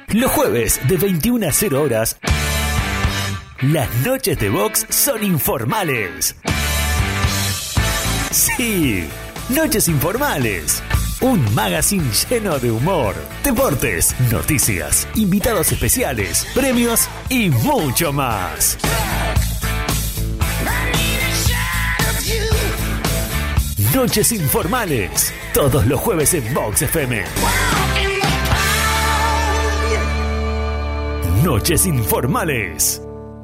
Los jueves de 21 a 0 horas, las noches de box son informales. Sí, Noches Informales. Un magazine lleno de humor, deportes, noticias, invitados especiales, premios y mucho más. Noches Informales, todos los jueves en Vox FM. Noches Informales.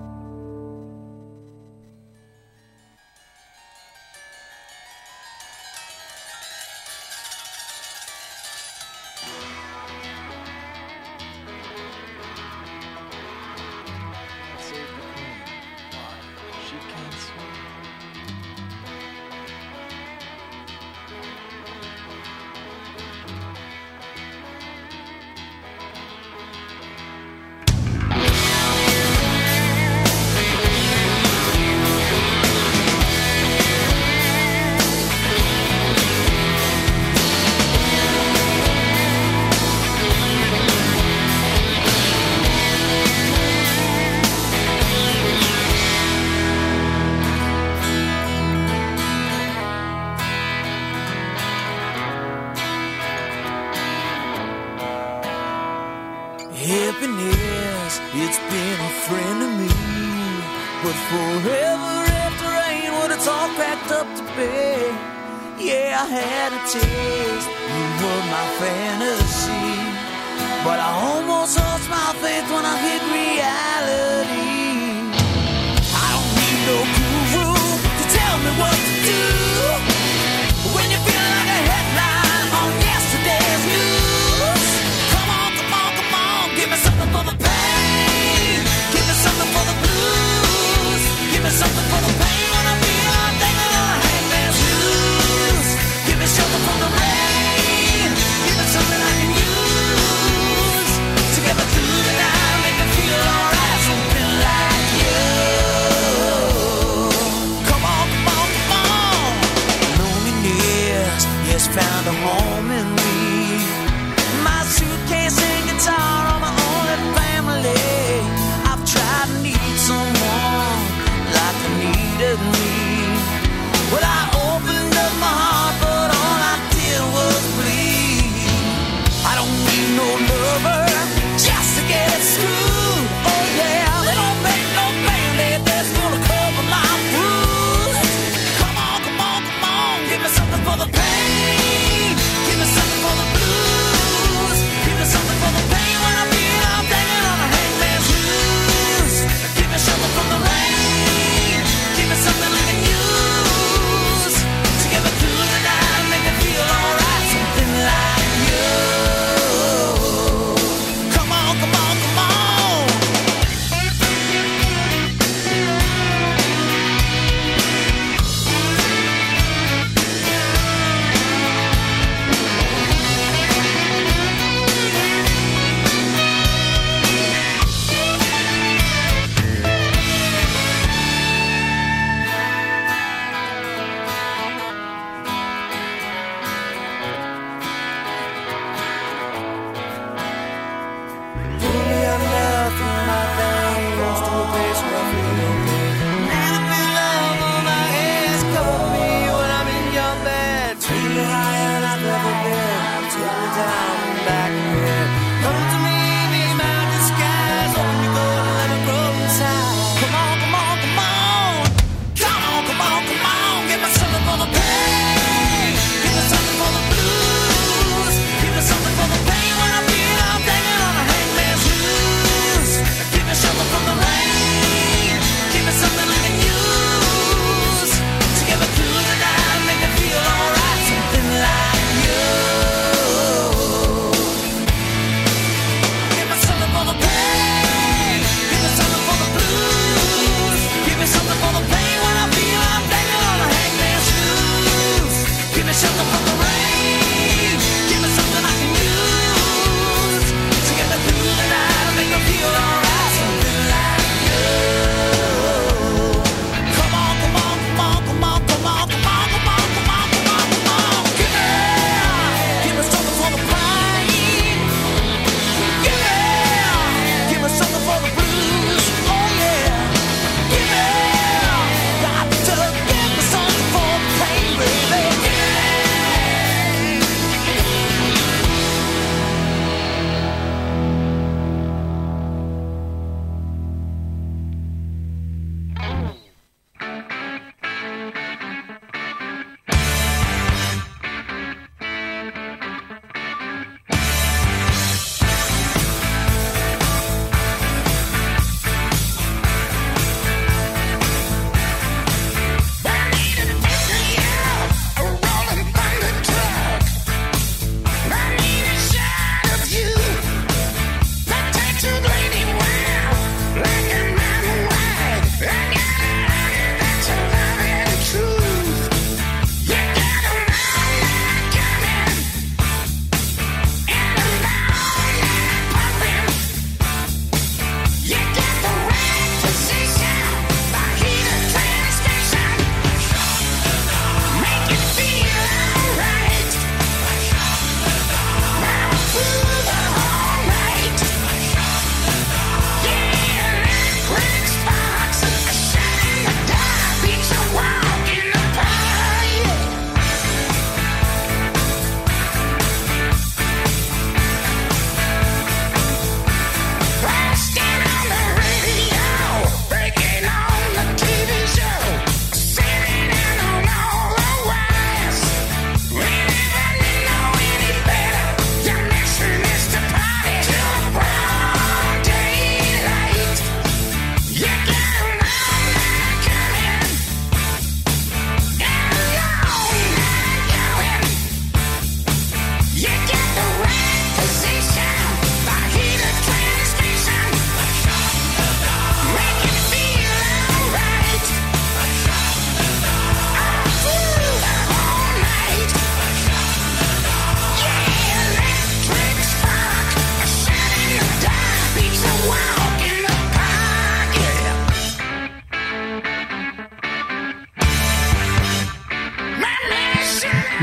Happiness, it's been a friend to me, but forever after rain, what it's all cracked up to be. Yeah, I had a taste, you were my fantasy, but I almost lost my faith when I hit reality. I don't need no guru to tell me what to do, when you feel like a headline on yesterday's news. Come on, come on, come on, give me something for the pain, give me something for the blues, give me something for the pain when I feel thinking on a hangman's noose. Give me something from the rain, give me something I can use to get me through the night, make me feel alright.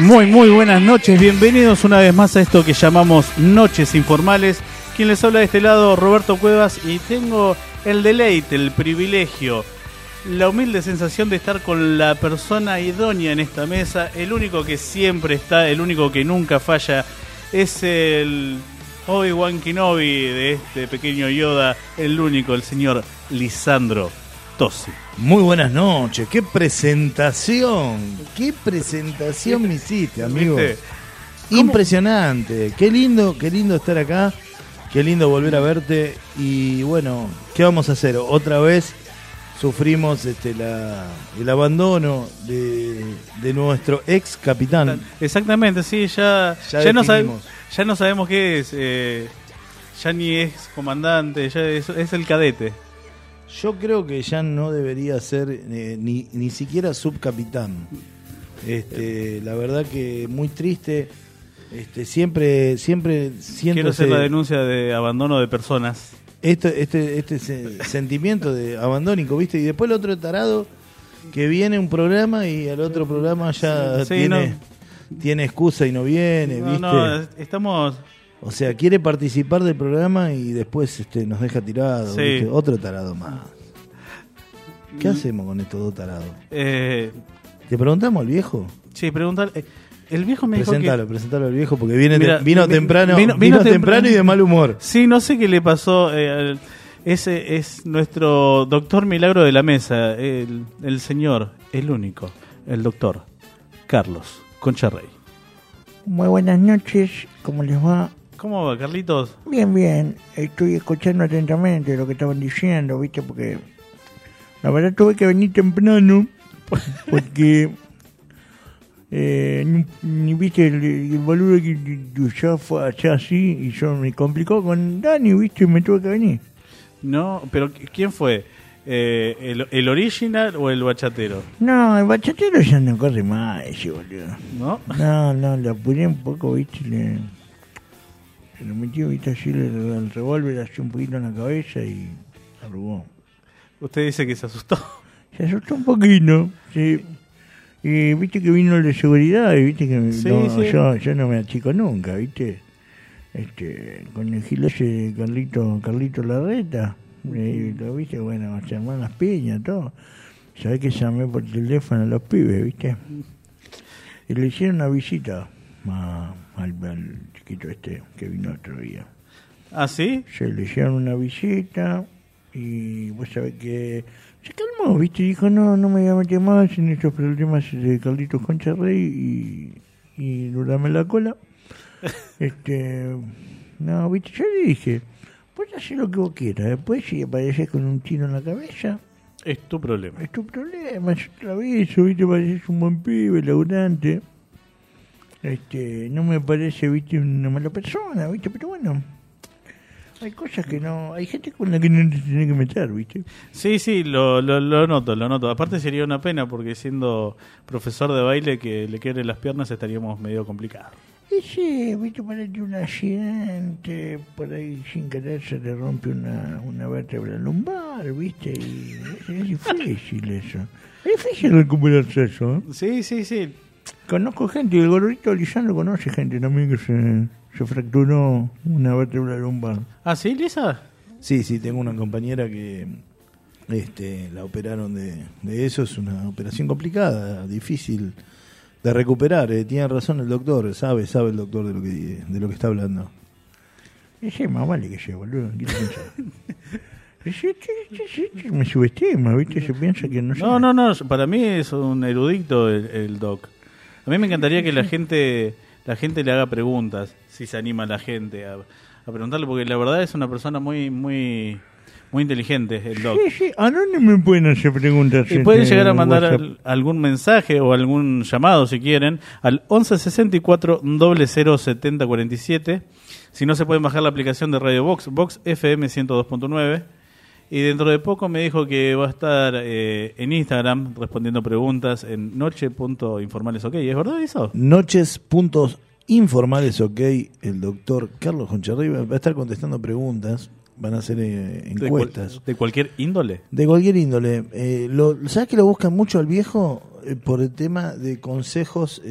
Muy buenas noches, bienvenidos una vez más a esto que llamamos Noches Informales. Quien les habla de este lado, Roberto Cuevas, y tengo el deleite, el privilegio, la humilde sensación de estar con la persona idónea en esta mesa, el único que siempre está, el único que nunca falla, es el Obi-Wan Kenobi de este pequeño Yoda, el único, el señor Lisandro Tosi. Muy buenas noches, qué presentación me hiciste, amigo. ¿Viste? Impresionante, qué lindo estar acá, qué lindo volver a verte. Y bueno, ¿qué vamos a hacer? Otra vez sufrimos el abandono de nuestro ex capitán. Exactamente, sí, ya no sabemos qué es, ya ni es comandante, ya es el cadete. Yo creo que ya no debería ser ni siquiera subcapitán. La verdad que muy triste. Siempre siento Quiero hacer la denuncia de abandono de personas. Sentimiento de abandónico, ¿viste? Y después el otro tarado que viene a un programa y al otro programa ya tiene excusa y no viene, ¿viste? No, estamos... O sea, quiere participar del programa y después nos deja tirado, sí. ¿viste? Otro tarado más. ¿Qué hacemos con estos dos tarados? ¿Te preguntamos al viejo? Sí, preguntar. El viejo me dijo Presentalo al viejo porque vino temprano y de mal humor. Sí, no sé qué le pasó. Ese es nuestro doctor milagro de la mesa, el señor, el único, el doctor Carlos Concharrey. Muy buenas noches, ¿cómo les va? ¿Cómo va, Carlitos? Bien, estoy escuchando atentamente lo que estaban diciendo, ¿viste? Porque la verdad tuve que venir temprano porque ni viste el boludo que ya fue allá así y yo me complicó con Dani, ¿viste? Y me tuve que venir. No, pero ¿quién fue? ¿El original o el bachatero? No, el bachatero ya no corre más ese boludo. ¿No? No, le apuré un poco, ¿viste? Se lo metió, ¿viste? Así el revólver así un poquito en la cabeza y arrugó. Usted dice que se asustó. Se asustó un poquito, sí. Y viste que vino el de seguridad y viste que sí. Yo no me achico nunca, ¿viste? Con el gil ese Carlito Larreta, lo viste, bueno, las hermanas Piña, todo. Sabés que llamé por teléfono a los pibes, ¿viste? Y le hicieron una visita al chiquito que vino otro día. ¿Ah, sí? Se le hicieron una visita y vos sabés que se calmó, ¿viste? Dijo, no me voy a meter más en estos problemas de Carlitos Concharrey y durame la cola. No, ¿viste? Yo le dije, vos haces lo que vos quieras, después si apareces con un tiro en la cabeza... Es tu problema. Es tu problema, yo te lo aviso, ¿viste? Pareces un buen pibe, laburante. No me parece, ¿viste? Una mala persona, ¿viste? Pero bueno... Hay cosas que no... Hay gente con la que no te tiene que meter, ¿viste? Sí, lo noto. Aparte sería una pena porque siendo profesor de baile que le quiebren las piernas estaríamos medio complicados. Y sí, ¿viste? Parece un accidente, por ahí sin querer se le rompe una vértebra lumbar, ¿viste? Y es difícil eso. Es difícil recuperarse eso, ¿eh? Sí. Conozco gente, el gordito Lisandro conoce gente también que se fracturó una vértebra lumbar. ¿Ah, sí, Lisa? Sí, tengo una compañera que la operaron de eso. Es una operación complicada, difícil de recuperar. Tiene razón el doctor, sabe el doctor de lo que está hablando. Ese más vale que sea, boludo. ¿Qué te pensás? Me subestima, ¿viste? Se piensa que no sé. No, para mí es un erudito el doc. A mí me encantaría que la gente le haga preguntas, si se anima la gente a preguntarle, porque la verdad es una persona muy inteligente, el doc. Sí, ¿a dónde me pueden hacer preguntas? Y pueden llegar a mandar algún mensaje o algún llamado, si quieren, al 1164 00 70 47. Si no, se pueden bajar la aplicación de Radio Vox FM 102.9. Y dentro de poco me dijo que va a estar en Instagram respondiendo preguntas en noche.informalesok. ¿Es verdad eso? Noches.informalesok. El doctor Carlos Concharrey va a estar contestando preguntas. van a hacer encuestas. ¿De cualquier índole? De cualquier índole. ¿Sabes que lo buscan mucho al viejo? Por el tema de consejos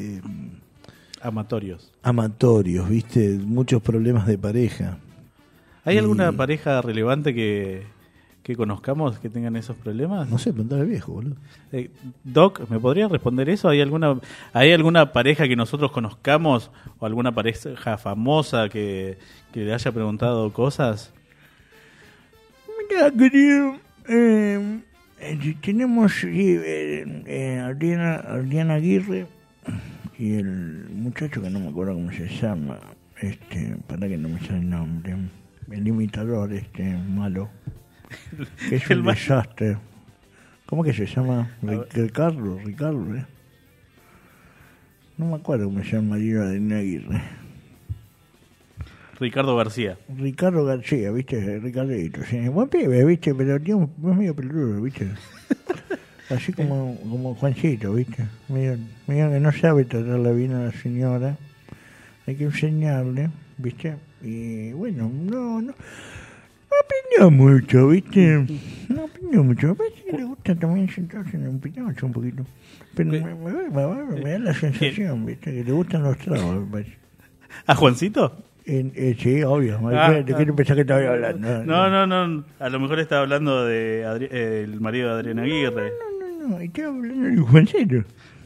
amatorios, ¿viste? Muchos problemas de pareja. ¿Hay alguna pareja relevante que conozcamos que tengan esos problemas? No sé, preguntale al viejo, boludo. Doc, ¿me podría responder eso? ¿Hay alguna pareja que nosotros conozcamos o alguna pareja famosa que le haya preguntado cosas? Mira, querido, tenemos Adriana Aguirre y el muchacho que no me acuerdo cómo se llama, para que no me sale el nombre, el imitador malo, que es un desastre. ¿Cómo que se llama? Ricardo, No me acuerdo cómo se llama el marido de Adriana Aguirre. Ricardo García, ¿viste? Ricardito, sí. Buen pibe, ¿viste? Pero tío, es medio peludo, ¿viste? Así como Juancito, ¿viste? Medio que no sabe tratarla bien a la señora. Hay que enseñarle, ¿viste? Y bueno, no aprendió mucho, ¿viste? No aprendió mucho. Me parece que le gusta también sentarse en un pinocho un poquito. Pero me da la sensación, ¿viste? Que le gustan los tragos, me parece. ¿A Juancito? Sí, obvio. ¿De qué te pensás que estaba hablando? No. A lo mejor estaba hablando de el marido de Adriana Aguirre. No. Estaba hablando de Juancito.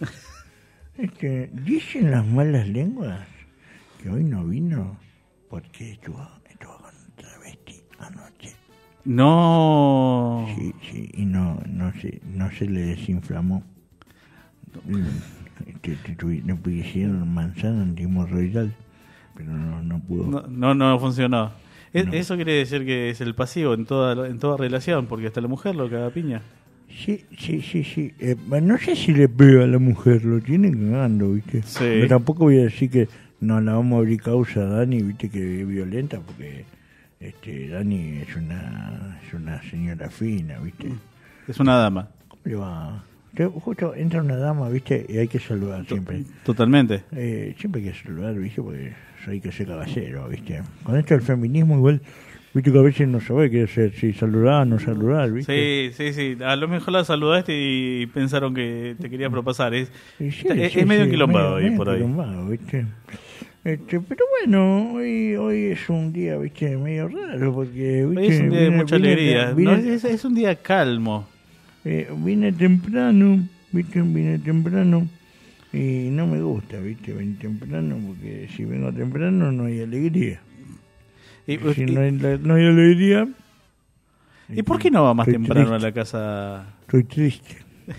Dicen las malas lenguas que hoy no vino porque estuvo con un travesti anoche. No. Sí, y no se le desinflamó. No pusieron manzana antimorroidal, pero no pudo. No funcionó. Eso quiere decir que es el pasivo en toda relación, porque hasta la mujer lo caga piña. Sí. No sé si le pega a la mujer, lo tiene cagando, ¿viste? Sí. Pero tampoco voy a decir que no la vamos a abrir causa a Dani, ¿viste? Que es violenta, porque Dani es una señora fina, ¿viste? Es una dama. ¿Cómo le va? Justo entra una dama, ¿viste? Y hay que saludar siempre. Totalmente. Siempre hay que saludar, ¿viste? Porque hay que ser caballero, ¿viste? Con esto del feminismo igual, ¿viste? Que a veces no sabés qué hacer, si saludar o no saludar, ¿viste? Sí. A lo mejor la saludaste y pensaron que te quería propasar. Es medio enquilombado ahí por ahí. ¿Viste? Pero bueno, hoy es un día, ¿viste? Medio raro porque, ¿viste? Hoy es un día de mucha alegría. Es un día calmo. Vine temprano, ¿viste? Y no me gusta, ¿viste? Venir temprano porque si vengo temprano no hay alegría. Si no hay alegría... ¿Y por qué no va más temprano a la casa? Estoy triste.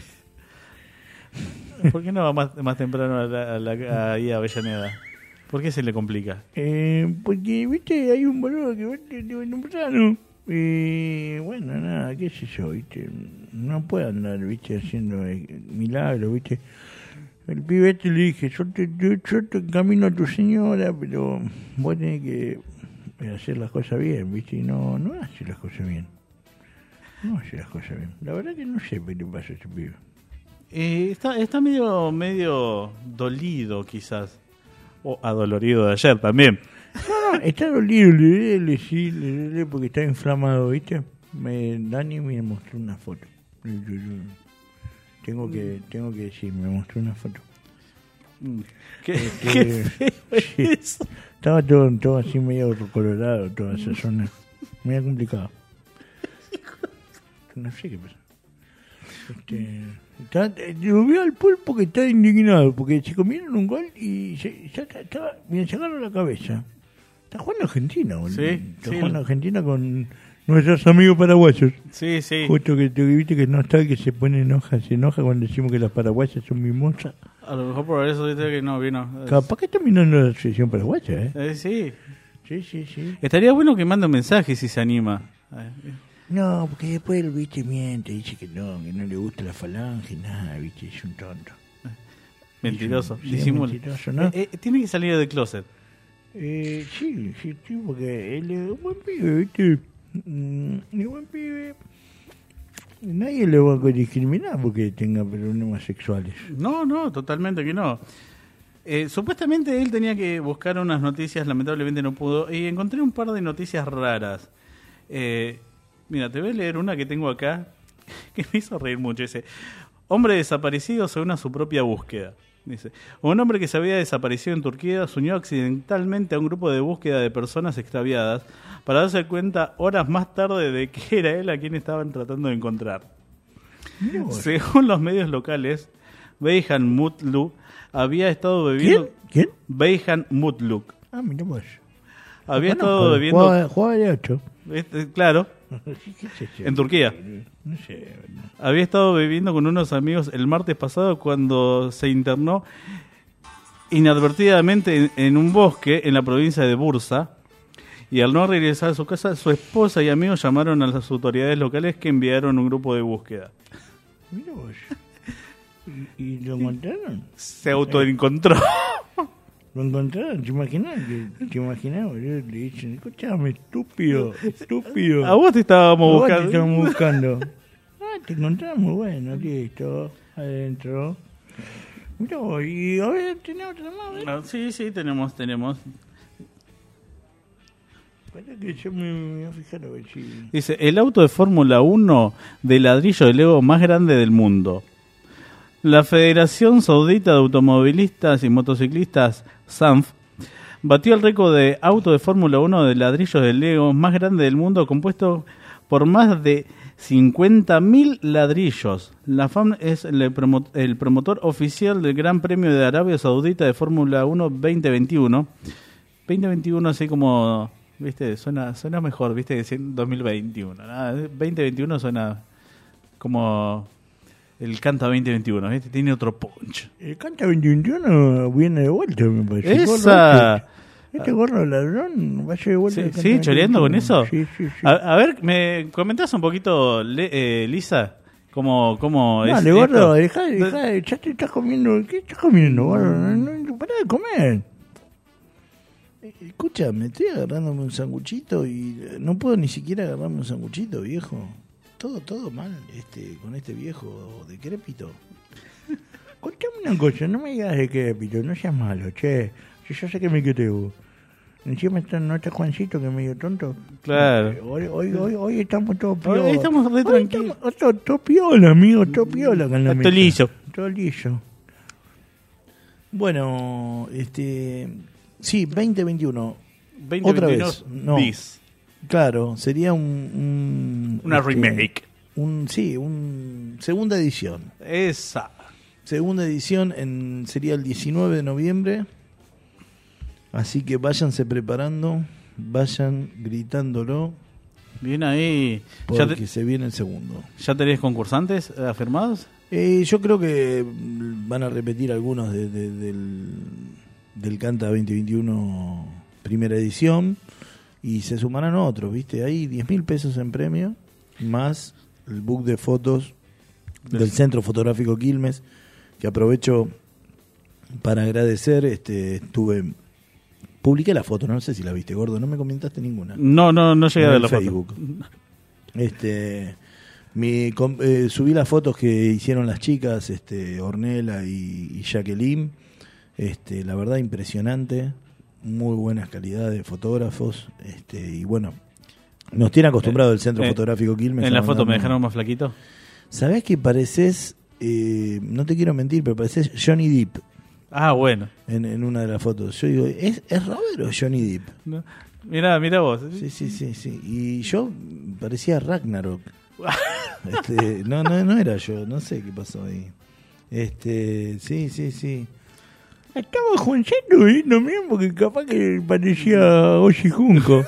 ¿Por qué no va más temprano ahí a Avellaneda? ¿Por qué se le complica? Porque, ¿viste? Hay un boludo que va temprano. Bueno, nada, qué sé yo, ¿viste? No puedo andar, ¿viste? Haciendo milagros, ¿viste? El pibe le dije, yo te encamino a tu señora, pero vos tenés que hacer las cosas bien, ¿viste? Y no hace las cosas bien. La verdad que no sé qué le pasa a ese pibe. Está medio dolido, quizás. O adolorido de ayer también. No, está dolido, le duele porque está inflamado, ¿viste? Dani me mostró una foto. Tengo que decir, me mostró una foto. ¿Qué feo eso? Estaba todo así medio colorado, toda esa zona. Medio complicado. No sé qué pasa. Lo veo al pulpo que está indignado porque se comieron un gol y se sacaron la cabeza. Está jugando Argentina, boludo. Sí, está jugando Argentina con nuestros amigos paraguayos. Sí. Justo que te viste que no está, que se enoja cuando decimos que las paraguayas son mimosas. A lo mejor por eso dice que no vino. Capaz que está mirando la selección paraguaya, Sí. Sí. Estaría bueno que mande un mensaje si se anima. No, porque después el viste miente, dice que no le gusta la falange, nada, viste, es un tonto. Mentiroso, sí, disimula. Mentiroso, ¿no? Tiene que salir del closet. Sí, porque él es un buen pibe, viste. Es buen pibe. Nadie le va a discriminar porque tenga problemas sexuales. No, totalmente que no. Supuestamente él tenía que buscar unas noticias, lamentablemente no pudo, y encontré un par de noticias raras. Mira, te voy a leer una que tengo acá que me hizo reír mucho. Dice: hombre desaparecido se une a su propia búsqueda. Dice: un hombre que se había desaparecido en Turquía se unió accidentalmente a un grupo de búsqueda de personas extraviadas para darse cuenta horas más tarde de que era él a quien estaban tratando de encontrar. Según los medios locales, Beyhan Mutluk había estado bebiendo... ¿Quién? Beyhan Mutluk. Ah, mira vos. Había estado bebiendo... Jugaba de 8. Claro, ¿Qué sé yo? en Turquía. No sé. Había estado bebiendo con unos amigos el martes pasado cuando se internó inadvertidamente en un bosque en la provincia de Bursa. Y al no regresar a su casa, su esposa y amigos llamaron a las autoridades locales, que enviaron un grupo de búsqueda. Mira vos. ¿Y lo encontraron? Se autoencontró. ¿Lo encontraron? ¿Te imaginas? ¿Te imaginas? Le dicen, escúchame, estúpido. A vos te estábamos Vos te buscando. estamos buscando. Te encontramos, bueno, listo. Adentro. Mirá vos, y a ver, ¿tenés otra más? Ah, sí, tenemos. Pará que yo me voy a fijar a ver si... Dice: el auto de Fórmula 1 de ladrillo de Lego más grande del mundo. La Federación Saudita de Automovilistas y Motociclistas, SANF, batió el récord de auto de Fórmula 1 de ladrillos de Lego más grande del mundo, compuesto por más de 50.000 ladrillos. La FAM es el promotor oficial del Gran Premio de Arabia Saudita de Fórmula 1 2021. 2021 así como... ¿Viste? Suena mejor, ¿viste? Que decir 2021. ¿No? 2021 suena como el Canta 2021, ¿viste? Tiene otro punch. El Canta 2021 viene de vuelta, me parece. esa... Este gorro ladrón va a ser de vuelta. ¿Sí? ¿Choreando con eso? Sí. A ver, ¿me comentás un poquito, Lisa? ¿Cómo es Dale, esto? gordo, dejá, ya te estás comiendo. ¿Qué estás comiendo, gordo? No, pará de comer. Escucha, me estoy agarrándome un sanguchito y no puedo ni siquiera agarrarme un sanguchito, viejo. Todo mal con este viejo decrépito. Contame una cosa, no me digas decrépito, no seas malo, che. Yo sé que me quedé. Encima no está Juancito, que es medio tonto. Claro. Hoy estamos todos piola. Hoy estamos re tranquilos. Todo piola, amigo, todo piola con la Todo mesa. liso. Todo liso. Bueno, sí, 2021. 2021 Otra vez. No. bis. Claro, sería una remake. Segunda edición. Esa. Segunda edición sería el 19 de noviembre. Así que váyanse preparando, vayan gritándolo, Bien ahí. porque se viene el segundo. ¿Ya tenés concursantes afirmados? Yo creo que van a repetir algunos del Canta 2021 primera edición y se sumarán otros, ¿viste? Hay 10.000 pesos en premio, más el book de fotos del Centro Fotográfico Quilmes, que aprovecho para agradecer. Publiqué la foto, no sé si la viste, gordo, no me comentaste ninguna. No llegué a ver la Facebook. Subí las fotos que hicieron las chicas, Ornella y Jacqueline. La verdad, impresionante, muy buenas calidades de fotógrafos, y bueno, nos tiene acostumbrado el Centro Fotográfico Quilmes. ¿En la foto me dejaron más flaquito? ¿Sabés que pareces, no te quiero mentir, pero pareces Johnny Depp? Ah, bueno. En una de las fotos. Yo digo, ¿es Robert o Johnny Depp? No. Mirá vos. Sí. Y yo parecía Ragnarok. No era yo, no sé qué pasó ahí. Sí. Estaba Juancito viendo mismo, porque capaz que parecía Oshi Junco.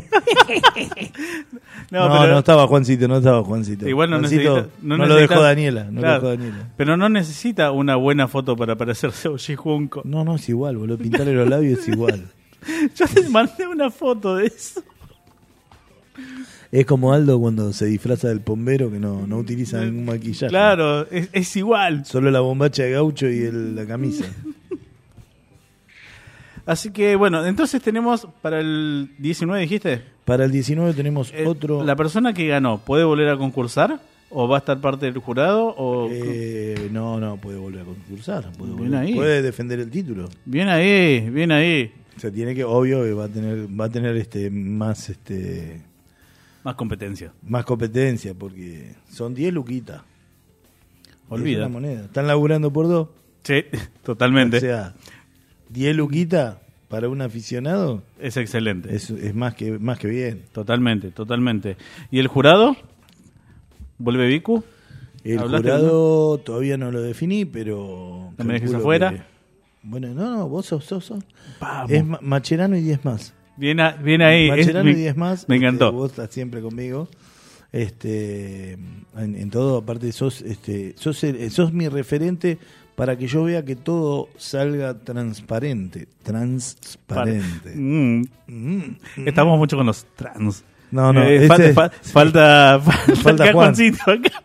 No estaba Juancito. Igual no Juancito, necesita, no lo dejó Daniela. Pero no necesita una buena foto para parecerse a Oji Junco. No, es igual, boludo. Pintarle los labios es igual. Yo te mandé una foto de eso. Es como Aldo cuando se disfraza del pombero, que no utiliza ningún maquillaje. Claro, es igual. Solo la bombacha de gaucho y la camisa. Así que bueno, entonces tenemos para el 19, dijiste. Para el 19 tenemos otro. ¿La persona que ganó puede volver a concursar? ¿O va a estar parte del jurado? O... No, puede volver a concursar. Ahí. Puede defender el título. Bien ahí. O sea, tiene que, obvio, que va a tener más Más competencia. Más competencia, porque son 10 luquitas. Olvida. Es una moneda. Están laburando por 2. Sí, totalmente. O sea, 10 luquitas para un aficionado Es excelente. es más que bien. Totalmente. ¿Y el jurado? ¿Vuelve Vicu? El ¿Hablaste jurado todavía no lo definí, pero... ¿No me dejes calculo afuera? que- Bueno, no, vos sos. Vamos. Es Macherano y 10 más. Bien ahí. Macherano y 10 más. Me encantó. Vos estás siempre conmigo. En todo, aparte sos mi referente para que yo vea que todo salga transparente. Estamos mucho con los trans. No, Falta Falta Juan. Juancito acá.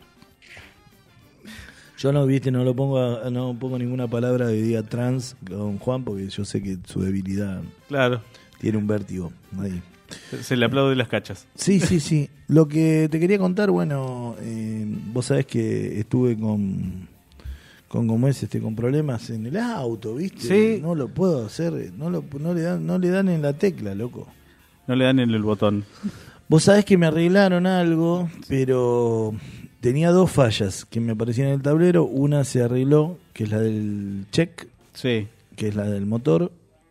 Yo no pongo ninguna palabra que diga trans con Juan porque yo sé que su debilidad Claro. tiene un vértigo ahí. Se le aplaude las cachas. Sí. Lo que te quería contar, bueno, vos sabés que estuve con con problemas en el auto, ¿viste? Sí. No lo puedo hacer, no le dan en la tecla, loco. No le dan el botón. Vos sabés que me arreglaron algo, pero tenía 2 fallas que me aparecían en el tablero. Una se arregló, que es la del check, Sí. que es la del motor.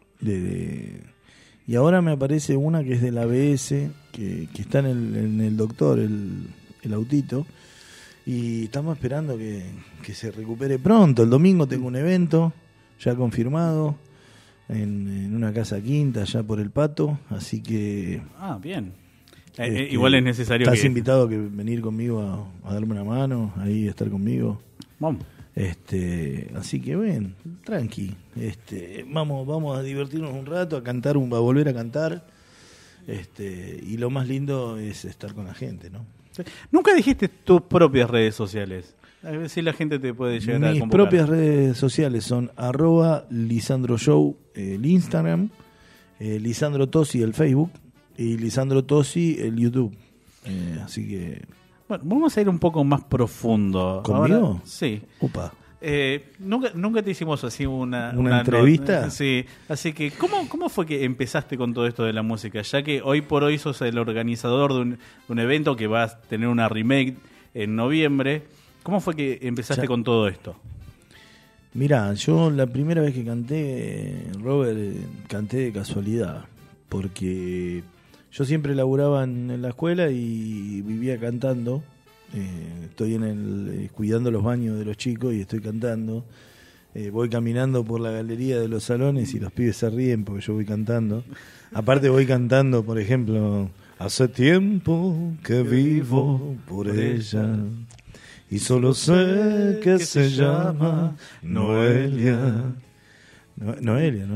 Y ahora me aparece una que es del ABS, que está en el doctor, el autito. Y estamos esperando que se recupere pronto. El domingo tengo un evento ya confirmado en una casa quinta, allá por el Pato. Así que... Ah, bien. Igual es necesario Estás que... invitado a darme a darme una mano, ahí a estar conmigo. Vamos. Así que ven, tranqui. Vamos a divertirnos un rato, a volver a cantar. Y lo más lindo es estar con la gente, ¿no? Nunca dijiste tus propias redes sociales. A ver si la gente te puede llegar a Mis convocar. propias redes sociales son @Lisandro Show, el Instagram, Lisandro Tosi el Facebook y Lisandro Tosi el YouTube. Así que... Bueno, vamos a ir un poco más profundo. ¿Conmigo? Ahora, sí. Upa. Nunca te hicimos así una entrevista. Sí, así que ¿cómo fue que empezaste con todo esto de la música? Ya que hoy por hoy sos el organizador de un evento que va a tener una remake en noviembre. ¿Cómo fue que empezaste con todo esto? Mirá, yo la primera vez que canté, Robert, canté de casualidad, porque yo siempre laburaba en la escuela y vivía cantando. Estoy cuidando los baños de los chicos y estoy cantando. Voy caminando por la galería de los salones y los pibes se ríen porque yo voy cantando. Aparte voy cantando, por ejemplo, hace tiempo que vivo por ella y solo sé que se llama Noelia. Noelia.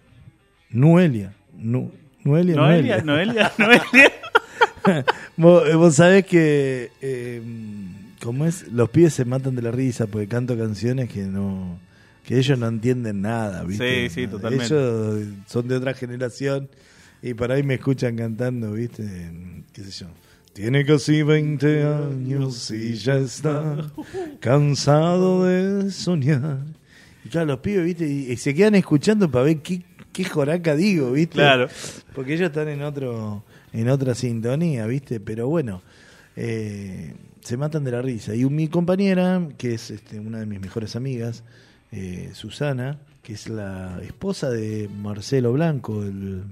Vos sabés que ¿cómo es? Los pibes se matan de la risa porque canto canciones que ellos no entienden nada, ¿viste? Sí, totalmente. Ellos son de otra generación y por ahí me escuchan cantando, ¿viste? ¿Qué sé yo? Tiene casi 20 años y ya está cansado de soñar. Y claro, los pibes, ¿viste? Y se quedan escuchando para ver qué joraca digo, ¿viste? Claro. Porque ellos están en otra sintonía, ¿viste? Pero bueno, se matan de la risa. Y mi compañera, que es una de mis mejores amigas, Susana, que es la esposa de Marcelo Blanco,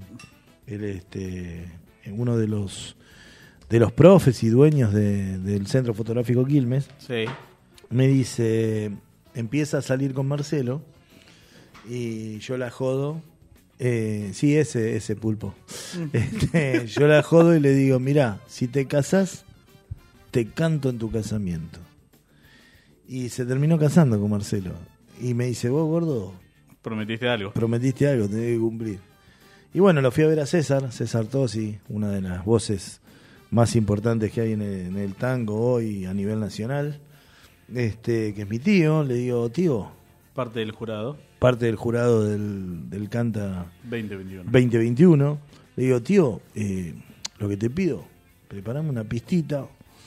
uno de los profes y dueños del Centro Fotográfico Quilmes, Sí. me dice, empieza a salir con Marcelo y yo la jodo. Sí, ese pulpo. Yo la jodo y le digo, mirá, si te casás, te canto en tu casamiento. Y se terminó casando con Marcelo. Y me dice, vos, gordo, Prometiste algo. prometiste algo, tenés que cumplir. Y bueno, lo fui a ver a César Tosi, una de las voces más importantes que hay en el tango hoy a nivel nacional, que es mi tío. Le digo, tío, Parte del jurado. parte del jurado del Canta 2021. 2021. Le digo, tío, lo que te pido, preparame una pistita.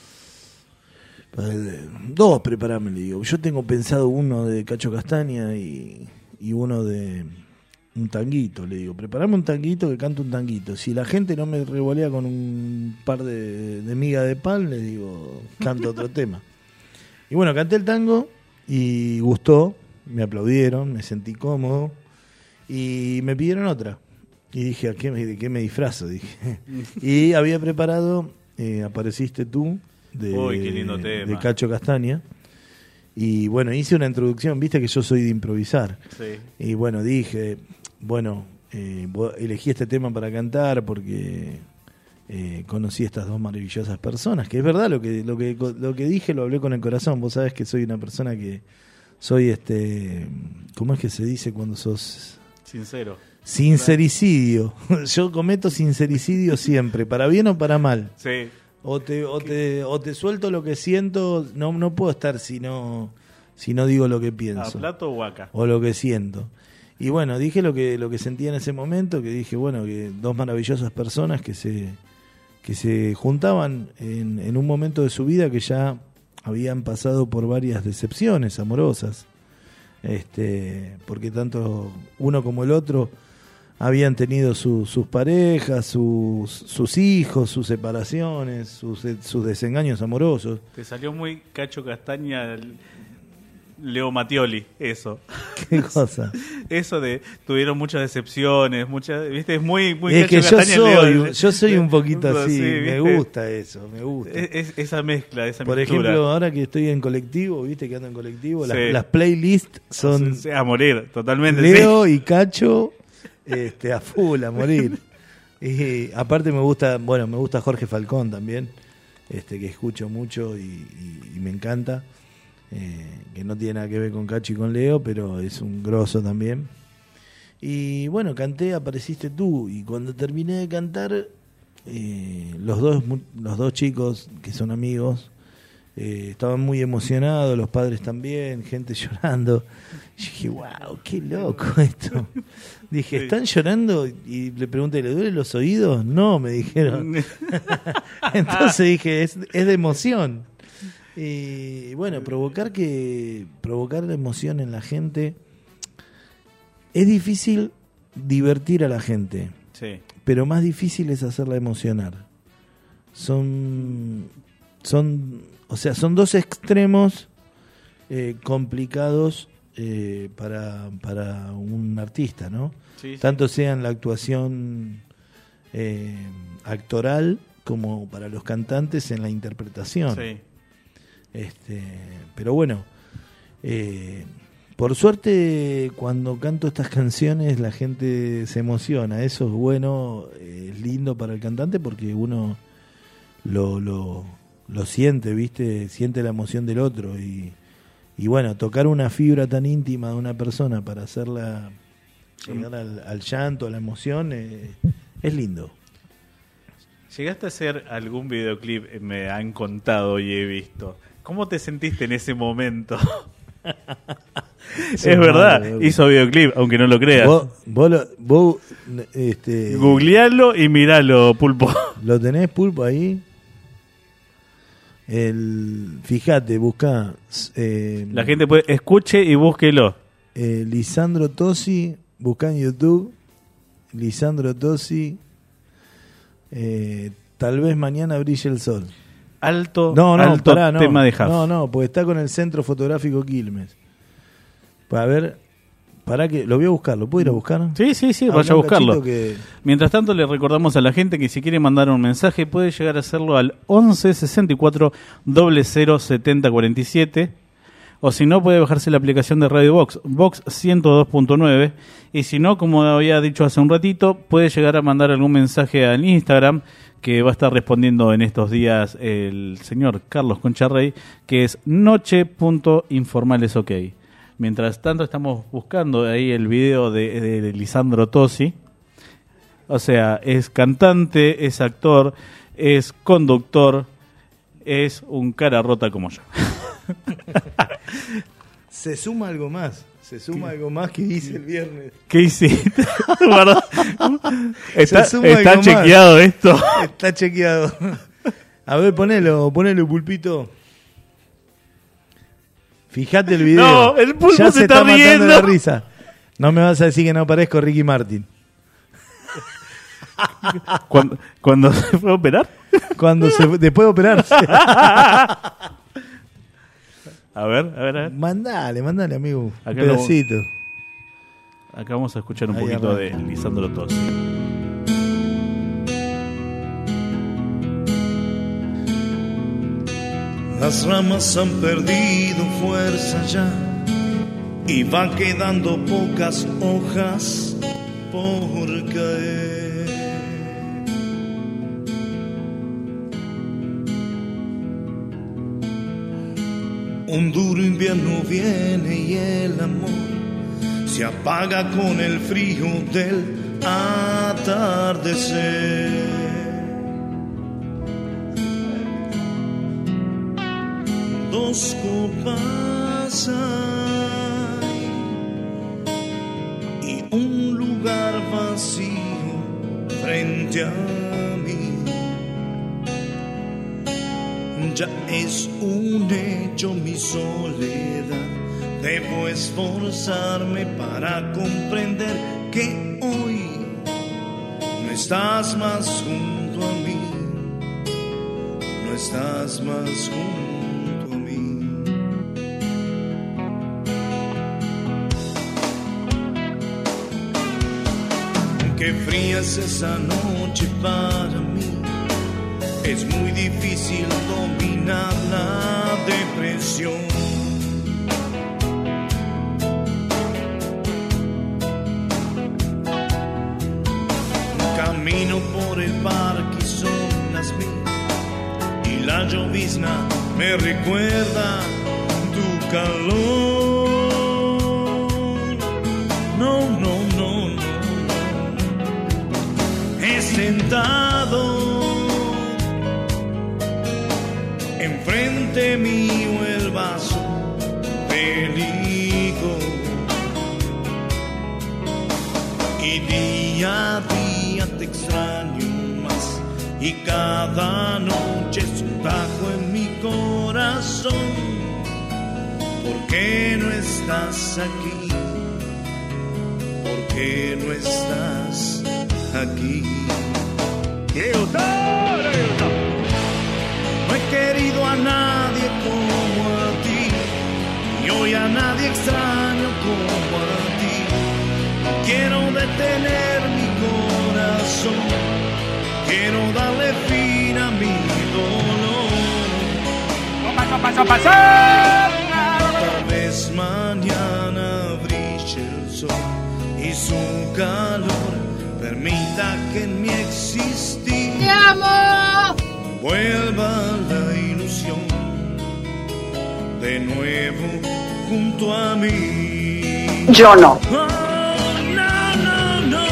2 preparame, le digo. Yo tengo pensado uno de Cacho Castaña y uno de un tanguito, le digo, preparame un tanguito que canto un tanguito. Si la gente no me revolea con un par de miga de pan, le digo, canto otro tema. Y bueno, canté el tango y gustó, me aplaudieron, me sentí cómodo y me pidieron otra. Y dije, ¿de qué me disfrazo? Dije. Y había preparado Apareciste tú, Uy, qué lindo tema. de Cacho Castaña. Y bueno, hice una introducción, viste que yo soy de improvisar. Sí. Y bueno, dije, bueno, elegí este tema para cantar porque conocí a estas dos maravillosas personas, que es verdad lo que dije, lo hablé con el corazón. Vos sabés que soy una persona que soy ¿cómo es que se dice cuando sos sincero? Sincericidio. Yo cometo sincericidio siempre, para bien o para mal. Sí. O te suelto lo que siento, no puedo estar si no digo lo que pienso. ¿A plato o vaca? O lo que siento. Y bueno, dije lo que sentía en ese momento, que dije, bueno, que dos maravillosas personas que se juntaban en un momento de su vida que ya habían pasado por varias decepciones amorosas. Porque tanto uno como el otro habían tenido sus parejas, sus hijos, sus separaciones, sus desengaños amorosos. Te salió muy Cacho Castaña, Leo Mattioli, eso. ¿Qué cosa? Eso de tuvieron muchas decepciones, viste, es muy es Cacho que Castaña. yo soy un poquito así, sí, me ¿viste? gusta eso, me gusta. Esa mezcla, esa Por mixtura. ejemplo, ahora que estoy en colectivo, viste que ando en colectivo, Sí. las playlists son A morir, totalmente. Leo y Cacho a full, a morir. Y aparte me gusta Jorge Falcón también, que escucho mucho y me encanta, que no tiene nada que ver con Cacho y con Leo, pero es un grosso también. Y bueno, canté Apareciste tú, y cuando terminé de cantar, los dos chicos que son amigos estaban muy emocionados, los padres también, gente llorando. Y dije, wow, qué loco esto. Dije, ¿están llorando? Y le pregunté, ¿le duelen los oídos? No, me dijeron. Entonces dije, es de emoción. Y bueno, provocar la emoción en la gente. Es difícil divertir a la gente, Sí. pero más difícil es hacerla emocionar. Son dos extremos complicados para un artista, ¿no? Sí, sí. Tanto sea en la actuación actoral como para los cantantes en la interpretación. Sí. Pero bueno, por suerte cuando canto estas canciones la gente se emociona. Eso es bueno, es lindo para el cantante porque uno lo siente, ¿viste? Siente la emoción del otro y bueno, tocar una fibra tan íntima de una persona para hacerla llegar al llanto, a la emoción, es lindo. ¿Llegaste a hacer algún videoclip? Me han contado y he visto. ¿Cómo te sentiste en ese momento? Es verdad, hizo videoclip, aunque no lo creas. Vos Googlealo y miralo, Pulpo. ¿Lo tenés, Pulpo, ahí? Fíjate, buscá. La gente escuche y búsquelo. Lisandro Tosi, buscá en YouTube. Lisandro Tosi. Tal vez mañana brille el sol. Alto pará, tema de Huff. No, porque está con el Centro Fotográfico Quilmes. A ver, para que lo voy a buscar, ¿lo puedo ir a buscar? Sí, vaya a buscarlo. Que... Mientras tanto, le recordamos a la gente que si quiere mandar un mensaje puede llegar a hacerlo al 11 64 00 70 47, o si no puede bajarse la aplicación de Radio Box 102.9, y si no, como había dicho hace un ratito, puede llegar a mandar algún mensaje al Instagram que va a estar respondiendo en estos días el señor Carlos Concharrey, que es noche.informalesok. Mientras tanto estamos buscando ahí el video de Lisandro Tosi. O sea, es cantante, es actor, es conductor, es un cara rota como yo. Se suma algo más que hice el viernes. ¿Qué hiciste? Se suma está algo chequeado más. esto. Está chequeado. A ver, ponelo, Pulpito. Fíjate el video. No, el Pulpo ya se está está matando riendo. la risa. No me vas a decir que no parezco Ricky Martin. ¿Cuándo se fue a operar? Después de operarse. A ver. Mandale, amigo. Acá un pedacito. Acá vamos a escuchar un Ahí poquito arranca. de Lisandro Tosi. Las ramas han perdido fuerza ya y van quedando pocas hojas por caer. Un duro invierno viene y el amor se apaga con el frío del atardecer. Dos copas hay y un lugar vacío frente a mí. Ya es un hecho mi soledad. Debo esforzarme para comprender que hoy no estás más junto a mí. No estás más junto a mí. Qué fría es esa noche para mí. Es muy difícil dominar la depresión. Camino por el parque y son las 1000 y la llovizna me recuerda tu calor. No, no, no, no. He sentado enfrente mío el vaso de licor y día a día te extraño más y cada noche es un tajo en mi corazón. ¿Por qué no estás aquí? ¿Por qué no estás aquí? No he querido a nadie como a ti y hoy a nadie extraño como a ti. Quiero detener mi corazón, quiero darle fin a mi dolor. Tal vez mañana brille el sol y su calor permita que en mi existir ¡Te amo! vuelva la ilusión de nuevo junto a mí. Yo no. Oh, no, no, no.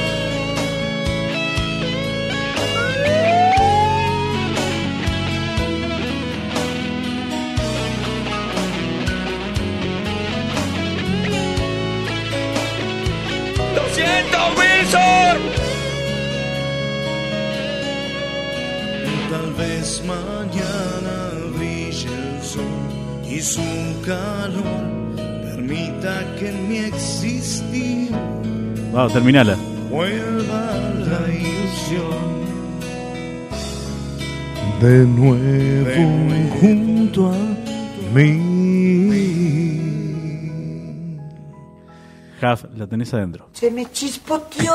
¡Lo siento, Wilson! Tal vez mañana brille el sol y su calor permita que en mi existir Vamos, terminala. vuelva la ilusión De nuevo junto a mí. Jaf, la tenés adentro. Se me chispoteó.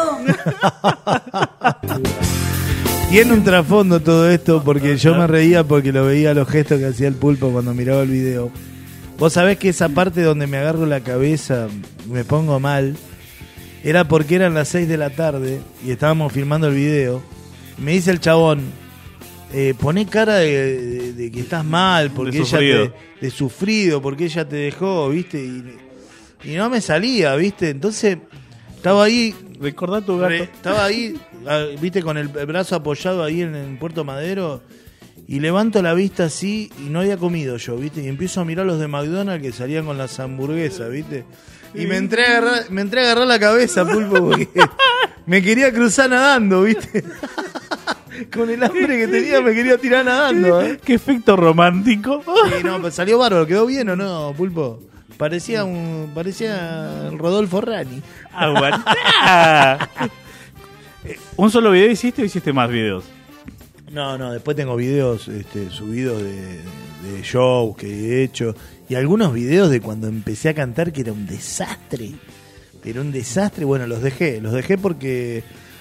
Tiene un trasfondo todo esto porque yo me reía porque lo veía los gestos que hacía el Pulpo cuando miraba el video. Vos sabés que esa parte donde me agarro la cabeza, me pongo mal, era porque eran las 6 de la tarde y estábamos filmando el video. Me dice el chabón, poné cara de que estás mal, porque De sufrido. ella de sufrido, porque ella te dejó, ¿viste? Y no me salía, ¿viste? Entonces estaba ahí. Recordá tu gato. Estaba ahí, viste, con el brazo apoyado ahí en Puerto Madero y levanto la vista así y no había comido yo, viste, y empiezo a mirar los de McDonald's que salían con las hamburguesas, viste, y me entré a agarrar la cabeza, Pulpo, porque me quería cruzar nadando, viste. Con el hambre que tenía me quería tirar nadando, Qué efecto romántico. Sí, no, pues salió bárbaro, ¿quedó bien o no, Pulpo? Parecía Rodolfo Rani. ¡Aguantá! ¿Un solo video hiciste o hiciste más videos? No, después tengo videos subidos de shows que he hecho. Y algunos videos de cuando empecé a cantar que era un desastre. Bueno, los dejé porque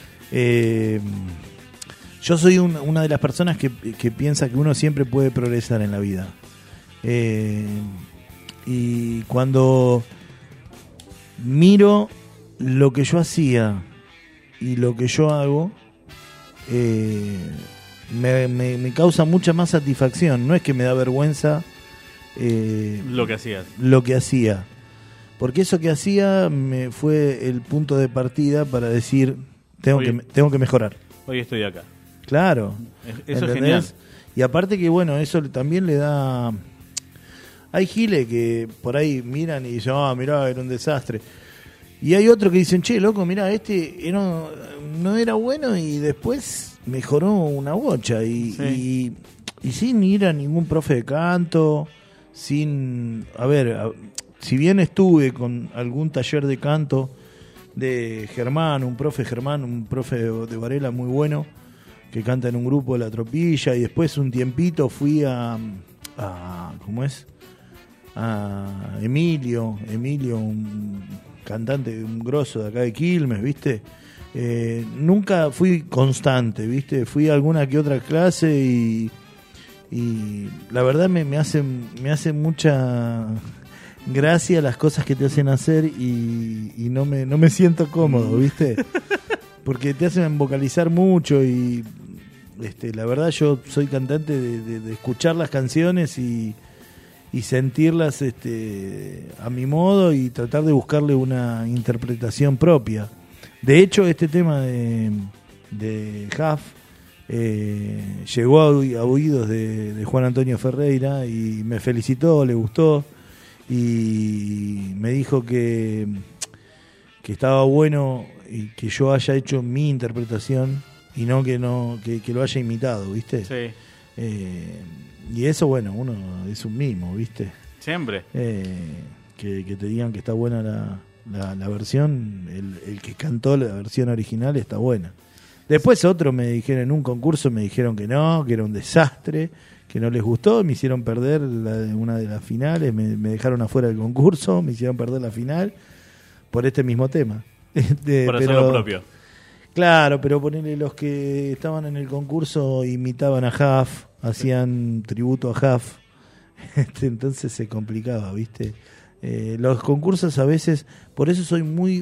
yo soy una de las personas que piensa que uno siempre puede progresar en la vida. Y cuando miro lo que yo hacía y lo que yo hago, me causa mucha más satisfacción. No es que me da vergüenza Lo que hacías. Lo que hacía. Porque eso que hacía me fue el punto de partida para decir, tengo que mejorar. Hoy estoy acá. Claro. Eso ¿entendés? es genial. Y aparte que, bueno, eso también le da... Hay giles que por ahí miran y dicen, mirá, era un desastre. Y hay otros que dicen, che, loco, mirá, no era bueno y después mejoró una bocha. Y sin ir a ningún profe de canto, sin... si bien estuve con algún taller de canto de Germán, un profe de Varela muy bueno, que canta en un grupo de La Tropilla, y después un tiempito fui a ¿cómo es? A Emilio, un cantante, un grosso de acá de Quilmes, ¿viste? Nunca fui constante, ¿viste? Fui a alguna que otra clase y la verdad me hace mucha gracia las cosas que te hacen hacer y no me siento cómodo, ¿viste? Porque te hacen vocalizar mucho y la verdad yo soy cantante de escuchar las canciones y sentirlas a mi modo y tratar de buscarle una interpretación propia. De hecho, este tema de Huff llegó a oídos de Juan Antonio Ferreira y me felicitó, le gustó y me dijo que estaba bueno y que yo haya hecho mi interpretación y no que lo haya imitado, ¿viste? Sí. Y eso, bueno, uno es un mimo, ¿viste? Siempre. Que te digan que está buena la versión, el que cantó la versión original está buena. Después otros me dijeron, en un concurso me dijeron que no, que era un desastre, que no les gustó, me hicieron perder una de las finales, me dejaron afuera del concurso, me hicieron perder la final por este mismo tema. Por hacer lo propio. Claro, pero ponele, los que estaban en el concurso imitaban a Huff, hacían tributo a Huff, entonces se complicaba, ¿viste? Los concursos a veces, por eso soy muy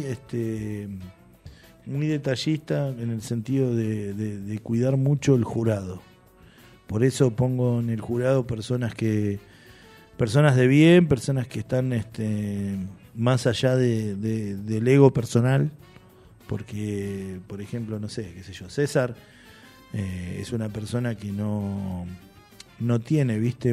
detallista en el sentido de cuidar mucho el jurado. Por eso pongo en el jurado personas de bien, personas que están más allá del ego personal. Porque, por ejemplo, no sé, qué sé yo, César es una persona que no tiene, ¿viste?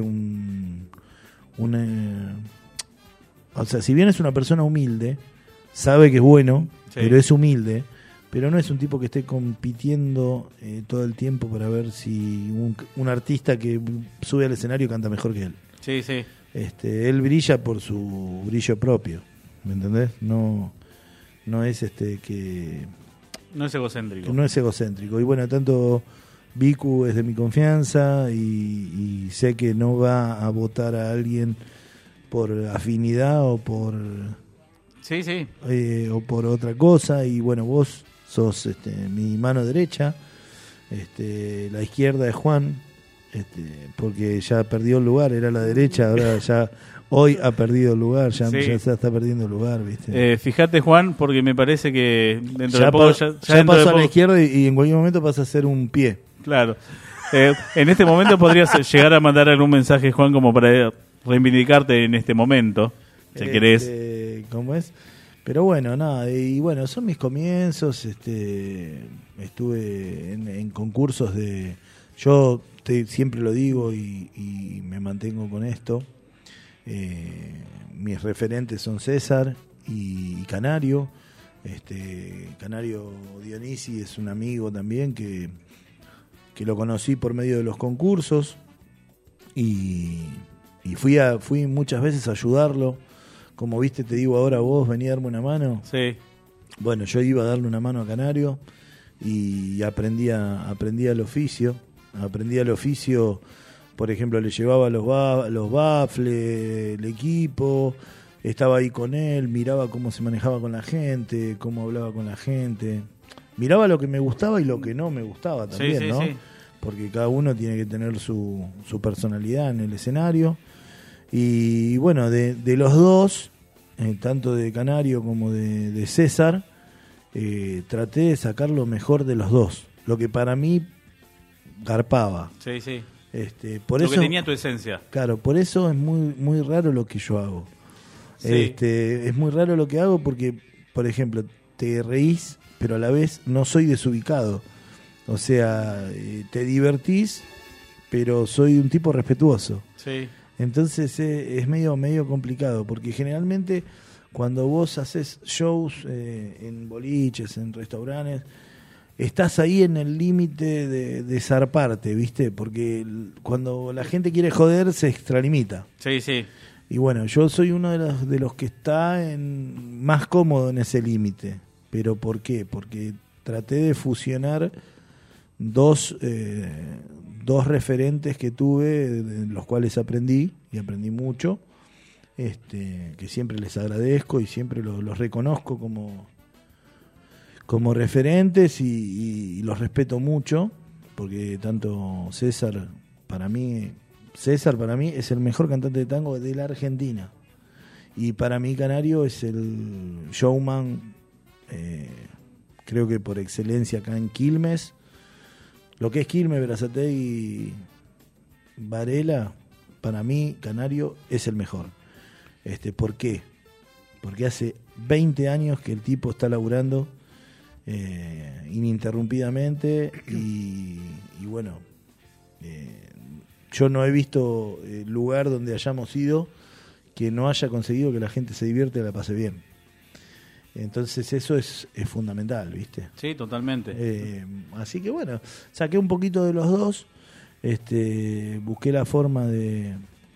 O sea, si bien es una persona humilde, sabe que es bueno, sí, pero es humilde, pero no es un tipo que esté compitiendo todo el tiempo para ver si un artista que sube al escenario canta mejor que él. Sí, sí. Él brilla por su brillo propio, ¿me entendés? No es que... No es egocéntrico. No es egocéntrico. Y bueno, tanto Vicu es de mi confianza y sé que no va a votar a alguien por afinidad o por... Sí, sí. O por otra cosa. Y bueno, vos sos mi mano derecha. La izquierda es Juan. Porque ya perdió el lugar, era la derecha, ahora ya... Hoy ha perdido el lugar, ya se está perdiendo el lugar, ¿viste? Fíjate, Juan, porque me parece que dentro de poco... Ya pasó a la izquierda y en cualquier momento pasa a ser un pie. Claro. En este momento podrías llegar a mandar algún mensaje, Juan, como para reivindicarte en este momento, si querés. ¿Cómo es? Pero bueno, nada, y bueno, son mis comienzos. Estuve en concursos de... Yo siempre lo digo y me mantengo con esto. Mis referentes son César y Canario. Canario Dionisi es un amigo también que lo conocí por medio de los concursos y Y fui muchas veces a ayudarlo. Como viste, te digo ahora vos, vení a darme una mano. Sí. Bueno, yo iba a darle una mano a Canario y aprendía el oficio. Aprendí el oficio, por ejemplo, le llevaba los baffles, el equipo, estaba ahí con él, miraba cómo se manejaba con la gente, cómo hablaba con la gente. Miraba lo que me gustaba y lo que no me gustaba también, sí, ¿no? Sí. Porque cada uno tiene que tener su personalidad en el escenario. Y bueno, de los dos, tanto de Canario como de César, traté de sacar lo mejor de los dos. Lo que para mí garpaba. Sí, sí. Por lo eso, que tenía tu esencia. Claro, por eso es muy, muy raro lo que yo hago. Sí. Es muy raro lo que hago porque, por ejemplo, te reís, pero a la vez no soy desubicado. O sea, te divertís, pero soy un tipo respetuoso. Sí. Entonces es medio complicado, porque generalmente cuando vos haces shows en boliches, en restaurantes, estás ahí en el límite de zarparte, ¿viste? Porque cuando la gente quiere joder, se extralimita. Sí, sí. Y bueno, yo soy uno de los que está más cómodo en ese límite. ¿Pero por qué? Porque traté de fusionar dos referentes que tuve, de los cuales aprendí, y aprendí mucho, que siempre les agradezco y siempre los reconozco como referentes y los respeto mucho, porque tanto César para mí es el mejor cantante de tango de la Argentina, y para mí Canario es el showman, creo que por excelencia acá en Quilmes. Lo que es Quilmes, Berazategui, Varela, para mí Canario es el mejor. ¿Por qué? Porque hace 20 años que el tipo está laburando ininterrumpidamente y bueno, yo no he visto lugar donde hayamos ido que no haya conseguido que la gente se divierte y la pase bien. Entonces eso es fundamental, ¿viste? Sí, totalmente. Así que bueno, saqué un poquito de los dos, busqué la forma de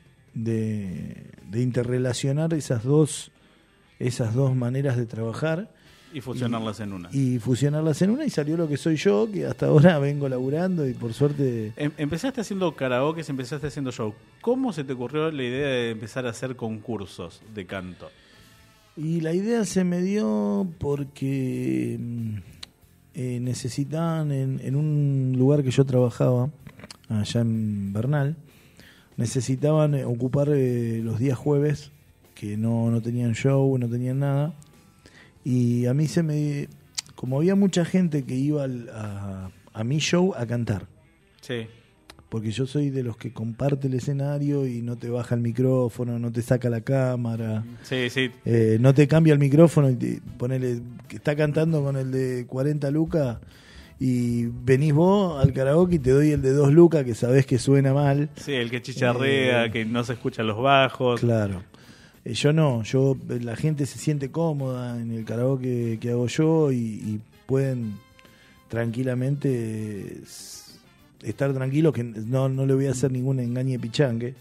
interrelacionar esas dos maneras de trabajar Y fusionarlas en una. y fusionarlas en una, y salió lo que soy yo, que hasta ahora vengo laburando y por suerte. Empezaste haciendo karaoke, empezaste haciendo show. ¿Cómo se te ocurrió la idea de empezar a hacer concursos de canto? Y la idea se me dio porque necesitaban en un lugar que yo trabajaba, allá en Bernal, necesitaban ocupar los días jueves, que no tenían show, no tenían nada. Y a mí como había mucha gente que iba a mi show a cantar. Sí. Porque yo soy de los que comparte el escenario y no te baja el micrófono, no te saca la cámara. Sí, sí. No te cambia el micrófono y ponele que está cantando con el de 40 lucas y venís vos al karaoke y te doy el de 2 lucas que sabés que suena mal. Sí, el que chicharrea, que no se escuchan los bajos. Claro. Yo no, la gente se siente cómoda en el karaoke que hago yo y pueden tranquilamente estar tranquilos que no le voy a hacer ningún engañe pichangue.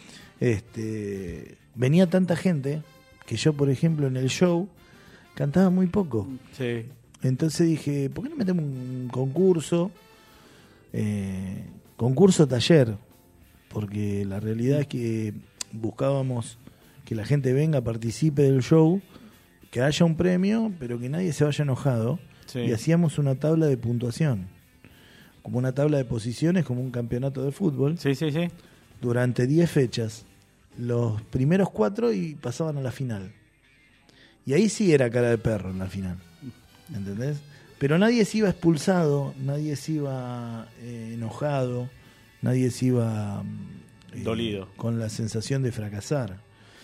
Venía tanta gente que yo, por ejemplo, en el show cantaba muy poco. Sí. Entonces dije, ¿por qué no metemos un concurso? Concurso taller. Porque la realidad es que buscábamos que la gente venga, participe del show, que haya un premio, pero que nadie se vaya enojado. Sí. Y hacíamos una tabla de puntuación, como una tabla de posiciones, como un campeonato de fútbol. Sí, sí, sí. Durante 10 fechas. Los primeros 4 y pasaban a la final. Y ahí sí era cara de perro en la final. ¿Entendés? Pero nadie se iba expulsado, nadie se iba enojado, nadie se iba dolido, con la sensación de fracasar.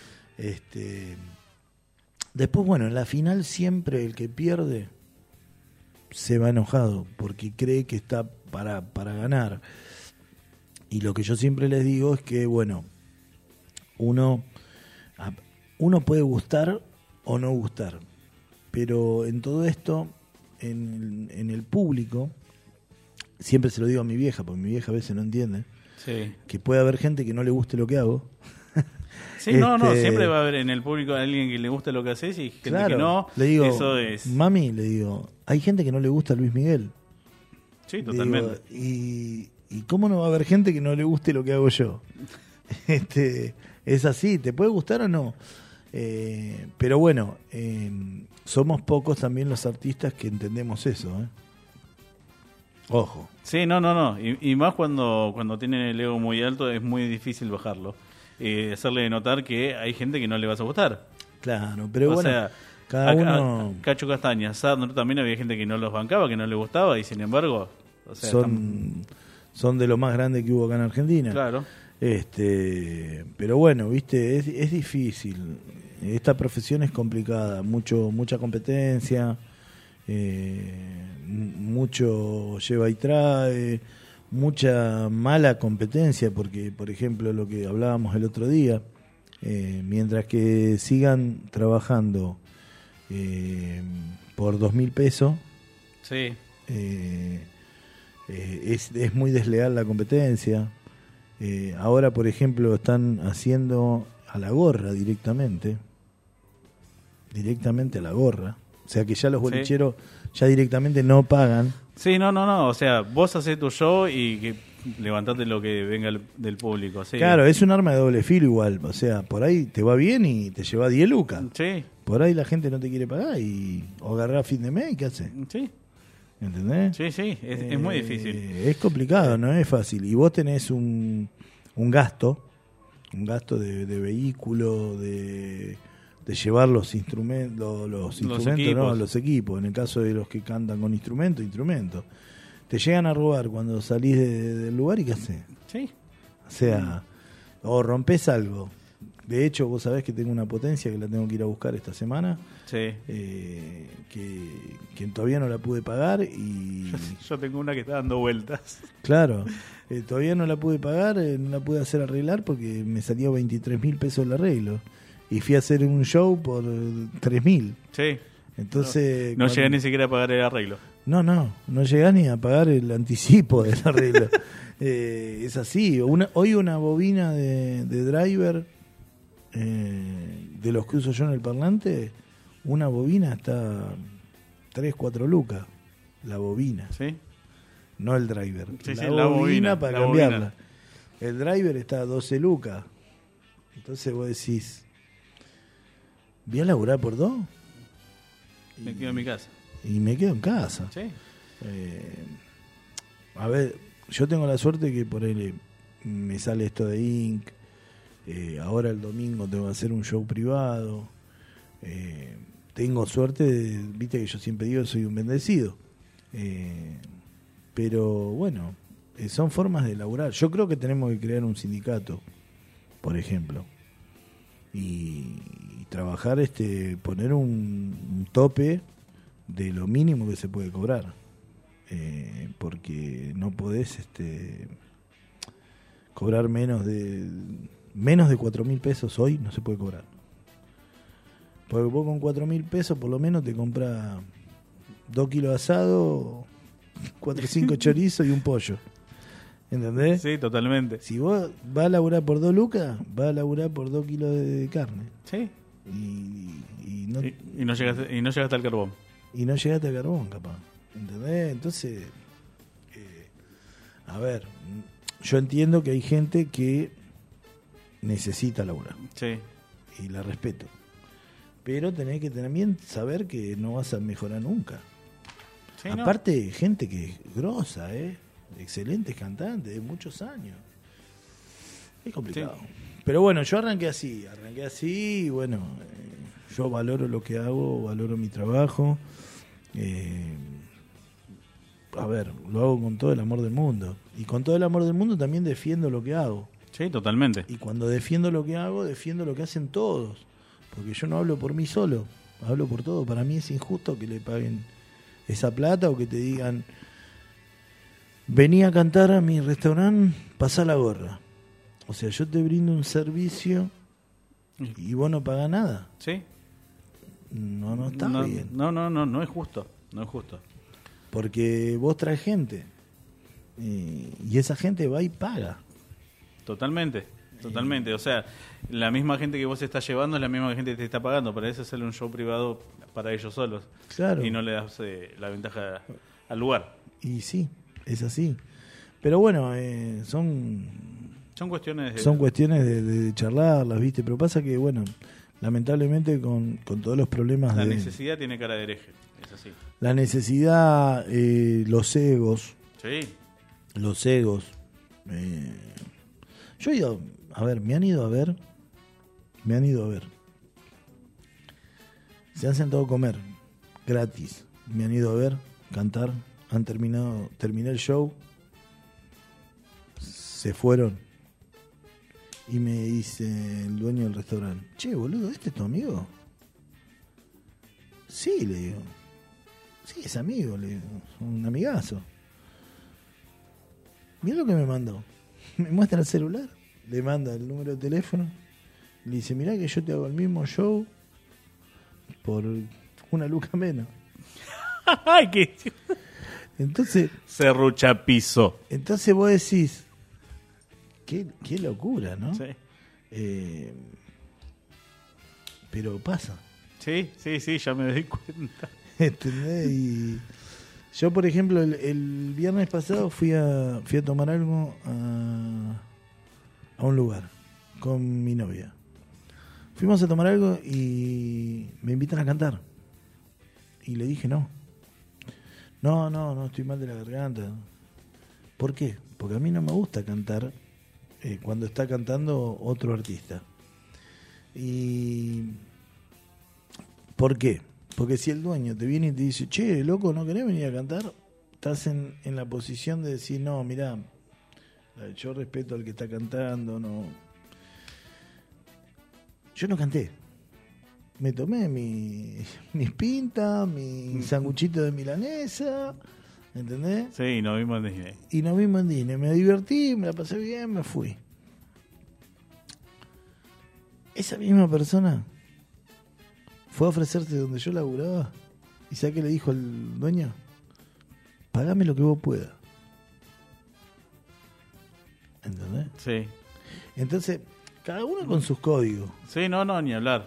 Después, bueno, en la final siempre el que pierde se va enojado porque cree que está para ganar. Y lo que yo siempre les digo es que, bueno, uno puede gustar o no gustar, pero en todo esto, en el público, siempre se lo digo a mi vieja, porque mi vieja a veces no entiende, sí, que puede haber gente que no le guste lo que hago. Sí, no, siempre va a haber en el público alguien que le gusta lo que haces y gente claro, que no. le digo, eso es... mami, le digo, hay gente que no le gusta Luis Miguel. Sí, totalmente. Digo, ¿y cómo no va a haber gente que no le guste lo que hago yo? Es así, ¿te puede gustar o no? Pero bueno, somos pocos también los artistas que entendemos eso, ¿eh? Ojo. Sí, no. Y más cuando tienen el ego muy alto es muy difícil bajarlo. Hacerle notar que hay gente que no le vas a gustar. Claro, pero o bueno, sea, cada uno... Cacho Castaña, Sadnor, también había gente que no los bancaba, que no le gustaba y sin embargo... O sea, son de lo más grande que hubo acá en Argentina. Claro. Pero bueno, viste, es difícil. Esta profesión es complicada, mucha competencia, mucho lleva y trae, mucha mala competencia, porque por ejemplo lo que hablábamos el otro día, mientras que sigan trabajando por 2.000 pesos, sí. Es muy desleal la competencia. Ahora, por ejemplo, están haciendo a la gorra directamente a la gorra. O sea que ya los bolicheros ya directamente no pagan. Sí, no. O sea, vos hacés tu show y que levantate lo que venga del público. Sí. Claro, es un arma de doble filo igual. O sea, por ahí te va bien y te lleva 10 lucas. Sí. Por ahí la gente no te quiere pagar o agarrar a fin de mes, ¿qué hace? Sí. ¿Entendés? Sí, es muy difícil. Es complicado, no es fácil. Y vos tenés un gasto de vehículo, de llevar los instrumentos, los equipos. En el caso de los que cantan con instrumentos. Te llegan a robar cuando salís del lugar y ¿qué haces? Sí. O sea, o rompes algo. De hecho, vos sabés que tengo una potencia que la tengo que ir a buscar esta semana. Sí. Que todavía no la pude pagar y... Yo tengo una que está dando vueltas. Claro, todavía no la pude pagar, no la pude hacer arreglar porque me salió 23.000 pesos el arreglo. Y fui a hacer un show por 3.000. Sí. Entonces... No llegué ni siquiera a pagar el arreglo. No llegás ni a pagar el anticipo del arreglo. Es así. Hoy una bobina de driver... de los que uso yo en el parlante, una bobina está 3-4 lucas, la bobina, ¿sí? No el driver, sí, la bobina para cambiarla. Bobina. El driver está a 12 lucas. Entonces vos decís, ¿voy a laburar por 2? Me quedo en mi casa. Y me quedo en casa. Sí. A ver, yo tengo la suerte que por ahí me sale esto de Inc. Ahora el domingo tengo que hacer un show privado. Tengo suerte, viste que yo siempre digo que soy un bendecido. Pero bueno, son formas de laburar. Yo creo que tenemos que crear un sindicato, por ejemplo, y trabajar, poner un tope de lo mínimo que se puede cobrar, porque no podés cobrar menos de 4.000 pesos hoy, no se puede cobrar. Porque vos con 4.000 pesos por lo menos te compras 2 kilos de asado, 4 o 5 chorizos y un pollo. ¿Entendés? Sí, totalmente. Si vos vas a laburar por 2 lucas, vas a laburar por 2 kilos de carne. Sí. Y no llegaste al carbón. Y no llegaste al carbón, capaz. ¿Entendés? Entonces, a ver, yo entiendo que hay gente que necesita laburar. Sí. Y la respeto. Pero tenés que también saber que no vas a mejorar nunca. Sí, aparte, gente que es grosa, excelentes cantantes de muchos años. Es complicado. Sí. Pero bueno, yo arranqué así y bueno, yo valoro lo que hago, valoro mi trabajo. A ver, lo hago con todo el amor del mundo. Y con todo el amor del mundo también defiendo lo que hago. Sí, totalmente. Y cuando defiendo lo que hago, defiendo lo que hacen todos. Porque yo no hablo por mí solo, hablo por todo. Para mí es injusto que le paguen esa plata o que te digan, vení a cantar a mi restaurante, pasá la gorra. O sea, yo te brindo un servicio y vos no pagás nada. Sí. No está bien. No es justo. No es justo. Porque vos traes gente y esa gente va y paga. Totalmente. Totalmente, o sea, la misma gente que vos estás llevando es la misma gente que te está pagando. Para eso es hacerle un show privado para ellos solos. Claro. Y no le das la ventaja al lugar. Y sí, es así. Pero bueno, son cuestiones de charlarlas, ¿viste? Pero pasa que, bueno, lamentablemente con todos los problemas la necesidad tiene cara de hereje, es así. La necesidad, los egos. Sí. Los egos. Yo he ido, me han ido a ver. Se han sentado a comer gratis. Me han ido a ver, cantar. Terminé el show. Se fueron. Y me dice el dueño del restaurante: che, boludo, ¿este es tu amigo? Sí, le digo. Sí, es amigo, le digo. Un amigazo. Mira lo que me mandó. Me muestra el celular, le manda el número de teléfono, le dice: mirá que yo te hago el mismo show por una luca menos. Ay, qué... Entonces, serrucha piso. Entonces vos decís, qué locura, ¿no? Sí. Pero pasa. Sí, ya me doy cuenta. ¿Entendés? Y yo, por ejemplo, el viernes pasado fui a tomar algo a un lugar con mi novia. Fuimos a tomar algo y me invitan a cantar. Y le dije no, estoy mal de la garganta. ¿Por qué? Porque a mí no me gusta cantar cuando está cantando otro artista. ¿Y por qué? Porque si el dueño te viene y te dice: che, loco, ¿no querés venir a cantar? Estás en la posición de decir: no, mirá, yo respeto al que está cantando, no. Yo no canté. Me tomé mis pintas, mi sanguchito de milanesa, ¿entendés? Sí, nos vimos en Disney. Y nos vimos en Disney. Me divertí, me la pasé bien, me fui. Esa misma persona fue a ofrecerse donde yo laburaba. ¿Y sabés qué le dijo al dueño? Pagame lo que vos puedas. ¿Entendés? Sí. Entonces, cada uno con sus códigos. Sí, no, ni hablar.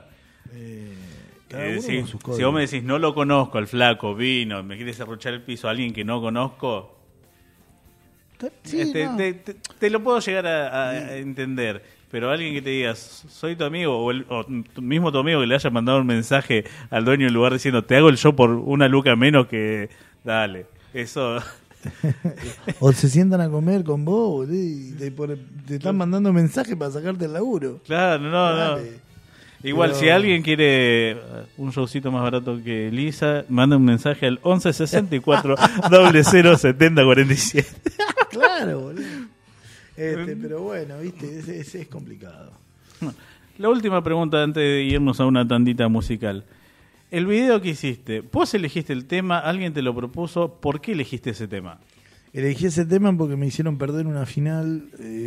Cada uno con sus códigos. Si vos me decís: no lo conozco, al flaco, vino, me quieres arruchar el piso a alguien que no conozco, sí, no. te lo puedo llegar a entender. Pero alguien que te diga: soy tu amigo, o mismo tu amigo que le haya mandado un mensaje al dueño del lugar diciendo: te hago el show por una luca menos, que dale, eso. O se sientan a comer con vos, boludo, y te están mandando mensajes para sacarte el laburo. Claro, no. Igual, si alguien quiere un showcito más barato que Lisa, manda un mensaje al 1164 007047. Claro, boludo. Pero bueno, viste, es complicado. La última pregunta antes de irnos a una tandita musical. El video que hiciste, ¿vos elegiste el tema? ¿Alguien te lo propuso? ¿Por qué elegiste ese tema? Elegí ese tema porque me hicieron perder una final.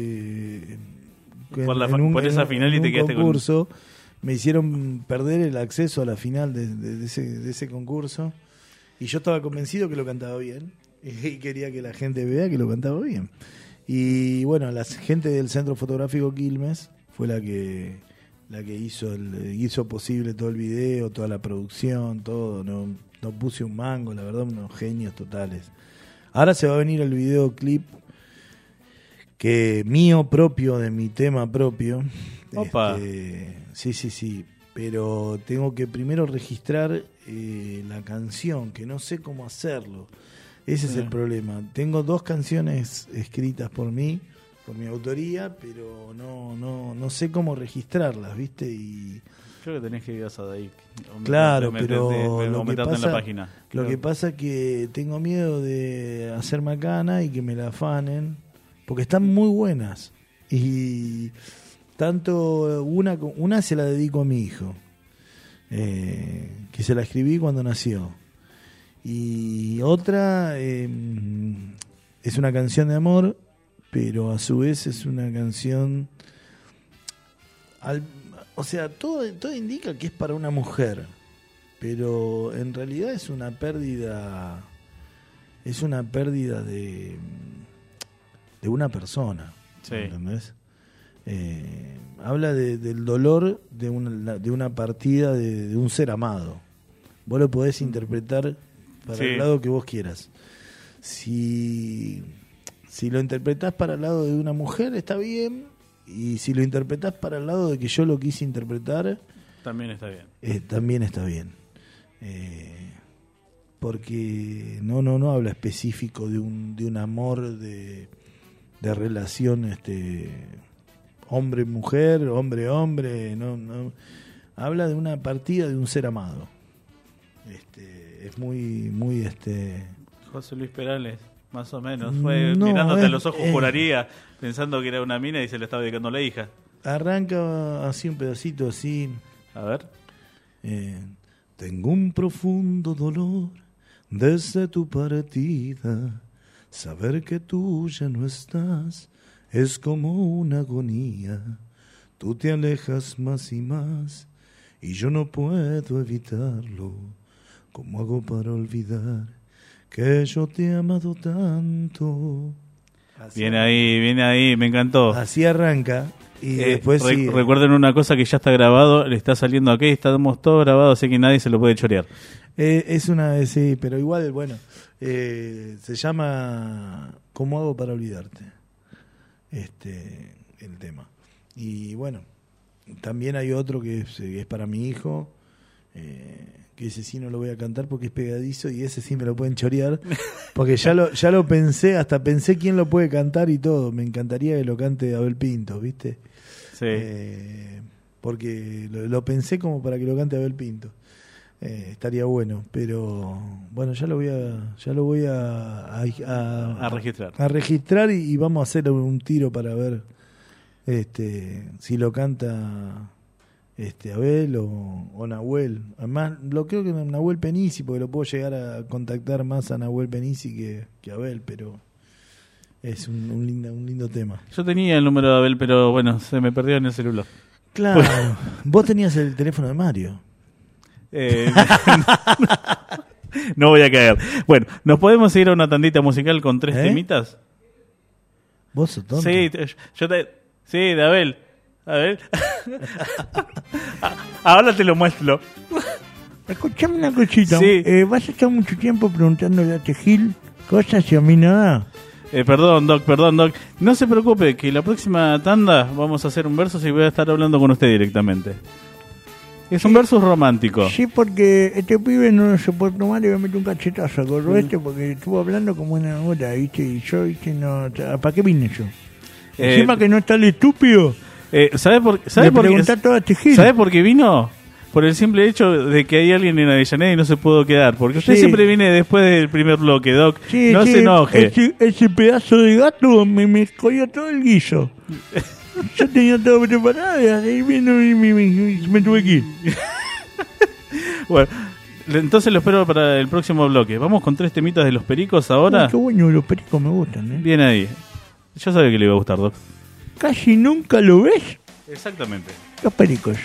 Por esa final y te quedaste concurso. Me hicieron perder el acceso a la final de ese concurso. Y yo estaba convencido que lo cantaba bien. Y quería que la gente vea que lo cantaba bien. Y bueno, la gente del Centro Fotográfico Quilmes fue la que hizo posible todo el video, toda la producción, todo. No puse un mango, la verdad, unos genios totales. Ahora se va a venir el videoclip mío propio, de mi tema propio. Opa. Sí, pero tengo que primero registrar la canción, que no sé cómo hacerlo. Ese es el problema. Tengo 2 canciones escritas por mí, por mi autoría, pero no sé cómo registrarlas, ¿viste? Y creo que tenés que ir a Sadaic. Claro, pero lo que pasa es que tengo miedo de hacer macana y que me la afanen, porque están muy buenas. Y tanto una se la dedico a mi hijo, que se la escribí cuando nació. Y otra es una canción de amor, pero a su vez es una canción... O sea, todo indica que es para una mujer, pero en realidad es una pérdida de una persona, sí. ¿Entendés? Habla del dolor de una partida de un ser amado. Vos lo podés interpretar para el lado que vos quieras. Si lo interpretás para el lado de una mujer, está bien. Y si lo interpretás para el lado de que yo lo quise interpretar, también está bien. También está bien. Porque no habla específico de un amor de relación hombre-mujer, hombre-hombre, no. Habla de una partida de un ser amado. Es muy José Luis Perales, más o menos. Fue mirándote a los ojos, juraría, pensando que era una mina y se le estaba dedicando a la hija. Arranca así un pedacito así. A ver. Tengo un profundo dolor desde tu partida. Saber que tú ya no estás es como una agonía. Tú te alejas más y más y yo no puedo evitarlo. ¿Cómo hago para olvidar que yo te he amado tanto? Viene ahí, me encantó. Así arranca. Y después recuerden una cosa que ya está grabado, le está saliendo aquí, estamos todos grabados, así que nadie se lo puede chorear. Sí, pero igual, bueno, se llama ¿Cómo hago para olvidarte? El tema. Y bueno, también hay otro que es para mi hijo, que ese sí no lo voy a cantar porque es pegadizo y ese sí me lo pueden chorear, porque ya lo pensé, hasta pensé quién lo puede cantar y todo. Me encantaría que lo cante Abel Pinto, ¿viste? Sí. Porque lo pensé como para que lo cante Abel Pinto. Estaría bueno, pero bueno, ya lo voy a registrar y vamos a hacer un tiro para ver si lo canta Abel o Nahuel. Además, lo creo que Nahuel Penisi, porque lo puedo llegar a contactar más a Nahuel Penisi que a Abel, pero es un lindo tema. Yo tenía el número de Abel, pero bueno, se me perdió en el celular. Claro, vos tenías el teléfono de Mario. No voy a caer. Bueno, ¿nos podemos ir a una tandita musical con 3 temitas? ¿Vos sos tonto? Sí, de Abel. A ver. Ahora te lo muestro. Escuchame una cosita. Sí. ¿Vas a estar mucho tiempo preguntándole a Tejil cosas y a mí nada? Perdón, Doc. No se preocupe, que la próxima tanda vamos a hacer un verso y voy a estar hablando con usted directamente. Es un versus romántico. Sí, porque este pibe no lo soporto mal y me mete un cachetazo a gorro porque estuvo hablando como una hora, ¿viste? Y yo, ¿viste? No, ¿para qué vine yo? Encima que no está el estúpido. ¿Sabe por qué vino? Por el simple hecho de que hay alguien en Avellaneda y no se pudo quedar. Porque usted siempre viene después del primer bloque, Doc. Sí, no se enoje. Ese pedazo de gato me escogió todo el guiso. Yo tenía todo preparado y ahí vino y me tuve que ir. Bueno, entonces lo espero para el próximo bloque. Vamos con 3 temitas de Los Pericos ahora. Qué bueno, los pericos me gustan, Bien ahí. Yo sabía que le iba a gustar, Doc. Casi nunca lo ves. Exactamente. Los Pericos.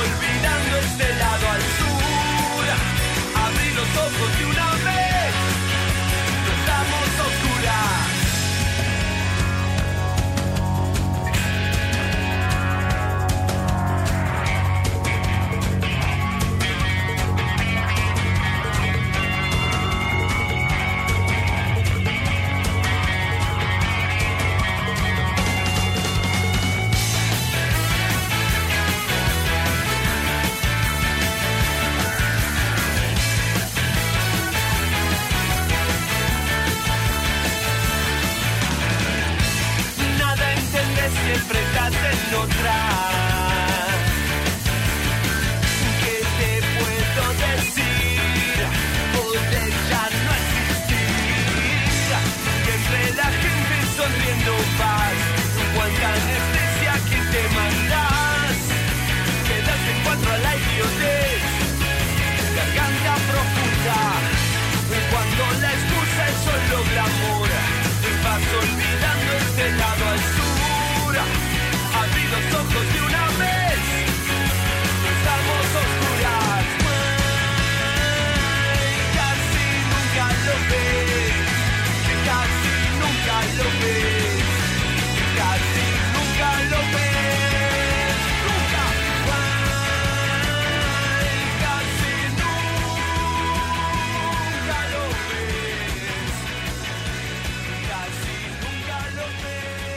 olvidando este lado al sur. Abrí los ojos de una vez, no estamos a oscuras. Siempre estás en otra. ¿Qué te puedo decir? Poder ya no existir. Que entre la gente sonriendo vas. Cuánta anestesia que te mandas. Quedas en cuatro a la idiotez. Garganta profunda. Cuando la excusa es solo glamour. Vas olvidando este lado al sur. Abrí los ojos de una vez, no estamos oscuras. Casi nunca lo ves, casi nunca lo ves, casi nunca lo ves, nunca. Casi nunca lo ves, casi nunca lo ves.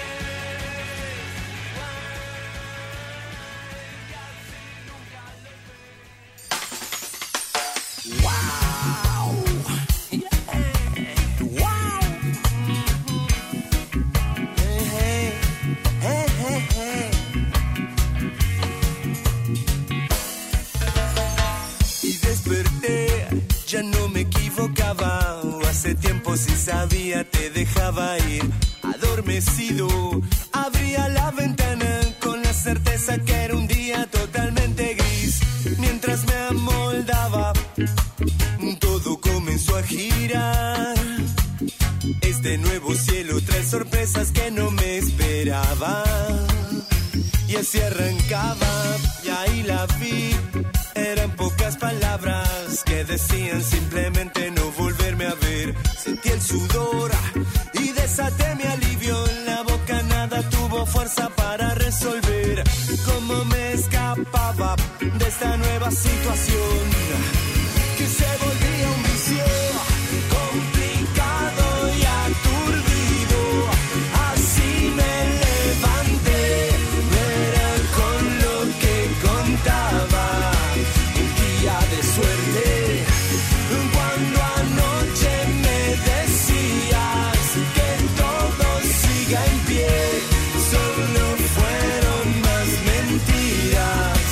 Ya no me equivocaba, hace tiempo sí sabía, te dejaba ir. Adormecido, abría la ventana con la certeza que era un día totalmente gris. Mientras me amoldaba, todo comenzó a girar. Este nuevo cielo trae sorpresas que no me esperaba. Y así arrancaba, y ahí la vi. Eran pocas palabras que decían simplemente no volverme a ver. Sentí el sudor y desaté mi alivio. La boca nada tuvo fuerza para resolver cómo me escapaba de esta nueva situación que se volvía un vicio complicado y aturdido. Así me levanté, era con lo que contaba. De suerte, cuando anoche me decías que todo siga en pie, solo fueron más mentiras.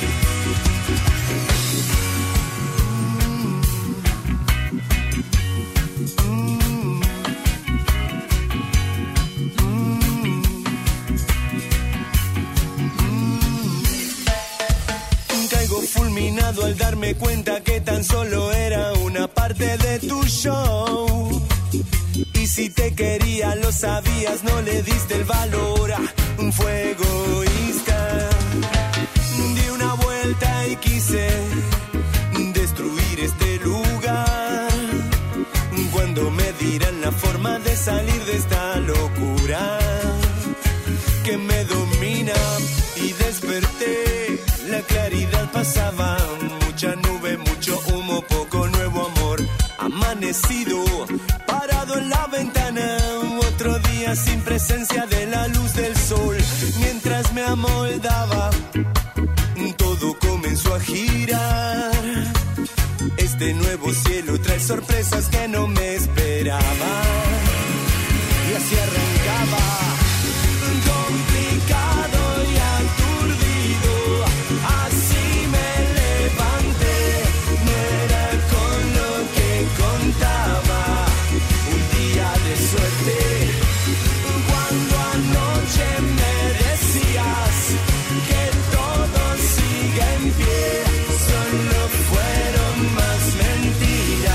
Caigo fulminado al darme cuenta que tan solo era una parte de tu show. Y si te quería lo sabías, no le diste el valor. Fue egoísta. Di una vuelta y quise destruir este lugar. Cuando me dirán la forma de salir de esta locura que me domina, y desperté. La claridad pasaba, mucha nube, mucho humo, poco nuevo amor. Amanecido, parado en la ventana, otro día sin presencia de la luz del sol. Mientras me amoldaba, todo comenzó a girar. Este nuevo cielo trae sorpresas que no me esperaba. Y así arrancaba, complicado y aturdido. Así me levanté, no era con lo que contaba. Un día de suerte, cuando anoche me decías que todo sigue en pie, solo fueron más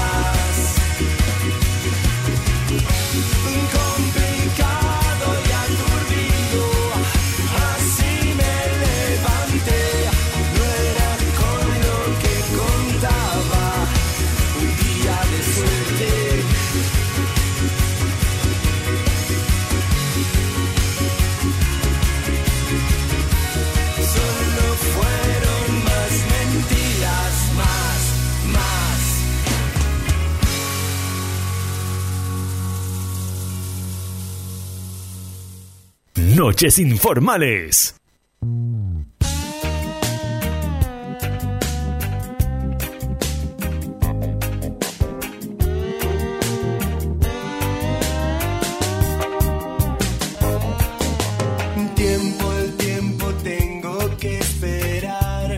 mentiras. Complicado y Noches Informales. El tiempo tengo que esperar.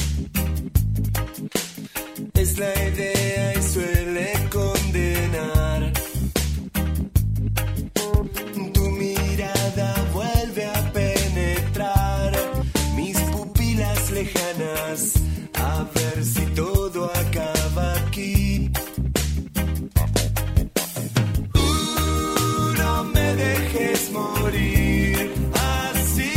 Es la idea y suele condenar. Tu mirada vuelve a penetrar mis pupilas lejanas, a ver si todo acaba aquí. No me dejes morir así.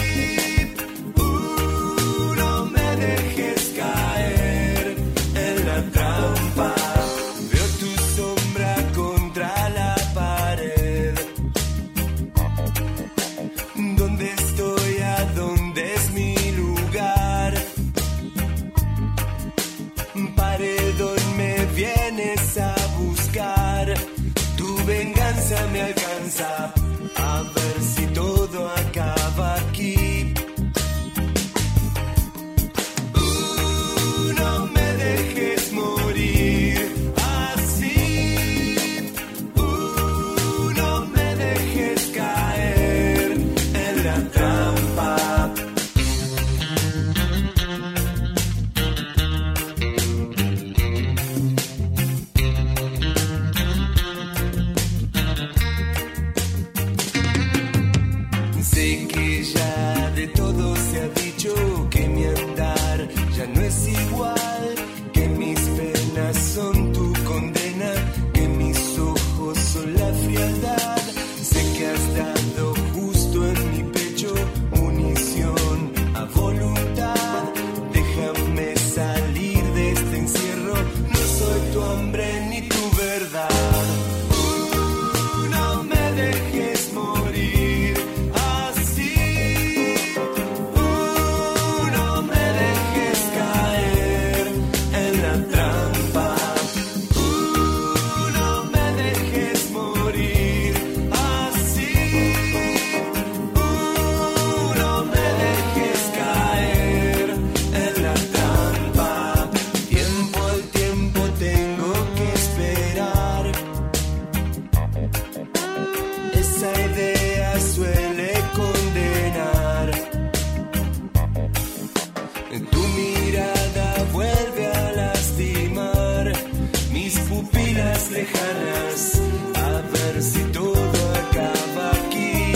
No me dejes caer en la trampa. Veo tu sombra contra la pared. ¿Dónde estoy? ¿A dónde es mi lugar? Paredón, me vienes a buscar. Tu venganza me alcanza, a ver si todo acaba aquí. No me dejes morir así. No me dejes caer en la trampa. Sé que ya de todo se ha dicho, que mi andar ya no es igual, que mis penas son tu condena, que mis ojos son la frialdad. Sé que has dado justo en mi pecho munición a voluntad. Déjame salir de este encierro, no soy tu hambre ni tu verdad. No me dejes morir así. No me dejes caer en la trampa. No me dejes morir así. No me dejes caer en la trampa. Tiempo al tiempo tengo que esperar. Esa idea suele condenar. Tu mirada vuelve a lastimar mis pupilas lejanas, a ver si todo acaba aquí.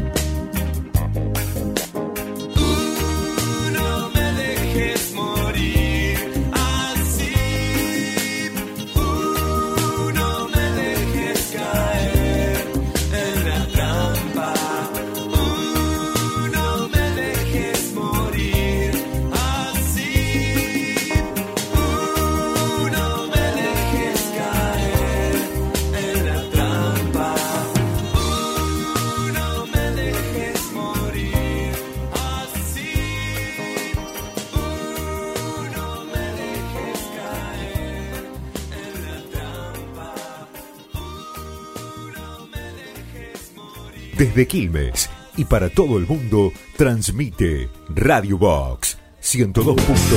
No me dejes morir así. No me dejes caer en la trampa. No me dejes morir así. No me dejes caer en la trampa. No me dejes morir así. No me dejes caer en la trampa. No me dejes morir. Desde Quilmes y para todo el mundo, transmite Radio Box 102.9.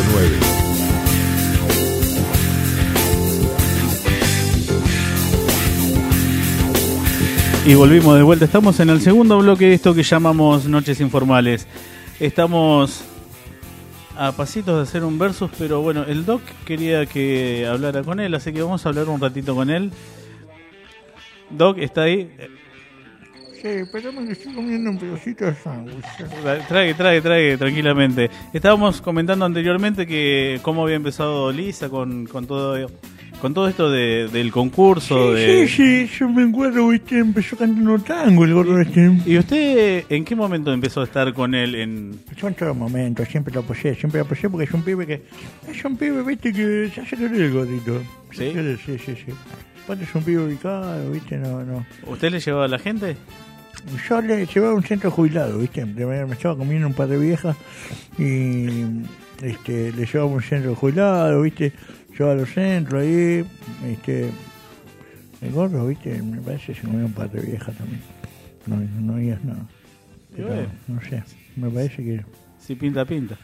Y volvimos de vuelta. Estamos en el segundo bloque de esto que llamamos Noches Informales. Estamos a pasitos de hacer un versus, pero bueno, el Doc quería que hablara con él, así que vamos a hablar un ratito con él. Doc, ¿está ahí? Sí, espérame que estoy comiendo un pedacito de sándwich. Trague, tranquilamente. Estábamos comentando anteriormente que cómo había empezado Lisa con todo esto del concurso. Sí, yo me acuerdo, ¿viste? Empezó cantando tango el gordo este. ¿Y usted en qué momento empezó a estar con él? Yo en todo momento, siempre lo apoyé porque es un pibe, ¿viste? Que se hace querer el gordito. ¿Sí? Sí. Aparte es un pibe ubicado, ¿viste? No. ¿Usted le llevaba a la gente? Yo le llevaba a un centro jubilado, ¿viste? Me estaba comiendo un par de viejas y le llevaba a un centro jubilado, ¿viste? Yo a los centros ahí, el gordo, ¿viste? Me parece que se comió un par de viejas también. No oías nada. Pero, bueno. no sé, me parece que... Si pinta, pinta.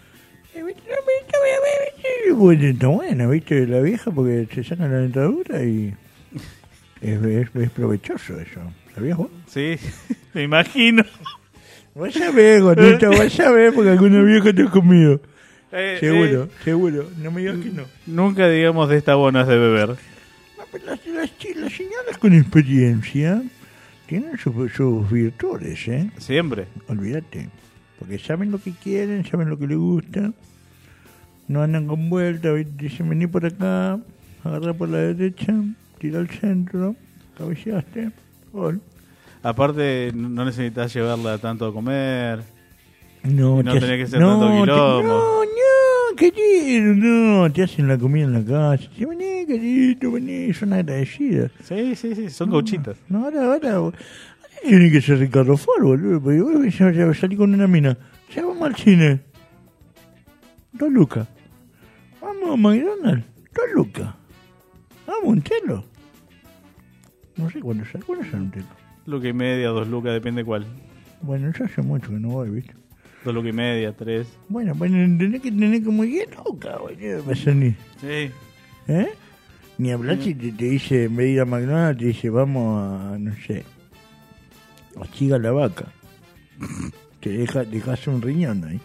Bueno, está buena, ¿viste? La vieja porque se saca la dentadura y es provechoso eso. ¿Sabías vos? Sí, me imagino. Vos sabés, gordito, vos sabés porque alguna vieja te ha comido. Seguro, no me digas que no. Nunca digamos de esta bonas de beber. No, pero las señoras con experiencia tienen sus virtudes, ¿eh? Siempre. Olvídate. Porque saben lo que quieren, saben lo que les gusta. No andan con vuelta, dicen vení por acá, agarra por la derecha, tira al centro, cabeceaste, gol. Aparte, no necesitas llevarla tanto a comer. No, no tenés que ser tanto quilombo. Querido, no, te hacen la comida en la casa. Dice, vení, querido, vení, son agradecidas. Sí, son gauchitas. No, ahora tiene que ser Ricardo Ford, boludo, porque vos salí con una mina. Ya vamos al cine. 2 lucas. Vamos a McDonald's. 2 lucas. Vamos, un telo. No sé cuándo sale. ¿Cuándo sale un telo? Luca y media, 2 lucas, depende cuál. Bueno, yo hace mucho que no voy, ¿viste? 2 lucas y media, 3. Bueno, tenés que tener como 10 lucas, boludo, para salir. Sí. ¿Eh? Ni hablar si te dice, en vez de ir a McDonald's, te dice, vamos a, no sé, a Chiga la Vaca. Te dejas un riñón ahí.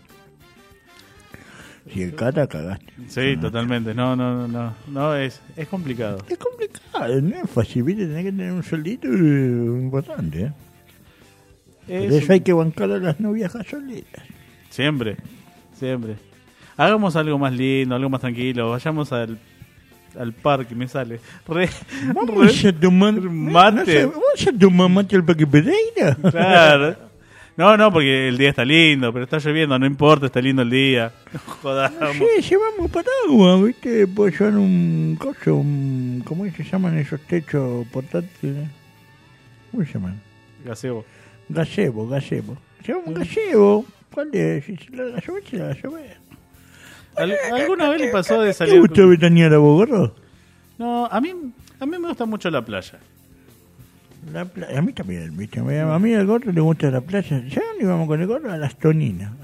Si el cata, cagaste. Sí, totalmente. No, es complicado. Es complicado, no es fácil, ¿viste? Tenés que tener un sueldito importante, ¿eh? Por eso hay que bancar a las novias gasolinas. Siempre. Hagamos algo más lindo, algo más tranquilo. Vayamos al parque, me sale. Vamos a tomar mate. ¿Vamos a tomar mate al Parque Pereira? Claro. No, porque el día está lindo, pero está lloviendo, no importa, está lindo el día. No jodamos. Sí, llevamos paraguas, ¿viste? Puedo llevar un coso, ¿cómo se llaman esos techos portátiles? ¿Cómo se llaman? Gazebo. Llevamos un gazebo. ¿Cuál es? Si la lluvia, se la va a llover. ¿Alguna vez le pasó de salir? ¿Te gusta veranear a vos, gordo? No, a mí me gusta mucho la playa. A mí también, ¿viste? A mí al gordo le gusta la playa. ¿Ya dónde íbamos con el gordo? A las Toninas,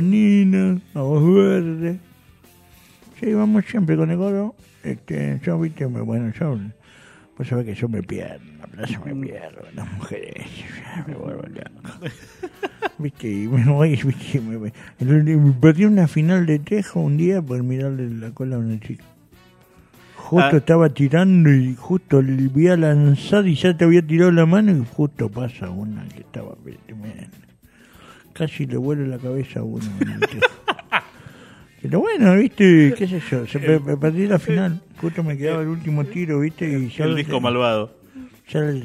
a Voz Verde. Sí, íbamos siempre con el gordo. Yo, ¿viste? Bueno, vos sabés que yo me pierdo, en la playa me pierdo, las mujeres, me vuelvo loco. ¿Viste? Y me voy, ¿viste? Me perdí una final de tejo un día por mirarle la cola a una chica. Justo estaba tirando y justo le vi a lanzar y ya te había tirado la mano y justo pasa una que estaba casi le vuela la cabeza a uno. Pero bueno, viste, qué sé yo, me perdí la final, justo me quedaba el último tiro, viste, y ya el disco malvado. Ya lo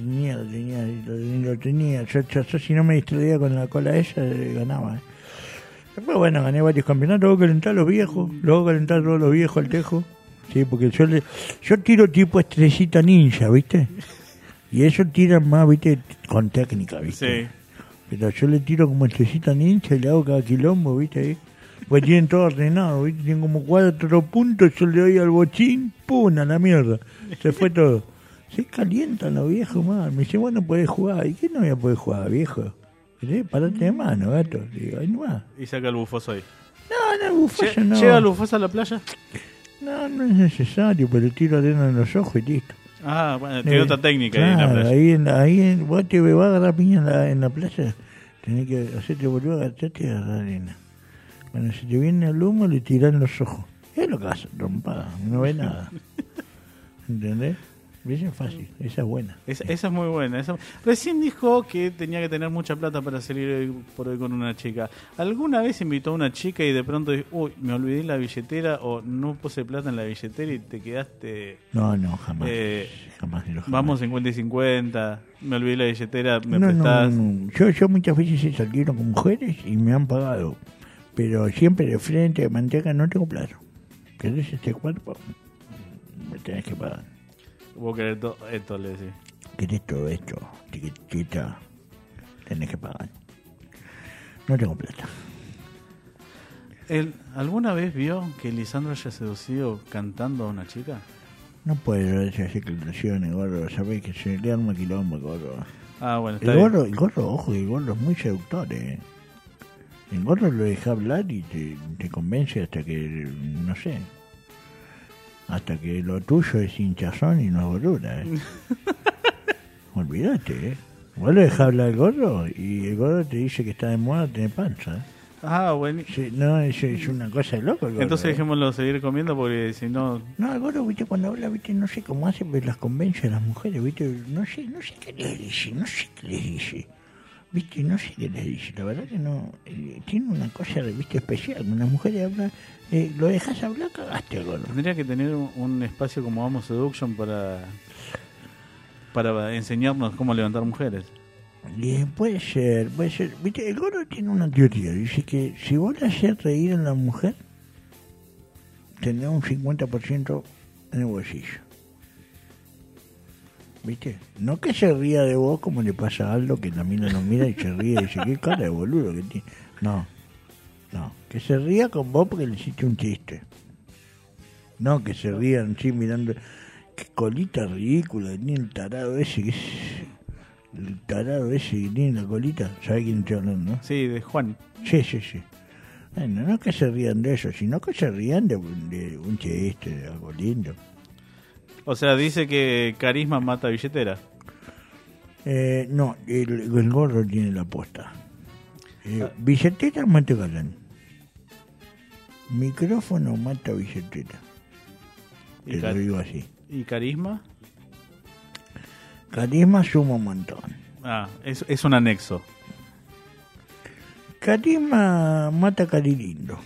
tenía, yo si no me distraía con la cola esa, ganaba. Después bueno, gané varios campeonatos, luego calentar los viejos, todos los viejos al tejo. Sí, porque yo tiro tipo estrellita ninja, ¿viste? Y ellos tiran más, ¿viste? Con técnica, ¿viste? Sí. Pero yo le tiro como estrellita ninja y le hago cada quilombo, ¿viste? Ahí. Pues tienen todo ordenado, ¿viste? Tienen como 4 puntos, yo le doy al bochín, ¡pum! A la mierda. Se fue todo. Se calientan los viejos, más. Me dice, bueno, podés jugar. ¿Y qué no voy a poder jugar, viejo? Parate de mano, gato. Digo, ahí nomás. Y saca el bufoso ahí. No, el bufoso no. ¿Llega el bufoso a la playa? No es necesario, pero tiro arena en los ojos y listo. Ah, bueno, tiene otra técnica claro, ahí en la playa. Ahí vos te vas a agarrar piña en la playa, tenés que hacerte boludo, agacharte y agarrar arena. Cuando se te viene el humo, le tirás en los ojos. Es lo que hace, trompada, no ve nada. ¿Entendés? Esa es fácil, esa es buena. Esa es muy buena. Recién dijo que tenía que tener mucha plata para salir por hoy con una chica. ¿Alguna vez invitó a una chica y de pronto dijo, uy, me olvidé la billetera o no puse plata en la billetera y te quedaste... No, jamás. Jamás. Vamos 50 y 50, me olvidé la billetera, me prestás... No. Yo muchas veces he salido con mujeres y me han pagado. Pero siempre de frente, de manteca, no tengo plata. ¿Querés este cuerpo? Me tenés que pagar. Vos querés esto, le decís. ¿Querés todo esto? Chiquitita, tenés que pagar. No tengo plata. ¿Alguna vez vio que Lisandro haya seducido cantando a una chica? No puede hacer declaraciones, gordo. Sabés que se le arma quilombo, gordo. Ah, bueno, está bien. El gorro, ojo, el gorro es muy seductor, El gorro lo deja hablar y te convence hasta que, no sé, hasta que lo tuyo es hinchazón y no es gordura, Olvídate, Vos lo dejás hablar al gorro y el gorro te dice que está de moda tener panza, Ah, bueno. Sí, no, es una cosa de loco el gorro. Entonces dejémoslo seguir comiendo porque si no... No, el gorro, viste, cuando habla, viste, no sé cómo hace, pero las convence a las mujeres, viste, no sé qué les dice, viste, no sé qué les dice, la verdad que no, tiene una cosa, viste, especial, cuando las mujeres hablan, lo dejas hablar, cagaste al gorro. Tendría que tener un espacio como Homo Seduction para enseñarnos cómo levantar mujeres. Puede ser, viste, el gorro tiene una teoría, dice que si vos le haces reír a la mujer, tenés un 50% en el bolsillo. ¿Viste? No que se ría de vos como le pasa a Aldo, que la mina lo mira y se ríe y dice, qué cara de boludo que tiene. No, que se ría con vos porque le hiciste un chiste. No, que se rían así mirando, qué colita ridícula que tiene el tarado ese, que tiene la colita. ¿Sabés quién estoy hablando, no? Sí, de Juan. Sí. Bueno, no que se rían de eso, sino que se rían de un chiste, de algo lindo. O sea, dice que carisma mata billetera. No, el gorro tiene la posta. Billetera mata galán. Micrófono mata billetera. Te lo digo así. ¿Y carisma? Carisma suma un montón. Ah, es un anexo. Carisma mata carilindo.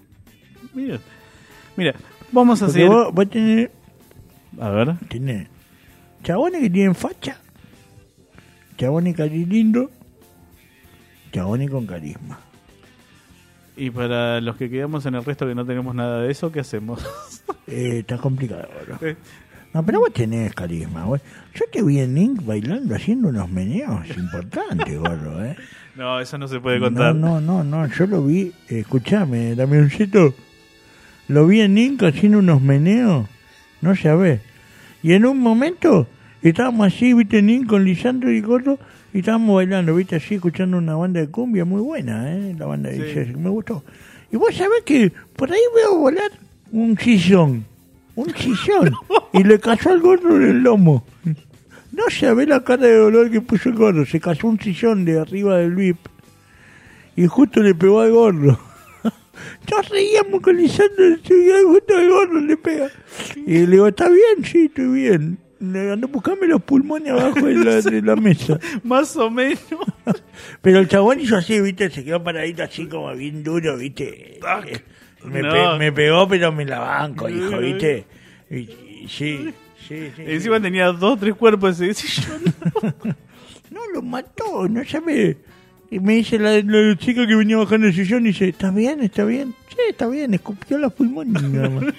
Mira, vamos a Porque seguir. vos tenés... A ver. Tenés chabones que tienen facha, chabones carilindo, chabones con carisma. Y para los que quedamos en el resto que no tenemos nada de eso, ¿qué hacemos? Está complicado, bro. No, pero vos tenés carisma, güey. Yo te vi en Link bailando, haciendo unos meneos importantes, gorro, No, eso no se puede contar. No, yo lo vi, escuchame, Damioncito, lo vi en Link haciendo unos meneos, no sabés. Y en un momento estábamos así, viste, Nin con Lisandro y Gordo, y estábamos bailando, viste, así, escuchando una banda de cumbia muy buena, la banda de jazz, que me gustó. Y vos sabés que por ahí veo volar un sillón, y le cayó al Gordo en el lomo. No sabés la cara de dolor que puso el Gordo, se cayó un sillón de arriba del VIP, y justo le pegó al Gordo. Nos reíamos con Lisandro, y justo al Gordo le pega. Y le digo, ¿está bien? Sí, estoy bien. Ando buscame los pulmones abajo de la mesa. Más o menos. Pero el chabón hizo así, viste, se quedó paradito así como bien duro, viste. Me pegó, pero me la banco, hijo, viste. Sí. Encima tenía 2 o 3 cuerpos ese sillón. No, lo mató, no sabés. Y me dice la chica que venía bajando el sillón y dice, ¿está bien? Sí, está bien, escupió los pulmones nada más.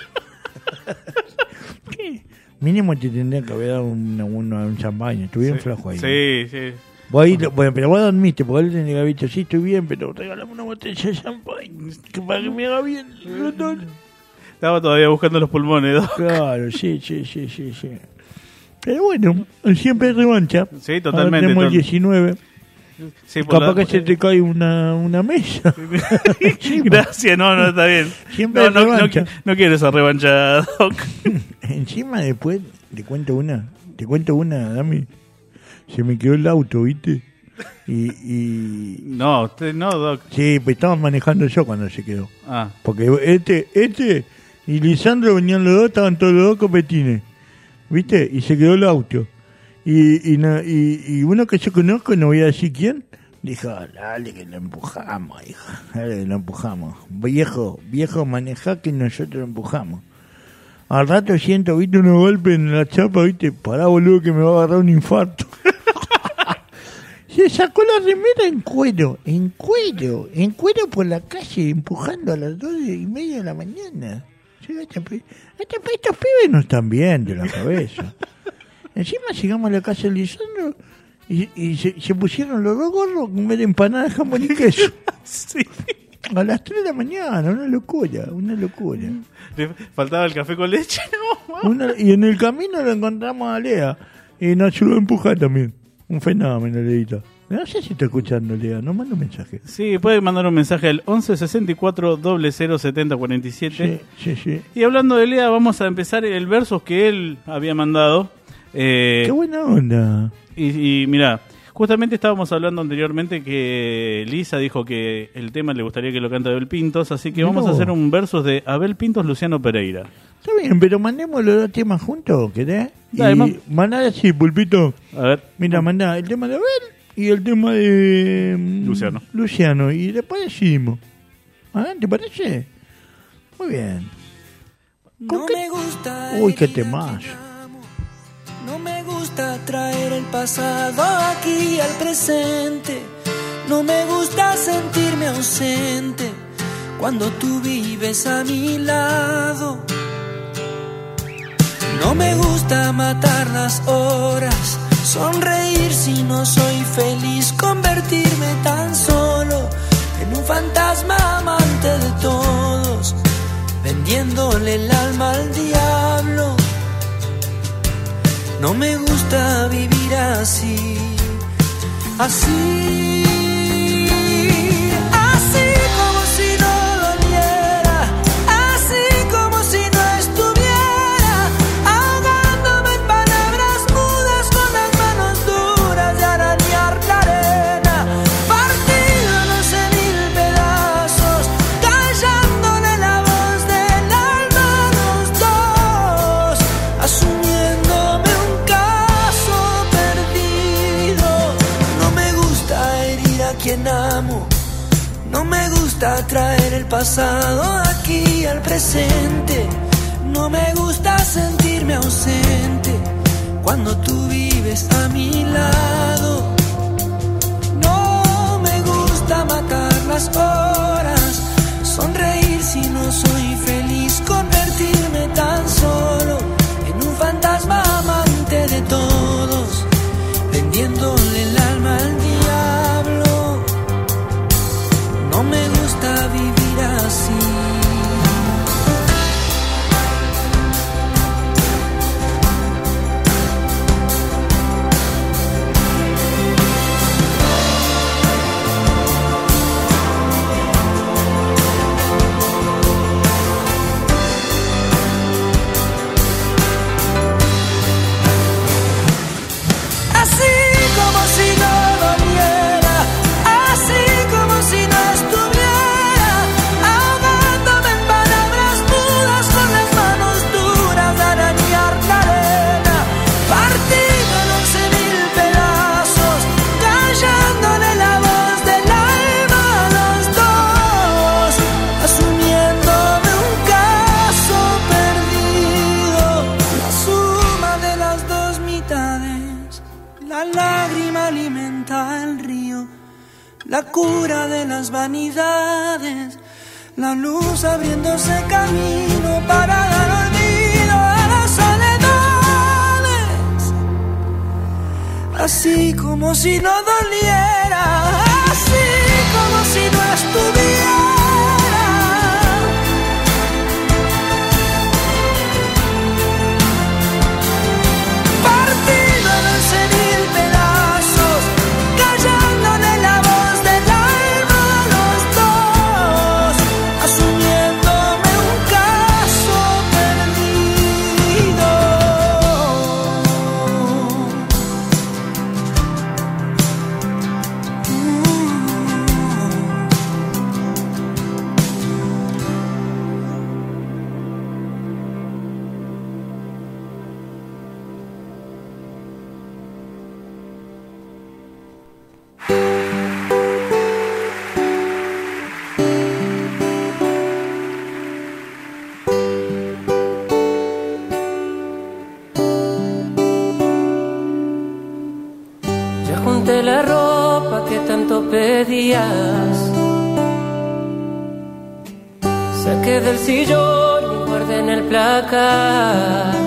¿Qué? Mínimo te tendría que haber dado un champaña, estuve bien flaco ahí. Sí. Bueno, pero vos dormiste, porque él tenía que haber dicho, sí, estoy bien, pero regálame una botella de champaña, que para que me haga bien. Estaba todavía buscando los pulmones, ¿no? Claro, sí. Pero bueno, siempre hay revancha. Sí, totalmente. Ahora tenemos el 19. Sí, capaz que se te cae una mesa. Gracias, no, está bien. Siempre no quiero esa revancha, Doc. Encima después, te cuento una, Dami. Se me quedó el auto, ¿viste? Y... No, usted no, Doc. Sí, pues estaba manejando yo cuando se quedó. Ah. Porque este y Lisandro venían los dos, estaban todos los dos copetines, ¿viste? Y se quedó el auto. Y uno que yo conozco, no voy a decir quién, dijo, dale que lo empujamos, hijo, dale que lo empujamos. Viejo, manejá que nosotros lo empujamos. Al rato siento, viste, unos golpes en la chapa, viste, pará boludo que me va a agarrar un infarto. Se sacó la remera en cuero por la calle, empujando a las 2:30 de la mañana. Estos pibes no están bien de la cabeza. Encima llegamos a la casa de Lisandro y se pusieron los dos gorros con ver empanadas de jamón y queso. Sí. A las 3 de la mañana, una locura. ¿Le faltaba el café con leche? No, y en el camino lo encontramos a Lea y nos ayudó a empujar también. Un fenómeno, Leito. No sé si está escuchando, Lea. No manda un mensaje. Sí, puede mandar un mensaje al 11 64 00 70 47. Sí. Y hablando de Lea, vamos a empezar el versus que él había mandado. Qué buena onda. Y mirá, justamente estábamos hablando anteriormente que Lisa dijo que el tema le gustaría que lo cante Abel Pintos, así que vamos a hacer un versus de Abel Pintos, Luciano Pereira. Está bien, pero mandemos los dos temas juntos, ¿querés? Dale, mandá así, Pulpito. A ver. Mira, mandá el tema de Abel y el tema de Luciano. Y después decidimos. ¿Te parece? Muy bien. No me gusta. Uy, qué temazo. No me gusta traer el pasado aquí al presente. No me gusta sentirme ausente cuando tú vives a mi lado. No me gusta matar las horas, sonreír si no soy feliz, convertirme tan solo en un fantasma amante de todos, vendiéndole el alma al diablo. No me gusta vivir así, así, así como si no doliera, así como si no estuviera, ahogándome en palabras mudas con las manos duras de arañar la arena, partido en 11.000 pedazos, callándole la voz del alma a los dos, asumiéndome un caso perdido. No me gusta herir a quien amo, no me gusta traer el pasado aquí al presente, no me gusta sentirme ausente cuando tú vives a mi lado. No me gusta matar las horas, sonreír si no soy feliz, convertirme tan solo en un fantasma amante de todos, vendiéndole el alma al diablo. No me gusta vivir así. Así como si no doliera, así como si no estuviera, ahogándome en palabras mudas con las manos duras de arañar la arena, partido en 11.000 pedazos, callándole la voz del alma a los dos, asumiéndome un caso perdido, la suma de las dos mitades. La lágrima alimenta el río, la cura de las vanidades, la luz abriéndose camino para dar olvido a las soledades. Así como si no doliera, así como si no estuviera, partido en 11.000 pedazos, callándole la voz del alma a los dos, asumiéndome un caso perdido. Ya junté la ropa que tanto pedías, saqué del sillón y guardé en el placar,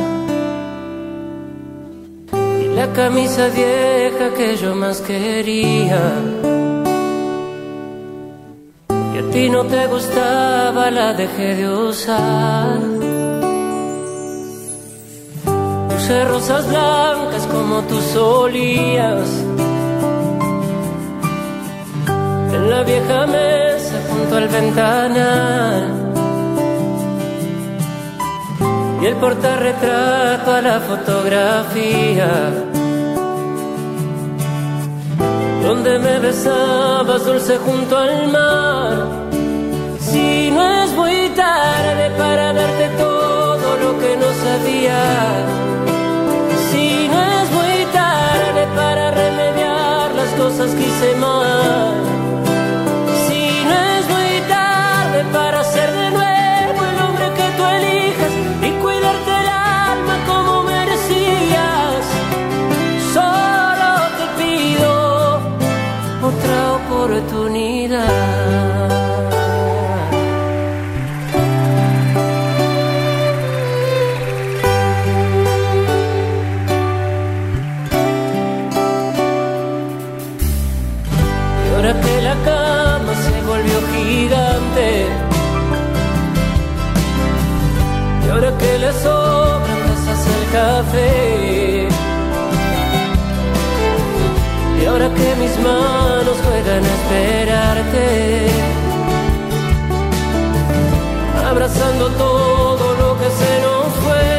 y la camisa vieja que yo más quería, y a ti no te gustaba, la dejé de usar. Puse rosas blancas como tú solías, en la vieja mesa junto al ventanal, y el portarretrato a la fotografía, donde me besabas dulce junto al mar. Si no es muy tarde para darte todo lo que no sabía, si no es muy tarde para remediar las cosas que hice mal, si no es muy tarde para ser de nuevo el hombre que tú elijas y cuidarte el alma como merecías, solo te pido otra oportunidad. Ahora que la cama se volvió gigante, y ahora que le sobran tazas al café, y ahora que mis manos juegan a esperarte, abrazando todo lo que se nos fue,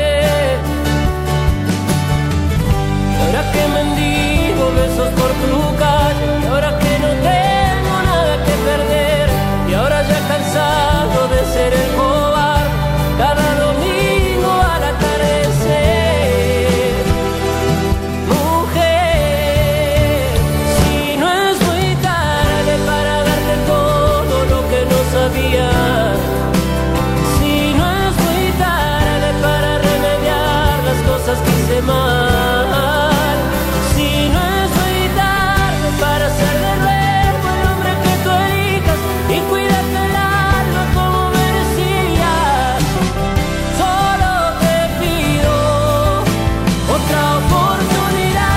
y ahora que mendigo besos por tu calle, y ahora que no tengo nada que perder, y ahora ya cansado de ser el cobarde cada domingo al atardecer. Mujer, si no es muy tarde para darte todo lo que no sabía, si no es muy tarde para remediar las cosas que hice mal, si no es muy tarde para ser de nuevo el hombre que tú elijas y cuidarte el alma como merecías, solo te pido otra oportunidad.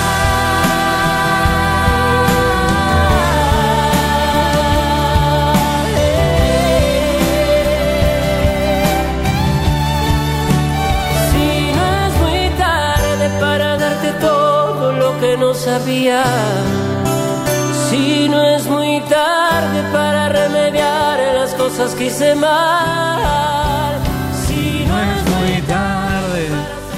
Si no es muy tarde para darte todo lo que no sabía, si no es muy tarde para remediar las cosas que hice mal, si no es muy tarde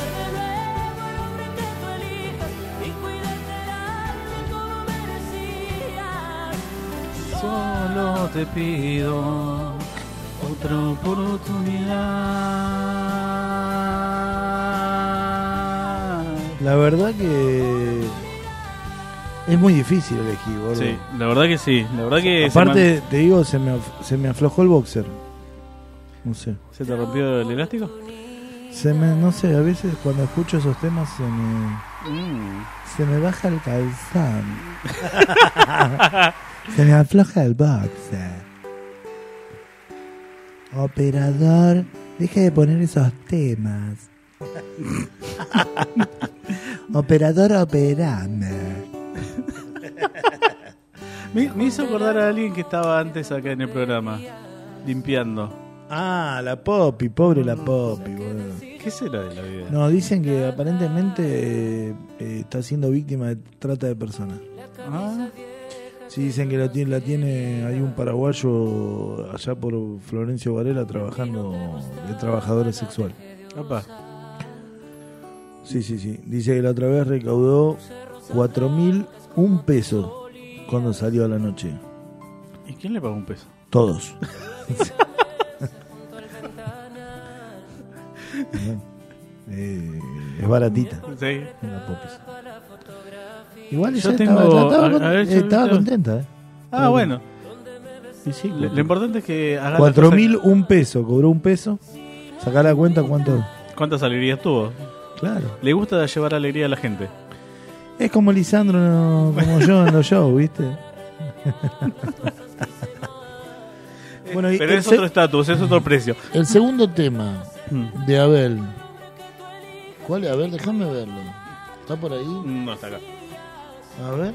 y cuídate el alma como merecías, Solo te pido otra oportunidad. La verdad que es muy difícil elegir, boludo. Sí, la verdad que sí. La verdad que Aparte, te digo, se me aflojó el boxer. No sé. ¿Se te rompió el elástico? No sé, a veces cuando escucho esos temas se me baja el calzón. Se me afloja el boxer. Operador, deja de poner esos temas. Operador, operame. Me hizo acordar a alguien que estaba antes acá en el programa, limpiando. Ah, la Poppy, pobre la Poppy, boludo. ¿Qué será de la vida? No, dicen que aparentemente está siendo víctima de trata de personas. Ah, Sí, dicen que la tiene, hay un paraguayo allá por Florencio Varela trabajando de trabajadora sexual. opa. Sí. Dice que la otra vez recaudó 4.001 pesos cuando salió a la noche. ¿Y quién le pagó un peso? Todos. Es baratita. Sí. La Poppy. Igual Yo ella tengo- estaba contenta. Ah, bueno. Y sí, Lo importante es que haga 4.001 pesos, cobró un peso. Sacá la cuenta cuánto. ¿Cuántas alegrías tuvo? Claro. Le gusta llevar alegría a la gente. Es como Lisandro, como yo en los shows, ¿viste? Bueno, y Pero el es otro estatus, es otro precio. El segundo tema de Abel. ¿Cuál es? A ver, déjame verlo. ¿Está por ahí? No está acá. A ver.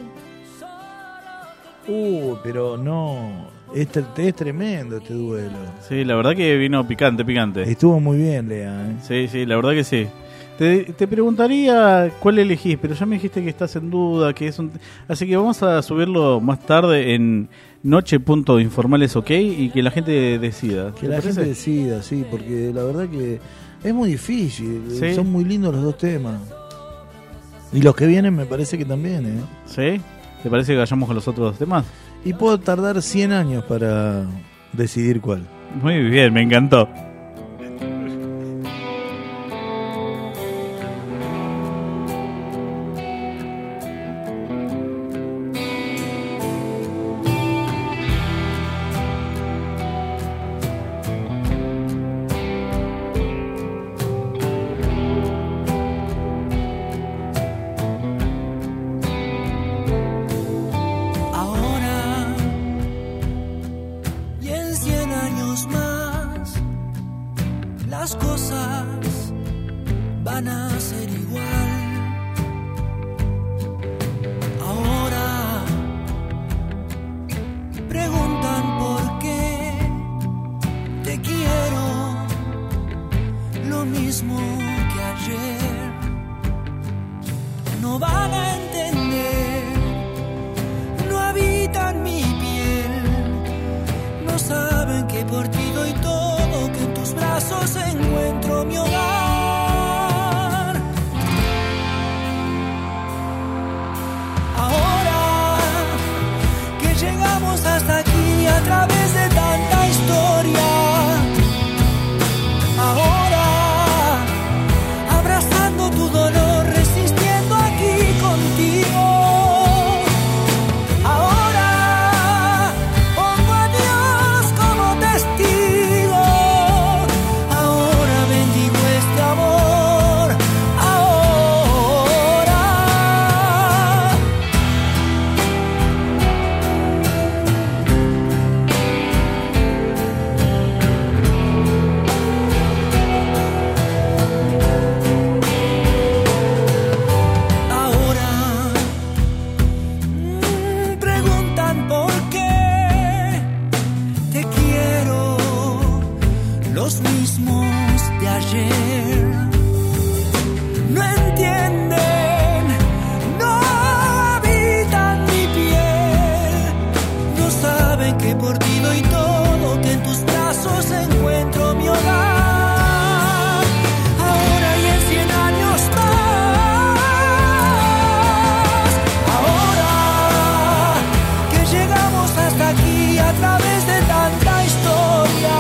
Pero no. Es tremendo este duelo. Sí, la verdad que vino picante. Estuvo muy bien, Lea. Sí, la verdad que sí. Te preguntaría cuál elegís, pero ya me dijiste que estás en duda, que es así que vamos a subirlo más tarde en noche.informales, ok, y que la gente decida. Que la gente decida, sí, porque la verdad que es muy difícil. ¿Sí? Son muy lindos los dos temas. Y los que vienen me parece que también, ¿eh? ¿Sí? ¿Te parece que vayamos con los otros temas? Y puedo tardar 100 años para decidir cuál. Muy bien, me encantó.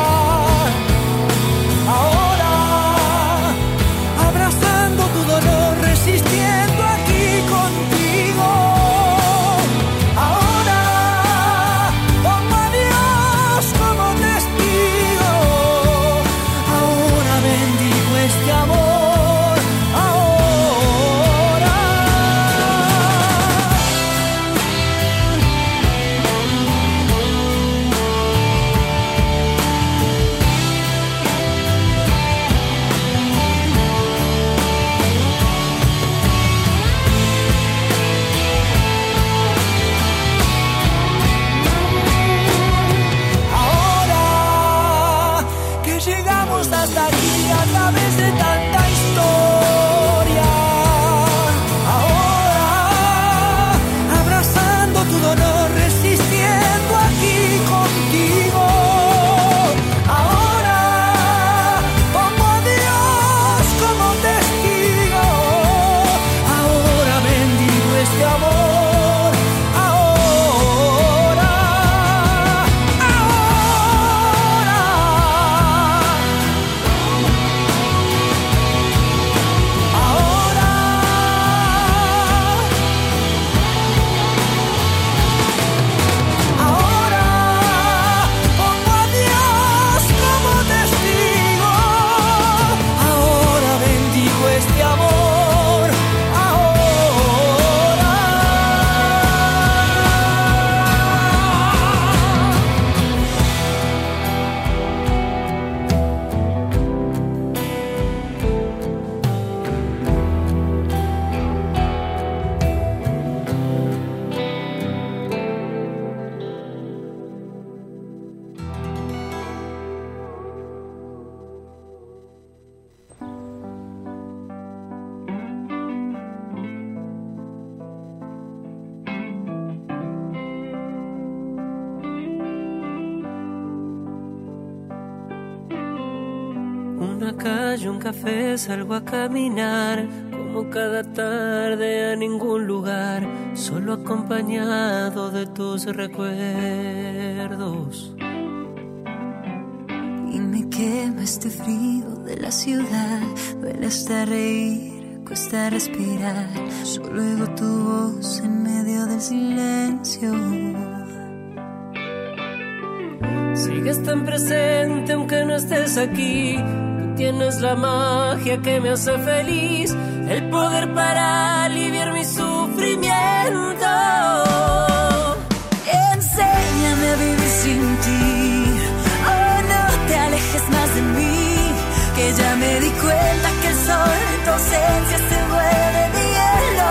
Abrazando tu dolor. Una calle, un café, salgo a caminar, como cada tarde a ningún lugar, solo acompañado de tus recuerdos. Y me quema este frío de la ciudad, duele hasta reír, cuesta respirar, solo oigo tu voz en medio del silencio. Sigues tan presente aunque no estés aquí. Tú tienes la magia que me hace feliz, el poder para aliviar mi sufrimiento. Enséñame a vivir sin ti, oh no te alejes más de mí, que ya me di cuenta que el sol en tu ausencia se vuelve de hielo.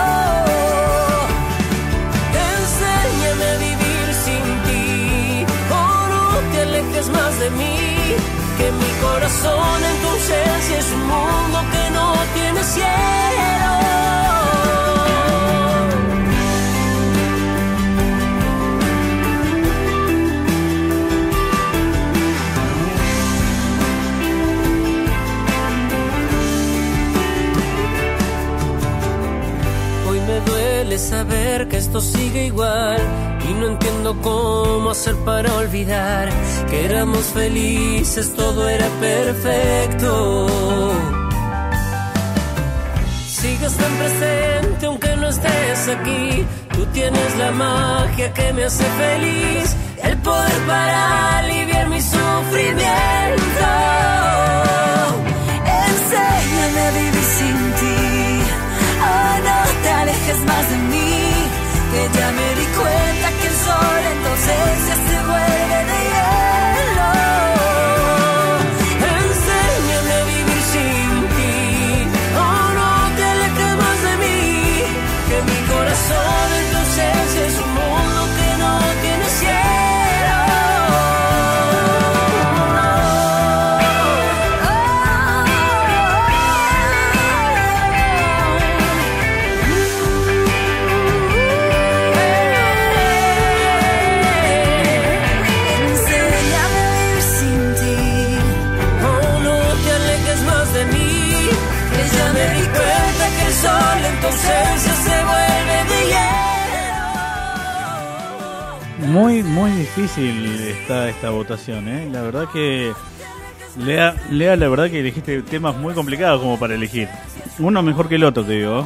Enséñame a vivir sin ti, oh no te alejes más de mí, que mi corazón en tu ausencia es un mundo que no tiene cielo. Me duele saber que esto sigue igual y no entiendo cómo hacer para olvidar que éramos felices, todo era perfecto. Sigues tan presente aunque no estés aquí, tú tienes la magia que me hace feliz, el poder para aliviar mi sufrimiento. Enséñame a vivir sin ti, oh no te alejes más de mí, que ya me di cuenta que el sol en tu ausencia se vuelve de hielo. Enséñame a vivir sin ti, oh no te alejes más de mí, que mi corazón en tu ausencia es un mundo que no tiene cielo. Se vuelve de hielo. Muy difícil está esta votación, ¿eh? La verdad que Lea, la verdad que elegiste temas muy complicados como para elegir. Uno mejor que el otro, te digo.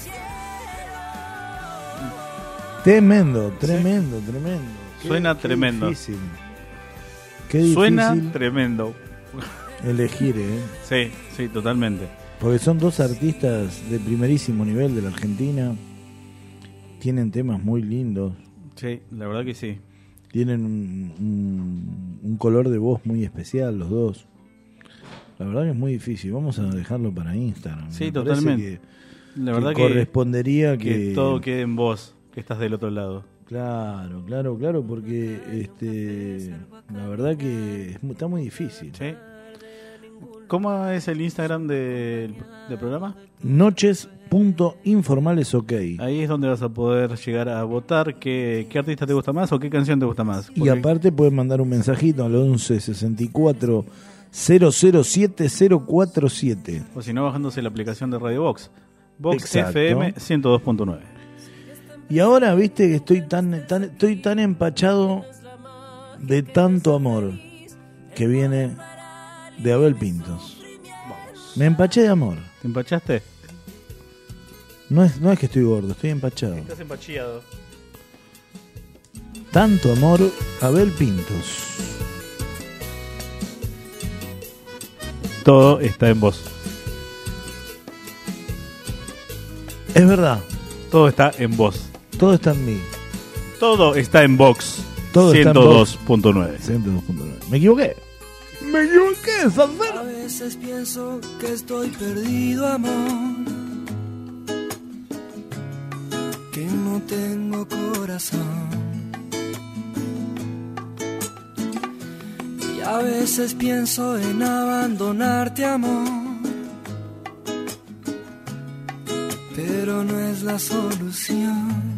Tremendo. Qué Suena tremendo. Difícil. Qué difícil. Suena tremendo. Elegir, Sí, totalmente. Porque son dos artistas de primerísimo nivel de la Argentina. Tienen temas muy lindos. Sí, la verdad que sí. Tienen un color de voz muy especial los dos. La verdad que es muy difícil. Vamos a dejarlo para Instagram. Sí, Me totalmente. La verdad que correspondería que todo quede en vos, que estás del otro lado. Claro, porque la verdad que está muy difícil. Sí. ¿Cómo es el Instagram del programa? Noches.informalesok. Ahí es donde vas a poder llegar a votar qué artista te gusta más o qué canción te gusta más. Porque... Y aparte puedes mandar un mensajito al 11 64 007 047. O si no, bajándose la aplicación de Radio Box. Box Exacto. FM 102.9. Y ahora, viste que estoy tan empachado de tanto amor que viene de Abel Pintos. Vamos. Me empaché de amor. ¿Te empachaste? No es que estoy gordo, estoy empachado. Estás empachillado. Tanto amor, Abel Pintos. Todo está en vos. Es verdad. Todo está en vos. Todo está en mí. Todo está en Vox. Todo 102.9. 102.9. Me equivoqué, Sanfer. A veces pienso que estoy perdido, amor, que no tengo corazón. Y a veces pienso en abandonarte, amor, pero no es la solución.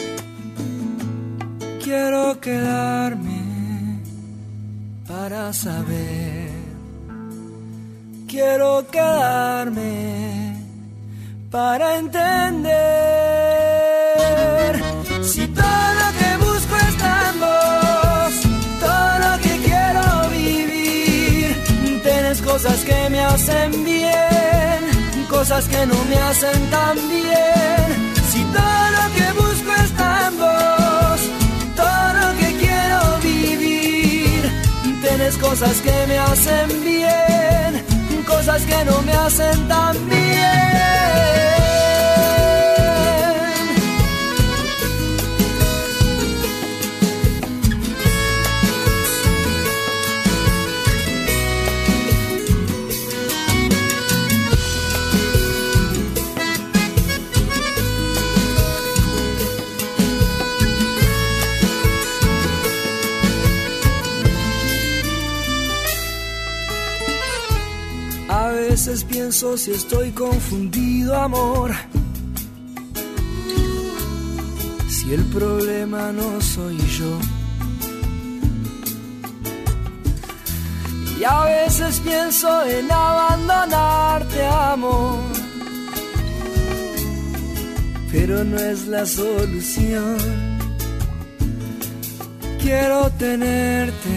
Quiero quedarme para saber quiero quedarme para entender si todo lo que busco está en vos, todo lo que quiero vivir. Tenés cosas que me hacen bien, cosas que no me hacen tan bien. Si todo lo que busco está en vos, todo lo que quiero vivir. Tenés cosas que me hacen bien, cosas que no me hacen tan bien. A veces pienso si estoy confundido, amor, si el problema no soy yo. Y a veces pienso en abandonarte, amor, pero no es la solución. Quiero tenerte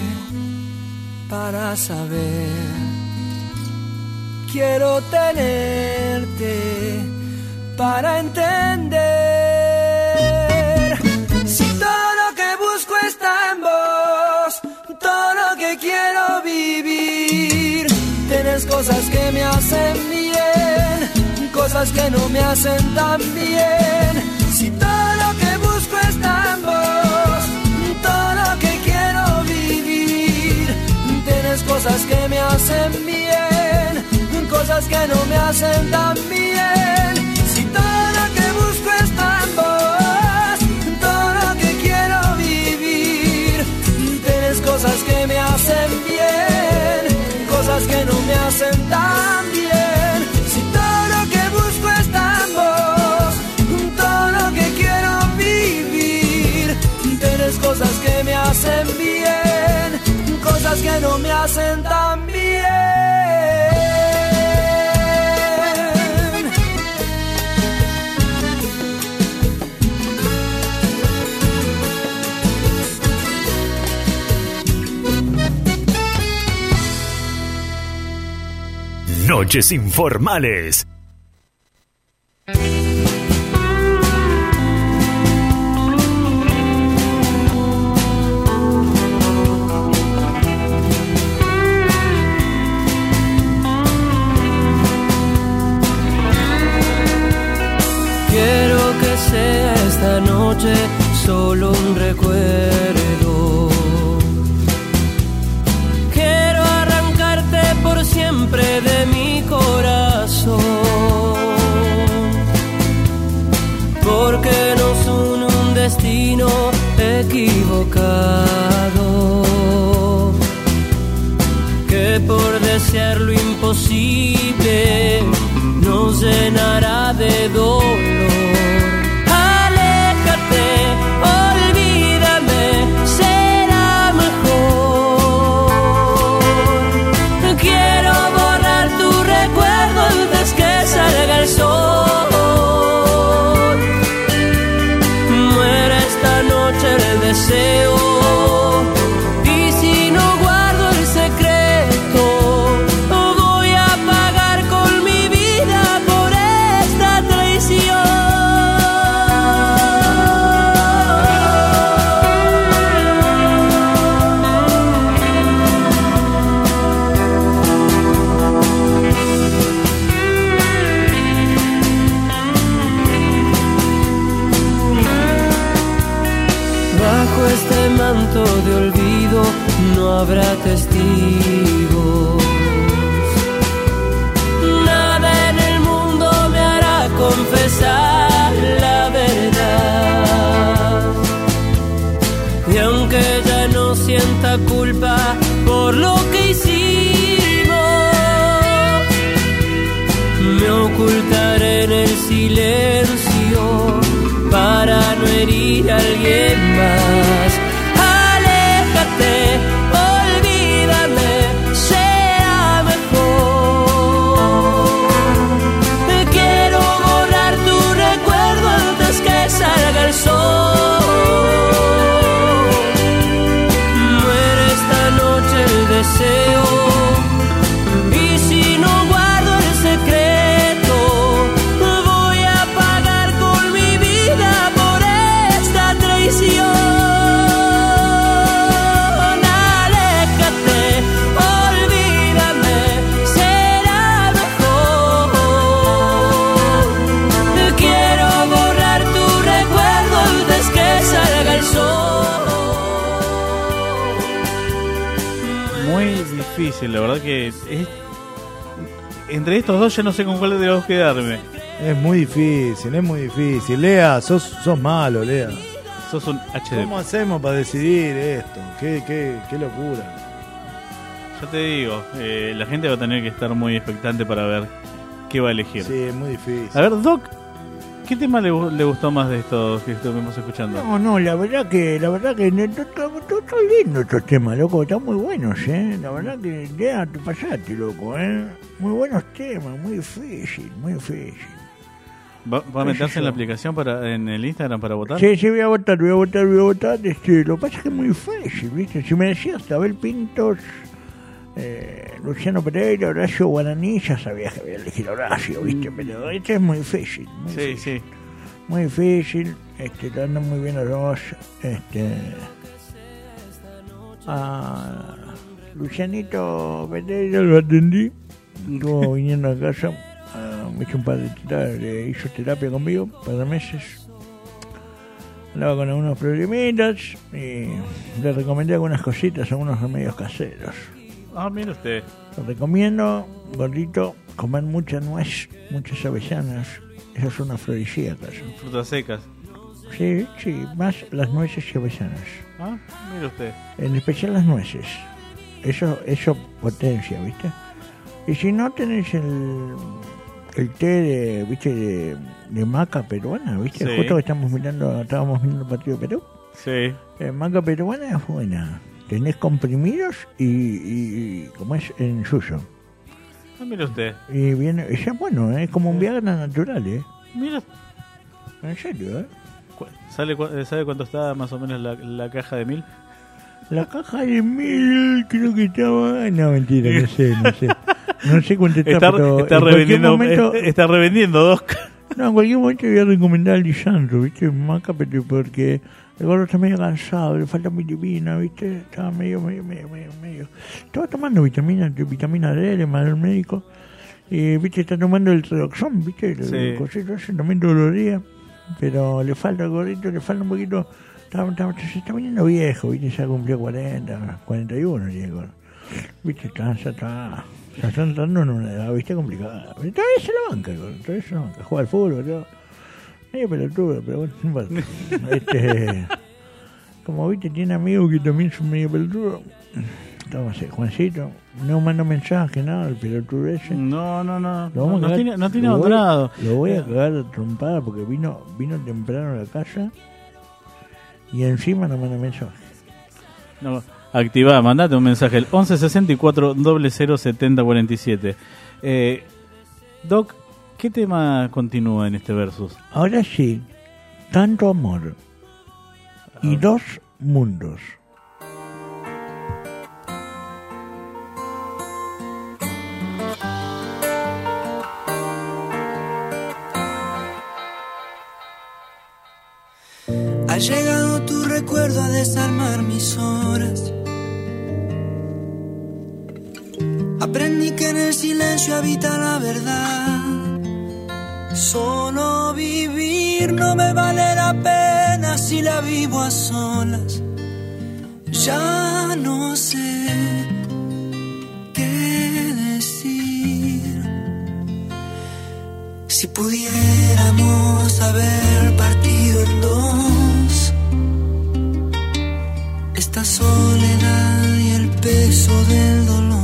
para saber. Quiero tenerte para entender si todo lo que busco está en vos, todo lo que quiero vivir. Tenés cosas que me hacen bien, cosas que no me hacen tan bien. Si todo lo que busco está en vos, todo lo que quiero vivir. Tenés cosas que me hacen bien, cosas que no me hacen tan bien. Si todo lo que busco está en vos, todo lo que quiero vivir. Tienes cosas que me hacen bien, cosas que no me hacen tan bien. Si todo lo que busco está en vos, todo lo que quiero vivir. Tienes cosas que me hacen bien, cosas que no me hacen tan bien. Noches informales. Quiero que sea esta noche solo un recuerdo. Quiero arrancarte por siempre de mi corazón, porque nos une un destino equivocado, que por desear lo imposible nos llenará de dolor. Aléjate, olvídame, será mejor. Quiero borrar tu recuerdo antes que salga el sol. Muera esta noche el deseo. Y si no guardo el secreto, voy a pagar con mi vida por esta traición. Bajo este manto de olvido no habrá testigos. Nada en el mundo me hará confesar la verdad. Y aunque ya no sienta culpa por lo que hicimos, me ocultaré en el silencio para no herir a alguien más. Aléjate, olvídame, sea mejor. Difícil, la verdad que entre estos dos ya no sé con cuál de los dos quedarme. Es muy difícil. Lea, sos malo, Lea. Sos un HD. ¿Cómo hacemos para decidir esto? Qué locura. Ya te digo, la gente va a tener que estar muy expectante para ver qué va a elegir. Sí, es muy difícil. A ver, Doc, ¿qué tema le gustó más de estos que estuvimos escuchando? No, la verdad que está lindo estos temas, loco, están muy buenos, La verdad que ya te pasaste, loco, Muy buenos temas, muy difícil. ¿Va a meterse en la aplicación en el Instagram para votar? Sí, voy a votar. Lo que pasa es que es muy fácil, ¿viste? Si me decías Abel Pintos, Luciano Pereira, Horacio Guaraní, ya sabías que había elegido Horacio, ¿viste? Pero este es muy difícil. Sí. Muy difícil, andan muy bien los dos. A Lucianito Pereira lo atendí, estuvo viniendo a casa, me hizo un par de hizo terapia conmigo, un par de meses. Andaba con algunos problemitas y le recomendé algunas cositas, algunos remedios caseros. Mire usted. Te recomiendo, gordito, comer mucha nuez, muchas avellanas. Esas son afrodisíacas. Frutas secas. Sí, más las nueces y avellanas. Mire usted. En especial las nueces. Eso potencia, ¿viste? Y si no tenés el té de maca peruana, ¿viste? Sí. Justo que estábamos mirando el partido de Perú. Sí. Maca peruana es buena. Tenés comprimidos y como es en suyo. Mire usted. Y viene, ya bueno, es como un Viagra natural, Mira. En serio, ¿Sabe cuánto está más o menos la caja de 1000? La caja de 1000 creo que estaba... No, mentira, no sé. No sé cuánto está, pero está revendiendo, Doc. No, en cualquier momento voy a recomendar al Lisandro, ¿viste? Maca, pero porque el gordo está medio cansado, le falta vitamina, ¿viste? Estaba medio. Estaba tomando vitamina D, le mandó el médico. Y, ¿viste? Está tomando el Redoxon, ¿viste? El cosito ese, también todos los días. Pero le falta al gordito, le falta un poquito. Se está viniendo viejo, ¿viste? Ya cumplió 40, 41, Diego. ¿Viste? Está entrando en una edad, ¿viste? Complicada. Pero todavía se la banca, juega al fútbol, todo. Medio pelotudo, pero bueno. Como viste, tiene amigos que también son medio pelotudos. Entonces, Juancito, no manda mensaje, nada, el pelotudo ese. No tiene abandonado. Lo voy a cagar de trompada porque vino temprano a la casa y encima no manda mensaje. No, activá, mandate un mensaje, el 1164 00 70 47. Doc, ¿qué tema continúa en este versus? Ahora sí, tanto amor y dos mundos. Ha llegado tu recuerdo a desarmar mis horas. Aprendí que en el silencio habita la verdad. Solo vivir no me vale la pena si la vivo a solas. Ya no sé qué decir. Si pudiéramos haber partido en dos, esta soledad y el peso del dolor.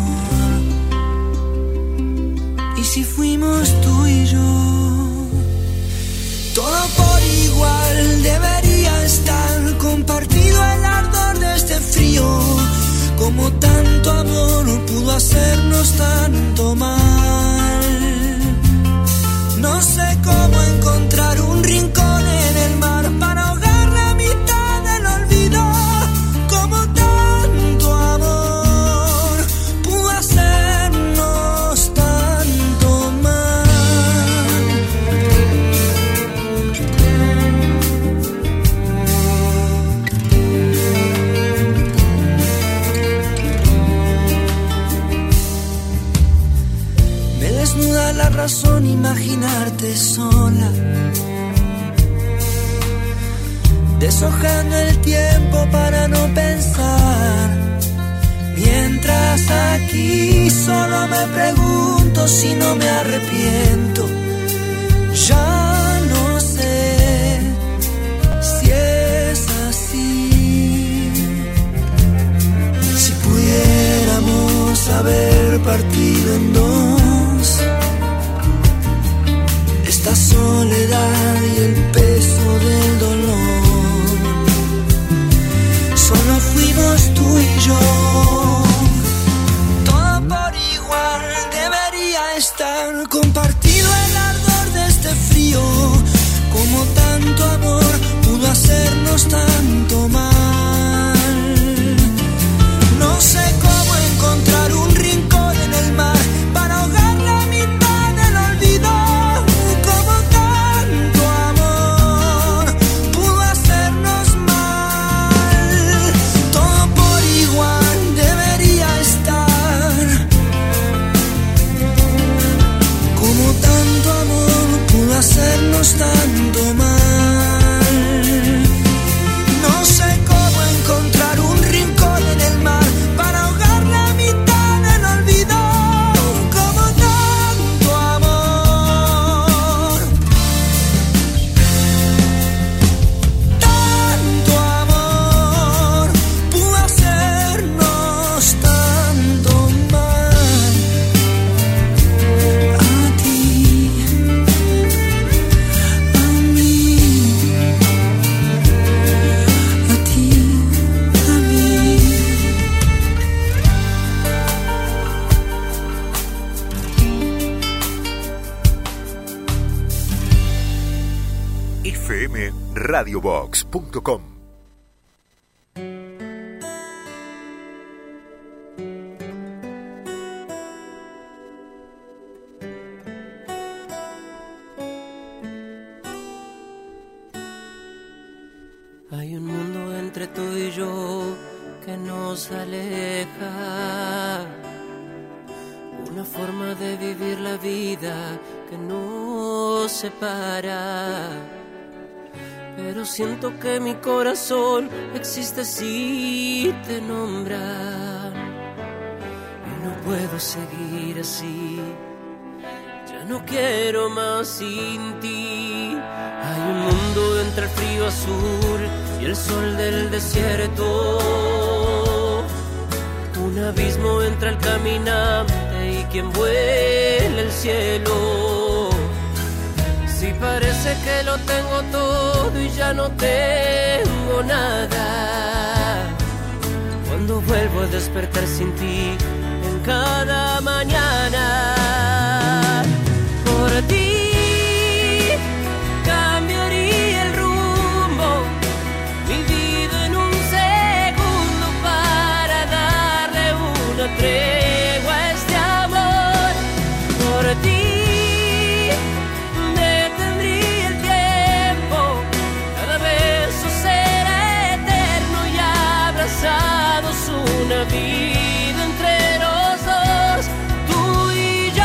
Y si fuimos tú y yo, todo por igual debería estar compartido el ardor de este frío. Como tanto amor pudo hacernos tanto mal. No sé cómo encontrar un rincón en el mar para ahogar la mitad del olvido. Como tanto amor pudo hacernos tanto mal. Me desnuda la razón imaginarte sola, deshojando el tiempo para no pensar, mientras entras aquí, solo me pregunto si no me arrepiento. Ya no sé si es así. Si pudiéramos haber partido en dos, esta soledad y el peso del dolor, solo fuimos tú y yo. Todo por igual debería estar compartido el ardor de este frío. Como tanto amor pudo hacernos tanto mal. No sé cómo encontrar un rincón en el mar para ahogar la mitad del olvido. Como tanto amor pudo hacernos mal. Todo por igual debería estar. Como tanto amor pudo hacernos tanto mal. No sé cómo encontrar un rincón en el mar para ahogar la mitad del olvido. Como tanto amor. Tanto amor pudo hacernos tanto mal. A ti, a mí, a ti, a mí. fmradiobox.com. Hay un mundo entre tú y yo que nos aleja, una forma de vivir la vida que nos separa. Pero siento que mi corazón existe si te nombran. Y no puedo seguir así, ya no quiero más sin ti. Hay un mundo entre el frío azul y el sol del desierto, un abismo entre el caminante y quien vuela el cielo. Si parece que lo tengo todo y ya no tengo nada, cuando vuelvo a despertar sin ti en cada mañana. Por ti cambiaría el rumbo, mi vida en un segundo para darle una tregua a este amor. Por ti detendría el tiempo, cada beso será eterno y abrazados una vida entre los dos, tú y yo.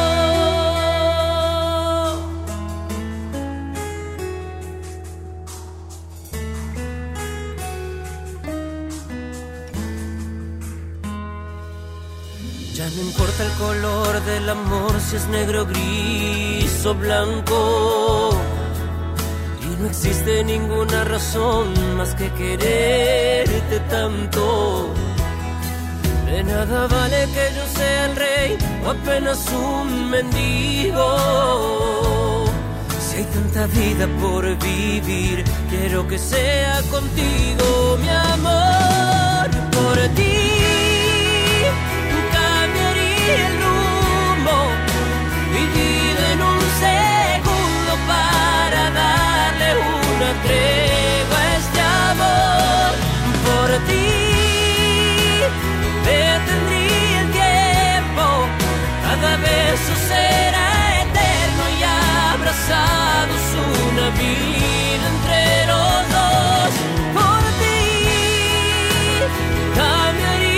Ya no importa el color del amor, si es negro, gris o blanco, y no existe ninguna razón más que quererte tanto. De nada vale que yo sea el rey o apenas un mendigo. Si hay tanta vida por vivir, quiero que sea contigo, mi amor. Por ti cambiaría el rumbo, mi vida en un segundo para darle una tregua a este amor. Por ti detendría el tiempo, cada beso será eterno y abrazados una vida entre los dos. Por ti cambiaría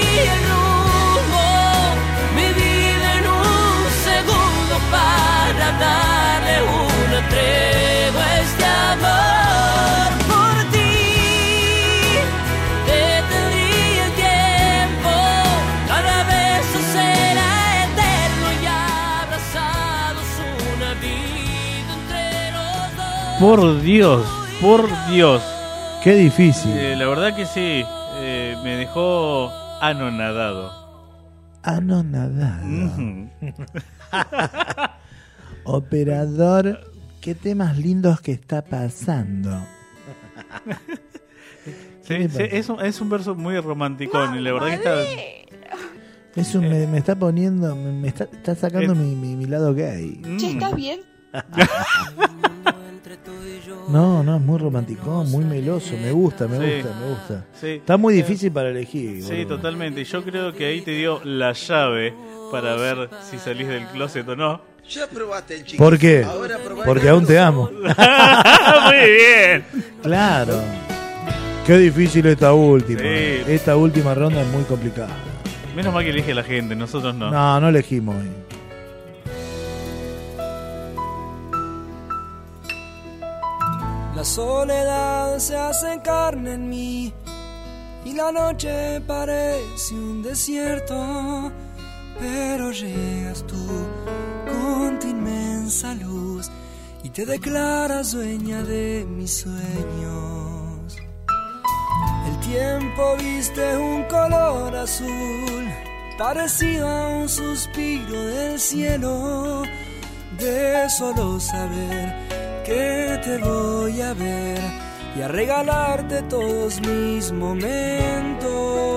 Por Dios, por Dios. Qué difícil. La verdad que sí, me dejó anonadado. Anonadado. Ujú. Operador, qué temas lindos que está pasando. Sí, sí, es un verso muy romanticón y la verdad que está... Eso me está poniendo, me está sacando mi lado gay. Che, ¿estás bien? No, es muy romanticón, muy meloso, me gusta. Sí. Está muy difícil para elegir. Sí, boludo. totalmente. Y yo creo que ahí te dio la llave para ver si salís del closet o no. Ya probaste el chiquito. ¿Por qué? Ahora probá Porque el aún te amo. Muy bien. Claro. Qué difícil esta última. Sí. Esta última ronda es muy complicada. Menos mal que elige la gente, nosotros no. No elegimos. La soledad se hace carne en mí y la noche parece un desierto, pero llegas tú con tu inmensa luz y te declaras dueña de mis sueños. El tiempo viste un color azul parecido a un suspiro del cielo, de solo saber que te voy a ver y a regalarte todos mis momentos.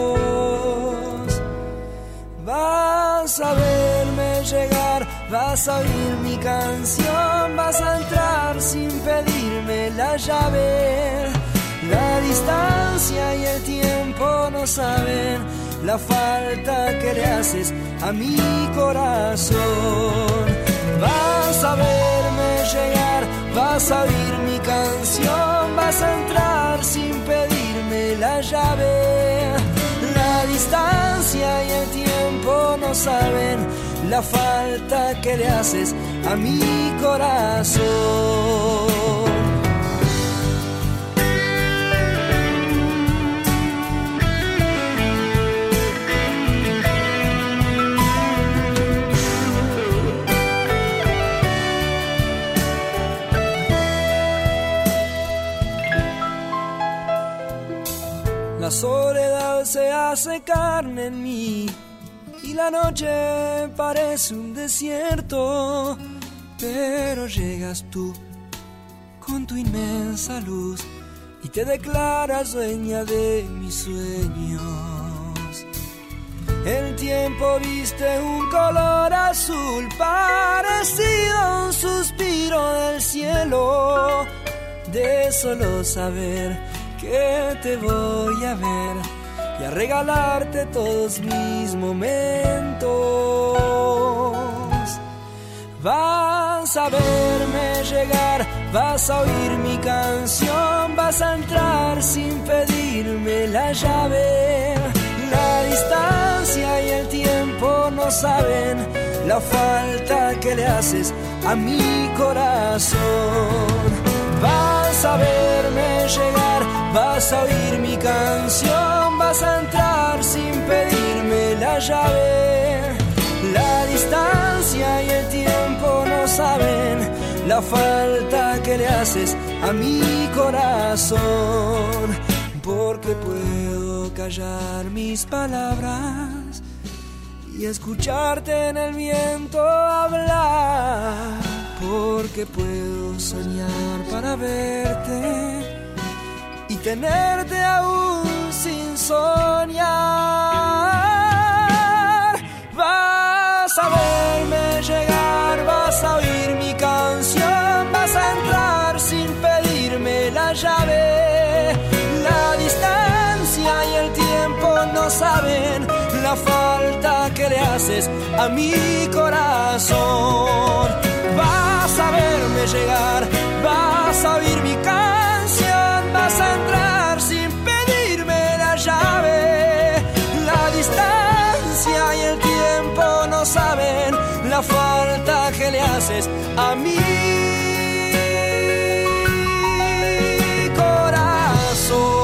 Vas a verme llegar, vas a oír mi canción, vas a entrar sin pedirme la llave. La distancia y el tiempo no saben la falta que le haces a mi corazón. Vas a verme llegar, vas a oír mi canción, vas a entrar sin pedirme la llave. La distancia y el tiempo no saben la falta que le haces a mi corazón. La soledad se hace carne en mí y la noche parece un desierto, pero llegas tú con tu inmensa luz y te declaras dueña de mis sueños. El tiempo viste un color azul parecido a un suspiro del cielo, de solo saber que te voy a ver y a regalarte todos mis momentos. Vas a verme llegar, vas a oír mi canción, vas a entrar sin pedirme la llave. La distancia y el tiempo no saben la falta que le haces a mi corazón. Vas a verme llegar, vas a oír mi canción, vas a entrar sin pedirme la llave. La distancia y el tiempo no saben la falta que le haces a mi corazón. Porque puedo callar mis palabras y escucharte en el viento hablar. Porque puedo soñar para verte y tenerte aún sin soñar. Vas a verme llegar, vas a oír mi canción, vas a entrar sin pedirme la llave. La distancia y el tiempo no saben la falta que le haces a mi corazón. Vas a verme llegar, vas a oír mi canción, vas a entrar sin pedirme la llave. La distancia y el tiempo no saben la falta que le haces a mi corazón.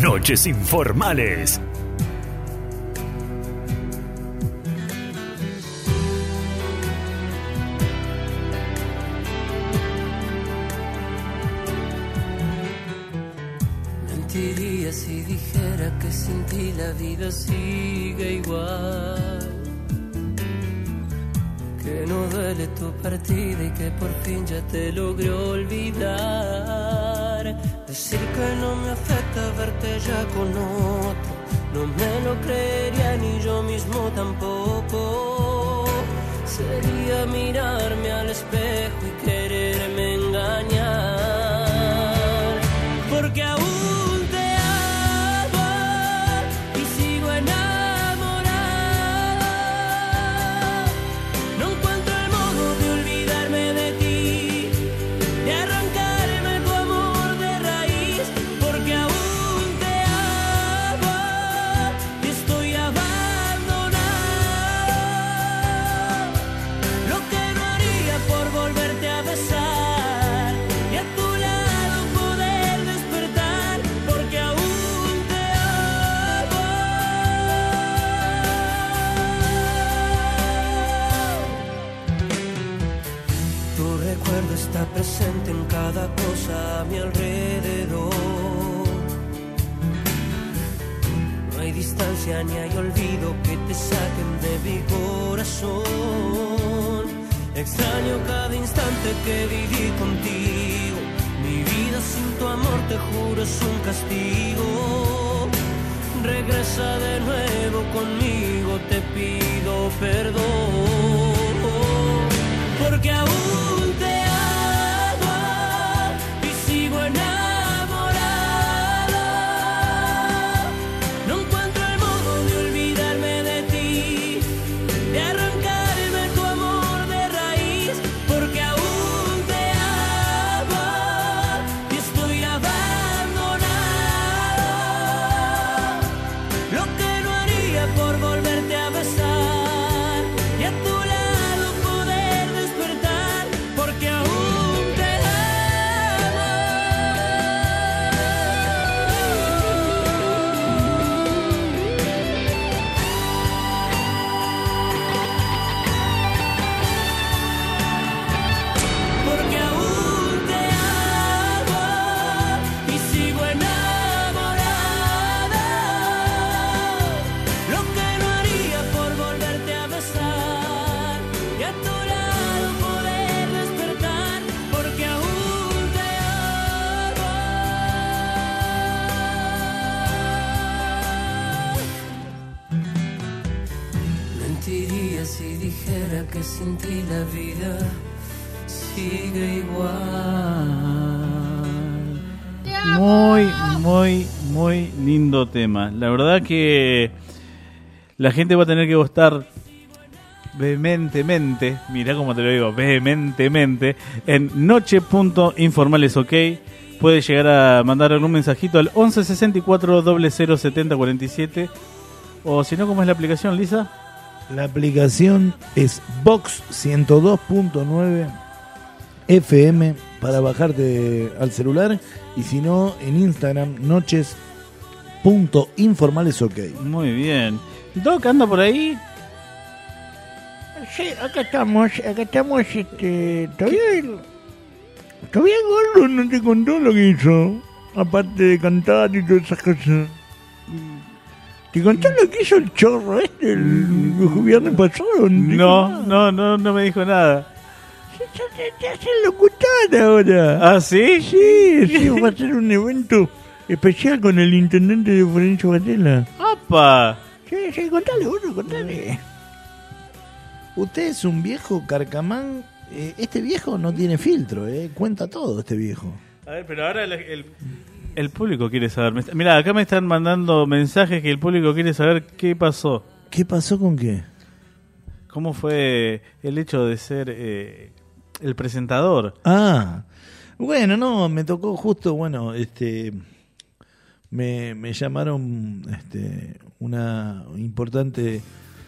Noches Informales. Mentiría si dijera que sin ti la vida sigue igual, que no duele tu partida y que por fin ya te logré olvidar. Decir que no me afecta verte ya con otro, no me lo creería ni yo mismo tampoco. Sería mirarme al espejo y quererme engañar, porque aún está presente en cada cosa a mi alrededor. No hay distancia ni hay olvido que te saquen de mi corazón. Extraño cada instante que viví contigo. Mi vida sin tu amor, te juro, es un castigo. Regresa de nuevo conmigo, te pido perdón, porque aún que sin ti la vida sigue igual. Muy lindo tema. La verdad que la gente va a tener que votar vehementemente, mirá cómo te lo digo, vehementemente, en noche.informalesok. Puede llegar a mandar algún mensajito al 11 64 00 70 47. O si no, ¿cómo es la aplicación, Lisa? La aplicación es Vox 102.9 FM para bajarte al celular, y si no, en Instagram noches.informalesok. Muy bien. ¿Doc anda por ahí? Sí, acá estamos, todavía Gordo no te contó lo que hizo, aparte de cantar y todas esas cosas. ¿Te contó lo que hizo el chorro el viernes pasado? No me dijo nada. Se hace locutor ahora. ¿Ah, sí? Sí, va a ser un evento especial con el intendente de Florencio Varela. ¡Apa! Sí, contale, Gordo, contale. Usted es un viejo carcamán. Este viejo no tiene filtro, cuenta todo este viejo. A ver, pero ahora el público quiere saber. Mira, acá me están mandando mensajes que el público quiere saber qué pasó. ¿Qué pasó con qué? ¿Cómo fue el hecho de ser el presentador? Ah, bueno, no, me tocó justo, bueno, me llamaron una importante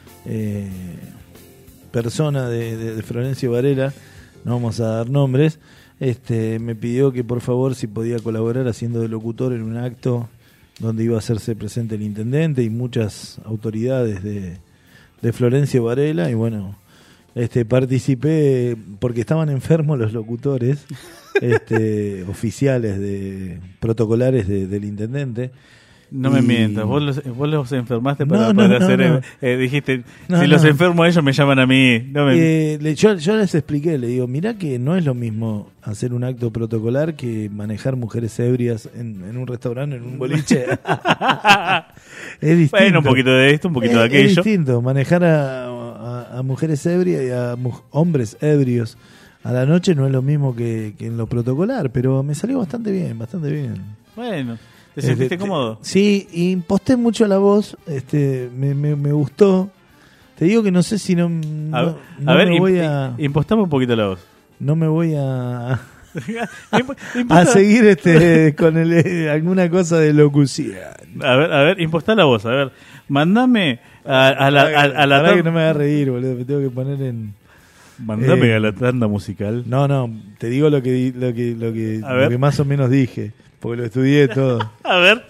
persona de Florencio Varela, no vamos a dar nombres. Me pidió que por favor si podía colaborar haciendo de locutor en un acto donde iba a hacerse presente el intendente y muchas autoridades de Florencio Varela, y bueno, participé porque estaban enfermos los locutores oficiales protocolares del intendente. No me mientas, vos los enfermaste para No, poder hacer... no. Dijiste, No, si no. los enfermo a ellos me llaman a mí. No me... Yo les expliqué, le digo, mirá que no es lo mismo hacer un acto protocolar que manejar mujeres ebrias en un restaurante, en un boliche. Es distinto. Bueno, un poquito de esto, un poquito de aquello. Es distinto, manejar a mujeres ebrias y a hombres ebrios a la noche no es lo mismo que en lo protocolar, pero me salió bastante bien, bastante bien. Bueno, ¿te sentiste cómodo? Sí, y imposté mucho la voz, me gustó. Te digo que no sé si no a ver, me voy a... impostame un poquito la voz. No me voy a Imposta- seguir con alguna cosa de locución. A ver, impostá la voz, a ver. Mandame a la Pará que no me haga reír, boludo, me tengo que poner en... Mandame a la tanda musical. No, te digo lo que más o menos dije, porque lo estudié todo. A ver.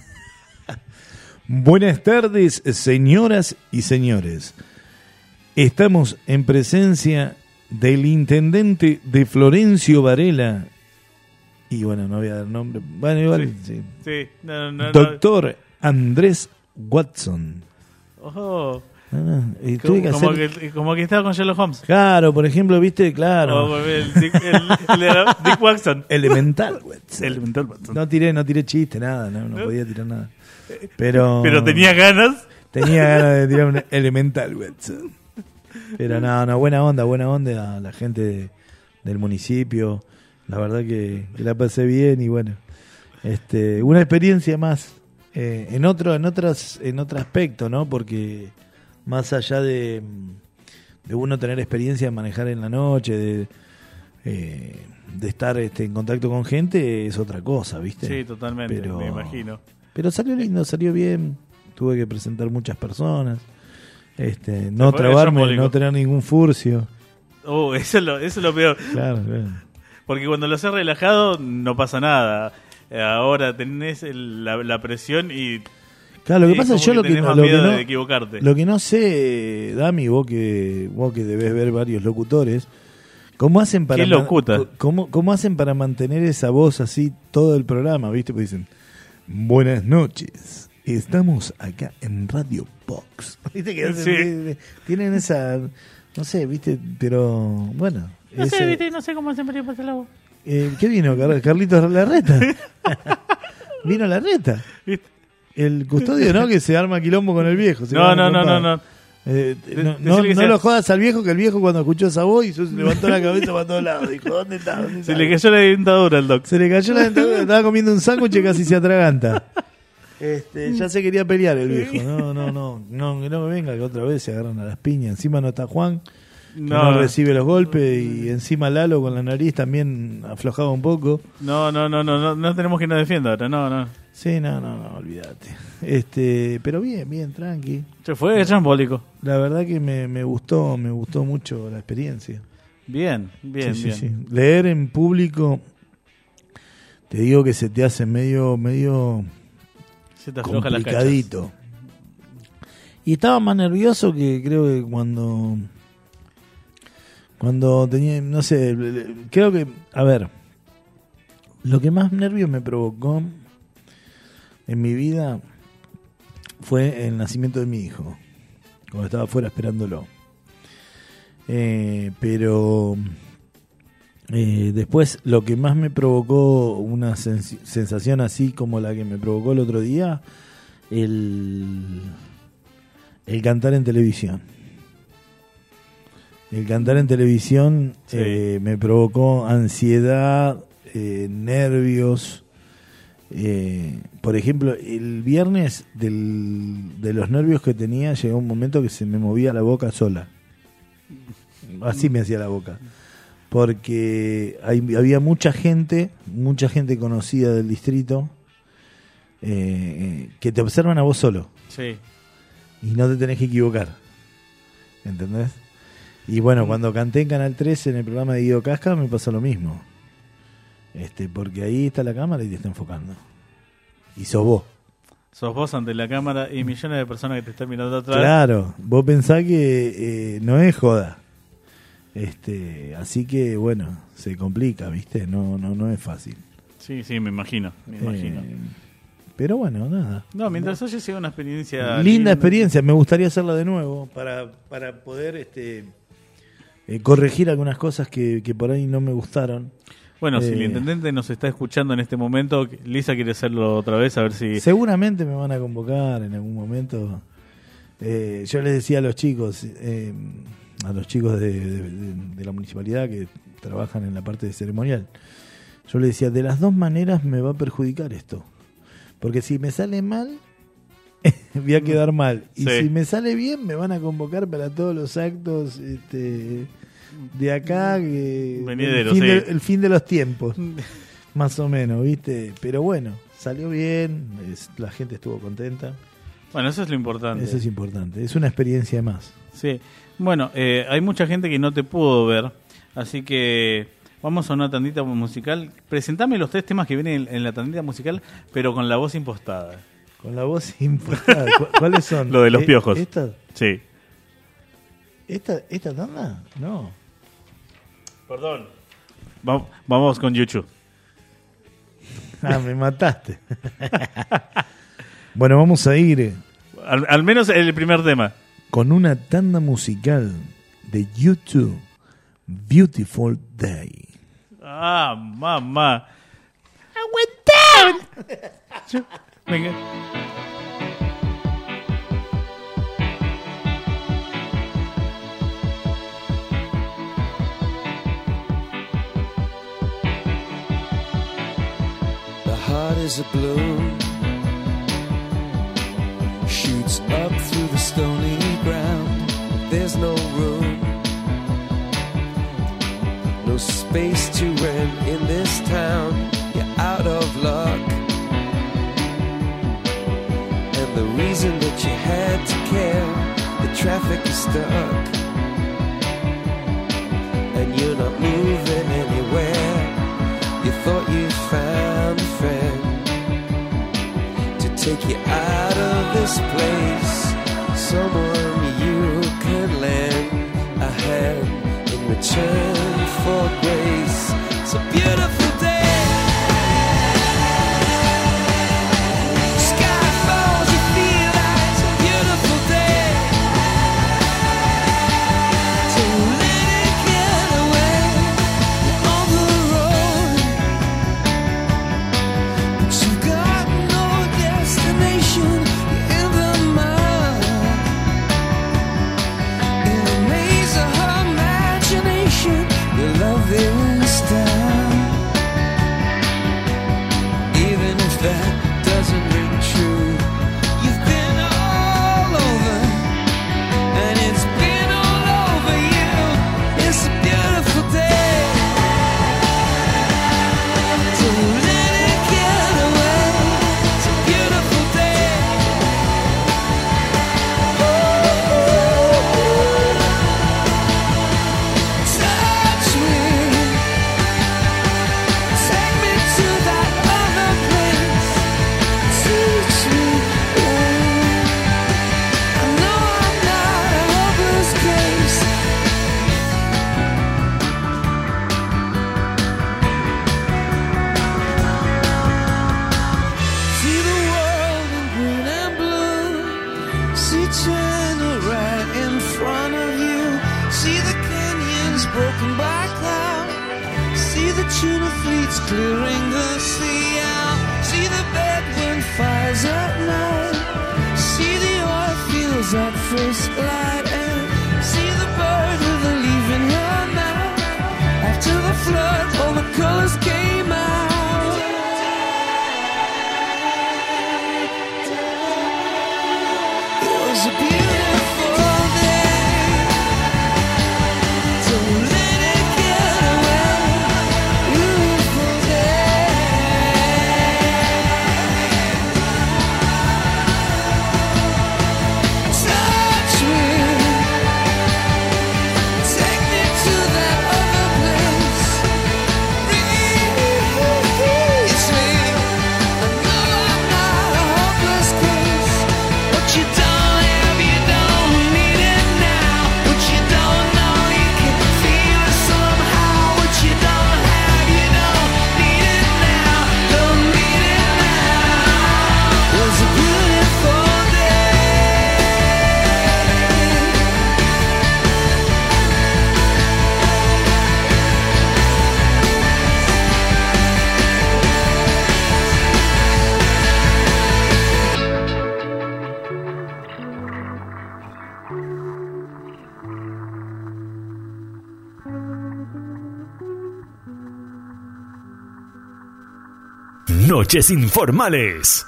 Buenas tardes, señoras y señores. Estamos en presencia del intendente de Florencio Varela. Y bueno, no voy a dar nombre. Bueno, igual, sí. Sí, no. Doctor Andrés Watson. Ojo. Y tuve que Como que estaba con Sherlock Holmes. Claro, por ejemplo, viste, claro. El Dick Watson. Elemental Watson. Elemental Watson. No tiré chiste, nada, no podía tirar nada. Pero tenía ganas. Tenía ganas de tirar un Elemental Watson. Pero no, buena onda a la gente del municipio. La verdad que la pasé bien y bueno, una experiencia más en otro aspecto, ¿no? Porque más allá de uno tener experiencia en manejar en la noche, de estar en contacto con gente, es otra cosa, ¿viste? Sí, totalmente, me imagino. Pero salió lindo, salió bien. Tuve que presentar muchas personas. No trabarme, no tener ningún furcio. Eso es lo peor. Claro. Porque cuando lo haces relajado no pasa nada. Ahora tenés la presión y... Claro, lo que pasa es yo de equivocarte. Lo que no sé, Dami, vos que debes ver varios locutores, ¿cómo hacen para ¿Qué locuta? ¿Cómo hacen para mantener esa voz así todo el programa, viste? Pues dicen, buenas noches, estamos acá en Radio Box. ¿Viste que hacen, tienen esa, no sé, viste, pero bueno. No sé, viste, no sé cómo hacen para pasar la voz. ¿Qué vino, Carlitos Larreta? Vino Larreta. ¿Viste? El custodio, ¿no? Que se arma quilombo con el viejo. No. No lo jodas al viejo, que el viejo cuando escuchó esa voz y se levantó la cabeza para todos lados. Dijo, ¿dónde está? Se le cayó la dentadura al doc. Se le cayó la dentadura, estaba comiendo un sándwich y casi se atraganta. Ya se quería pelear el viejo. No me venga que otra vez se agarran a las piñas. Encima no está Juan, que no recibe los golpes, y encima Lalo con la nariz también aflojaba un poco. No tenemos que nos defienda ahora, no. Sí, no, olvídate. Pero bien, tranqui. Se fue trambólico. La verdad que me gustó mucho la experiencia. Bien. Sí. Leer en público, te digo que se te hace medio se te afloja complicadito. Las Y estaba más nervioso que creo que cuando tenía, no sé, creo que, a ver, lo que más nervios me provocó en mi vida fue el nacimiento de mi hijo, cuando estaba afuera esperándolo. Pero después lo que más me provocó una sensación así como la que me provocó el otro día, el cantar en televisión. El cantar en televisión me provocó ansiedad, nervios. Por ejemplo, el viernes de los nervios que tenía, llegó un momento que se me movía la boca sola. Así me hacía la boca. Porque había mucha gente conocida del distrito, que te observan a vos solo. Sí. Y no te tenés que equivocar. ¿Entendés? Y bueno, cuando canté en Canal 13 en el programa de Guido Casca me pasó lo mismo. Porque ahí está la cámara y te está enfocando. Y sos vos. Sos vos ante la cámara y millones de personas que te están mirando atrás. Claro, vos pensás que no es joda. Así que, bueno, se complica, ¿viste? No es fácil. Sí, me imagino. Pero bueno, nada. No, mientras haya sido una experiencia... Linda experiencia, me gustaría hacerla de nuevo para poder corregir algunas cosas que por ahí no me gustaron. Bueno, si el intendente nos está escuchando en este momento, Lisa quiere hacerlo otra vez, a ver si... Seguramente me van a convocar en algún momento. Yo les decía a los chicos de la municipalidad que trabajan en la parte de ceremonial, yo les decía, de las dos maneras me va a perjudicar esto. Porque si me sale mal, voy a quedar mal. Y si me sale bien, me van a convocar para todos los actos de acá, el fin de los tiempos, más o menos, ¿viste? Pero bueno, salió bien, la gente estuvo contenta. Bueno, eso es lo importante. Eso es importante, es una experiencia más. Sí, bueno, hay mucha gente que no te pudo ver, así que vamos a una tandita musical. Presentame los 3 temas que vienen en la tandita musical, pero con la voz impostada. Con la voz impostada. ¿Cuáles son? Lo de los piojos. ¿Estas? Sí. ¿Esta tanda? No. Perdón. Vamos con YouTube. Me mataste. Bueno, vamos a ir. Al menos el primer tema. Con una tanda musical de YouTube, Beautiful Day. Ah, mamá. ¡Aguantá! Venga. The heart is a balloon, shoots up through the stony ground. There's no room, no space to rent in this town. You're out of luck, and the reason that you had to care, the traffic is stuck, and you're not moving anywhere. You thought you found a friend to take you out of this place, someone you can lend a hand in return for grace. It's a beautiful day. Sky falls, you feel like it's a beautiful day. So let it get away. You're on the road, but you've got no destination. You're in the mud, in a maze of her imagination. Your love is down, even if that doesn't ring true. You've been all over, and it's been all over you. It's a beautiful day, so let it get away. It's a beautiful day. Touch me, take me to that other place. Teach me, I know I'm not a hopeless case. See the world in green and blue. See China right in front of you. See the canyons broken by cloud. See the tuna fleets clearing the sea out. See the bedroom fires at night. See the oil fields at first light. And see the bird with a leaf in her mouth. After the flood, all the colors came out. It was a beautiful day. So let it get away. Beautiful day. Touch me, Noches Informales.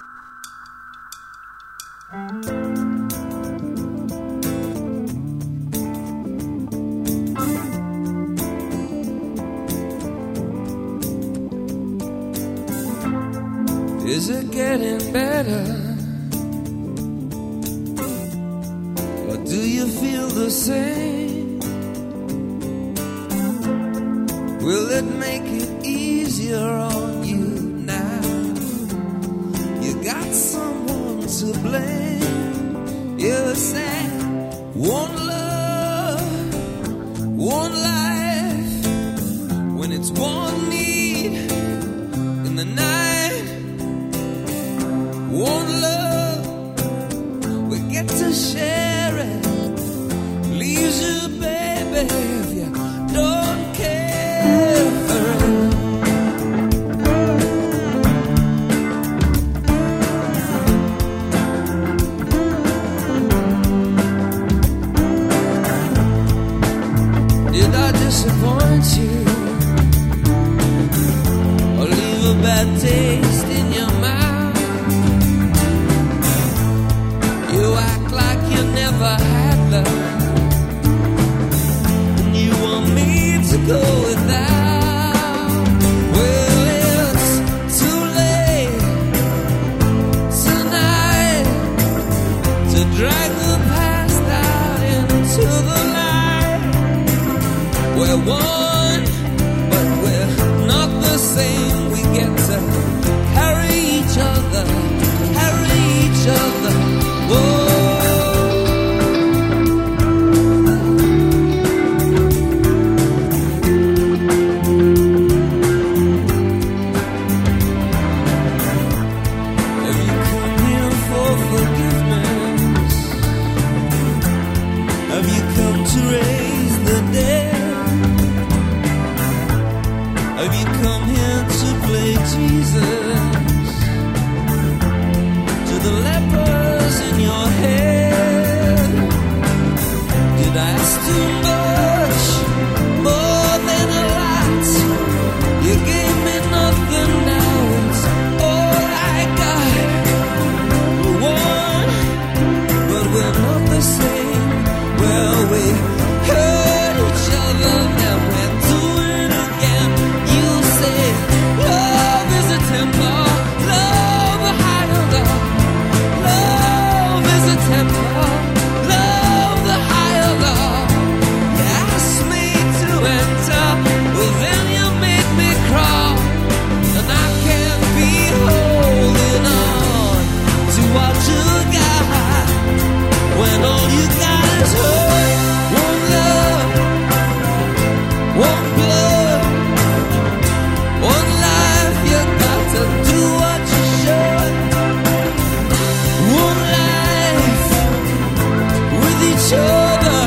Is it getting better? Or do you feel the same? Will it make it easier on you now? You got someone to blame. You say, one love, one life. When it's one need in the night, one love, we get to share it. Leaves you, baby, if you don't care for it. Did I disappoint you? Or leave a bad taste in your mouth? You act like you never had love, and you want me to go without. Well, it's too late tonight to drag the past out into the light. We're one, but we're not the same. We get to carry each other, carry each other. Whoa. Have you come here for forgiveness? Have you come to raise the dead? Have you come here to play Jesus to the lepers in your head? Did I ask too much, more than a lot? You gave me nothing, now it's all I got. We're one, but we're not the same. Well, we hurt each other, now we're doing it again. You say love is a temper, love a higher love. Love is a temper, love the higher love. You asked me to enter, well then you made me crawl, and I can't be holding on to what you got when all you got is hurt. One love, one blood, one life. You got to do what you should. One life with each other,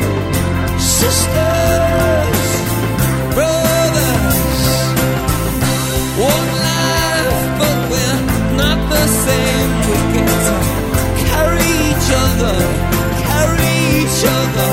sisters, brothers. One life, but we're not the same. We get to carry each other, carry each other.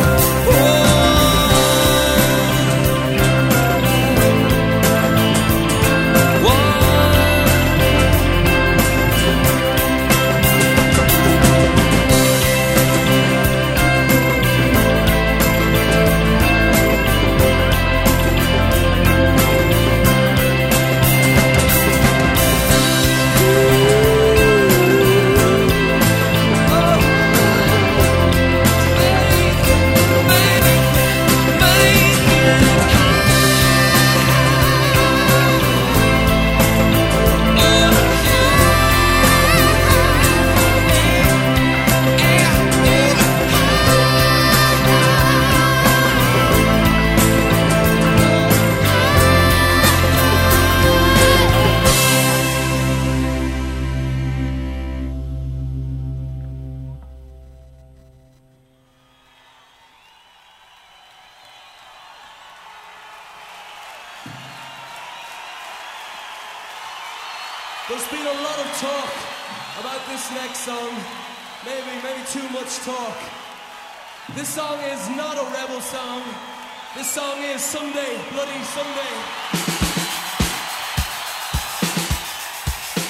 There's been a lot of talk about this next song, maybe too much talk. This song is not a rebel song. This song is Someday, Bloody Someday.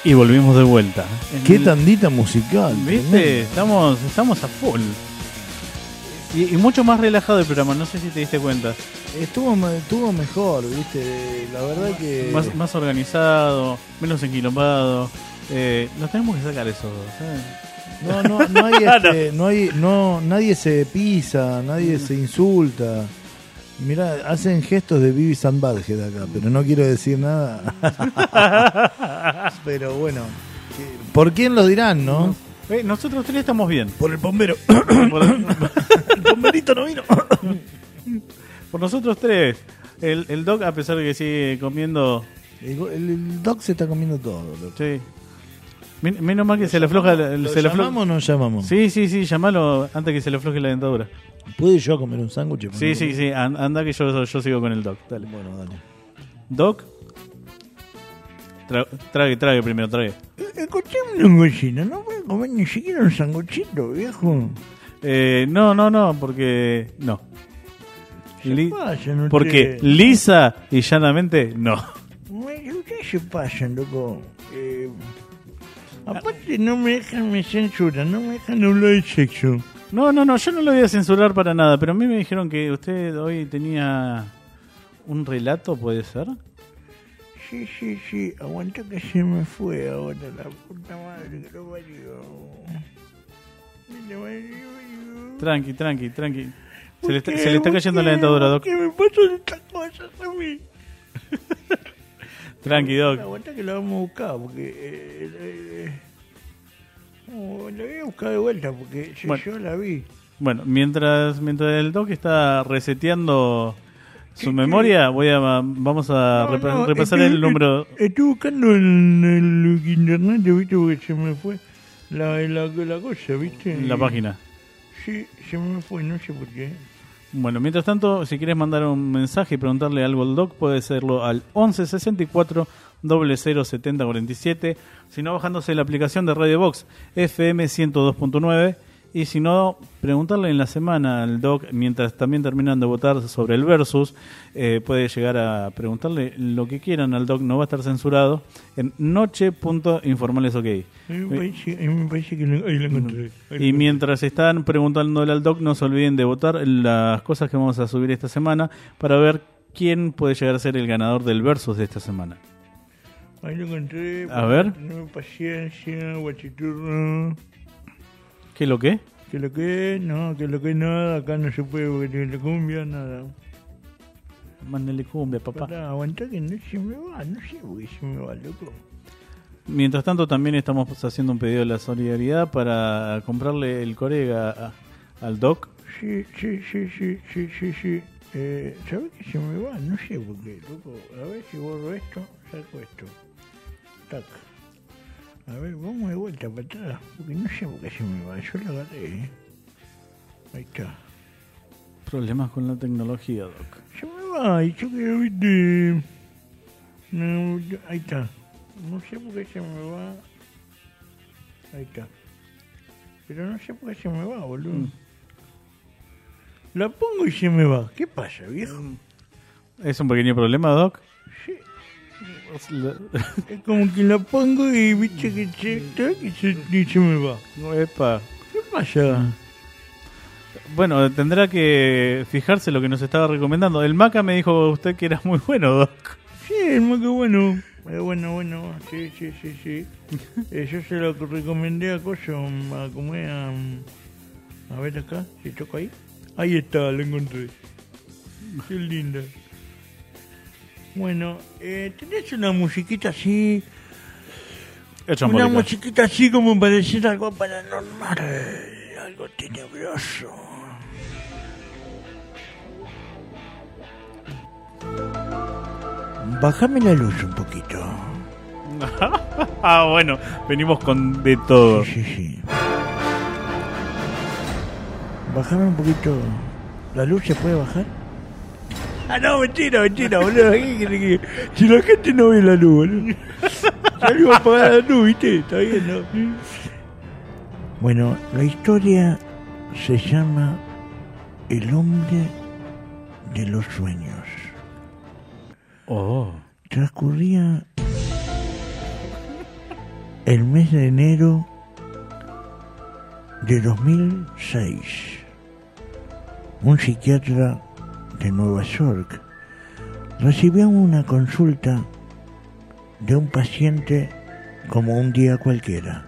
Y volvimos de vuelta. Qué tandita musical. ¿Viste? Estamos a full. Y mucho más relajado el programa, no sé si te diste cuenta. Estuvo mejor, ¿viste? La verdad que... Más organizado, menos enquilombado. Nos tenemos que sacar eso, ¿sabes? Nadie se pisa, nadie se insulta. Mirá, hacen gestos de Beavis and Butthead acá, pero no quiero decir nada. Pero bueno, ¿por quién lo dirán, no? Nosotros tres estamos bien. Por el bombero. El bomberito no vino. Por nosotros tres. El Doc, a pesar de que sigue comiendo... El Doc se está comiendo todo, loco. Sí. Menos mal que se le afloja... ¿Lo llamamos o no llamamos? Sí, llamalo antes que se le afloje la dentadura. ¿Puedo yo comer un sándwich? Sí, anda que yo sigo con el Doc. Dale. Bueno, dale. Doc, trague primero, trague. Escuchame una cocina, no voy a comer ni siquiera un sanguchito, viejo. No, porque no. Pasan porque ustedes. lisa y llanamente no. Ustedes se pasan, loco. Aparte no me censuran, no me dejan hablar de sexo. No, yo no lo voy a censurar para nada, pero a mí me dijeron que usted hoy tenía un relato, ¿puede ser? Sí, aguanta que se me fue ahora la puta madre que lo parió. Tranqui. Se le está cayendo la dentadura, Doc. ¿Qué me pasan estas cosas a mí? Tranqui, Doc. Aguanta que la vamos a buscar, porque... la voy a buscar de vuelta, porque yo la vi. Bueno, mientras el Doc está reseteando su memoria, vamos a repasar el número. Estoy buscando en el internet, ¿viste? Porque se me fue la cosa, ¿viste? La página. Sí, se me fue, no sé por qué. Bueno, mientras tanto, si quieres mandar un mensaje y preguntarle algo al Doc, puede hacerlo al 11 64 00 70 47. Si no, bajándose la aplicación de Radio Box FM 102.9. Y si no, preguntarle en la semana al Doc, mientras también terminan de votar sobre el Versus, puede llegar a preguntarle lo que quieran al Doc, no va a estar censurado, en noche.informalesok. Me parece que ahí lo encontré. Y mientras están preguntándole al Doc, no se olviden de votar las cosas que vamos a subir esta semana para ver quién puede llegar a ser el ganador del Versus de esta semana. Ahí lo encontré. A ver. No, paciencia, guachiturro. ¿Qué lo que? Que lo que nada, acá no se puede porque tiene la cumbia, nada. Mándale cumbia, papá. Para aguantar que no se me va, no sé por qué se me va, loco. Mientras tanto, también estamos haciendo un pedido de la solidaridad para comprarle el Corega al Doc. Sí. ¿Sabes que se me va? No sé por qué, loco. A ver si borro esto, saco esto. Tac. A ver, vamos de vuelta para atrás, porque no sé por qué se me va, yo la agarré. Ahí está. Problemas con la tecnología, Doc. Se me va, y yo quiero, viste... No, ahí está. No sé por qué se me va. Ahí está. Pero no sé por qué se me va, boludo. La pongo y se me va. ¿Qué pasa, viejo? ¿Es un pequeño problema, Doc? Sí. Es como que la pongo y viste que se me va. Epa. ¿Qué pasa? Bueno, tendrá que fijarse lo que nos estaba recomendando. El Maca me dijo usted que era muy bueno, Doc. Sí, el Maca bueno. Bueno. Sí. Yo se lo recomendé a Coso, a ver acá, si toco ahí. Ahí está, lo encontré. Qué linda. Bueno, tenés una musiquita así. Una musiquita así como para decir algo paranormal, algo tenebroso. Bájame la luz un poquito. Bueno, venimos con de todo. Sí. Bájame un poquito. ¿La luz se puede bajar? Ah, no, mentira, boludo. Si la gente no ve la luz, boludo. Salgo a apagar la luz, ¿viste? Está bien, ¿no? Bueno, la historia se llama El hombre de los sueños. Oh. Transcurría el mes de enero de 2006. Un psiquiatra de Nueva York recibió una consulta de un paciente como un día cualquiera.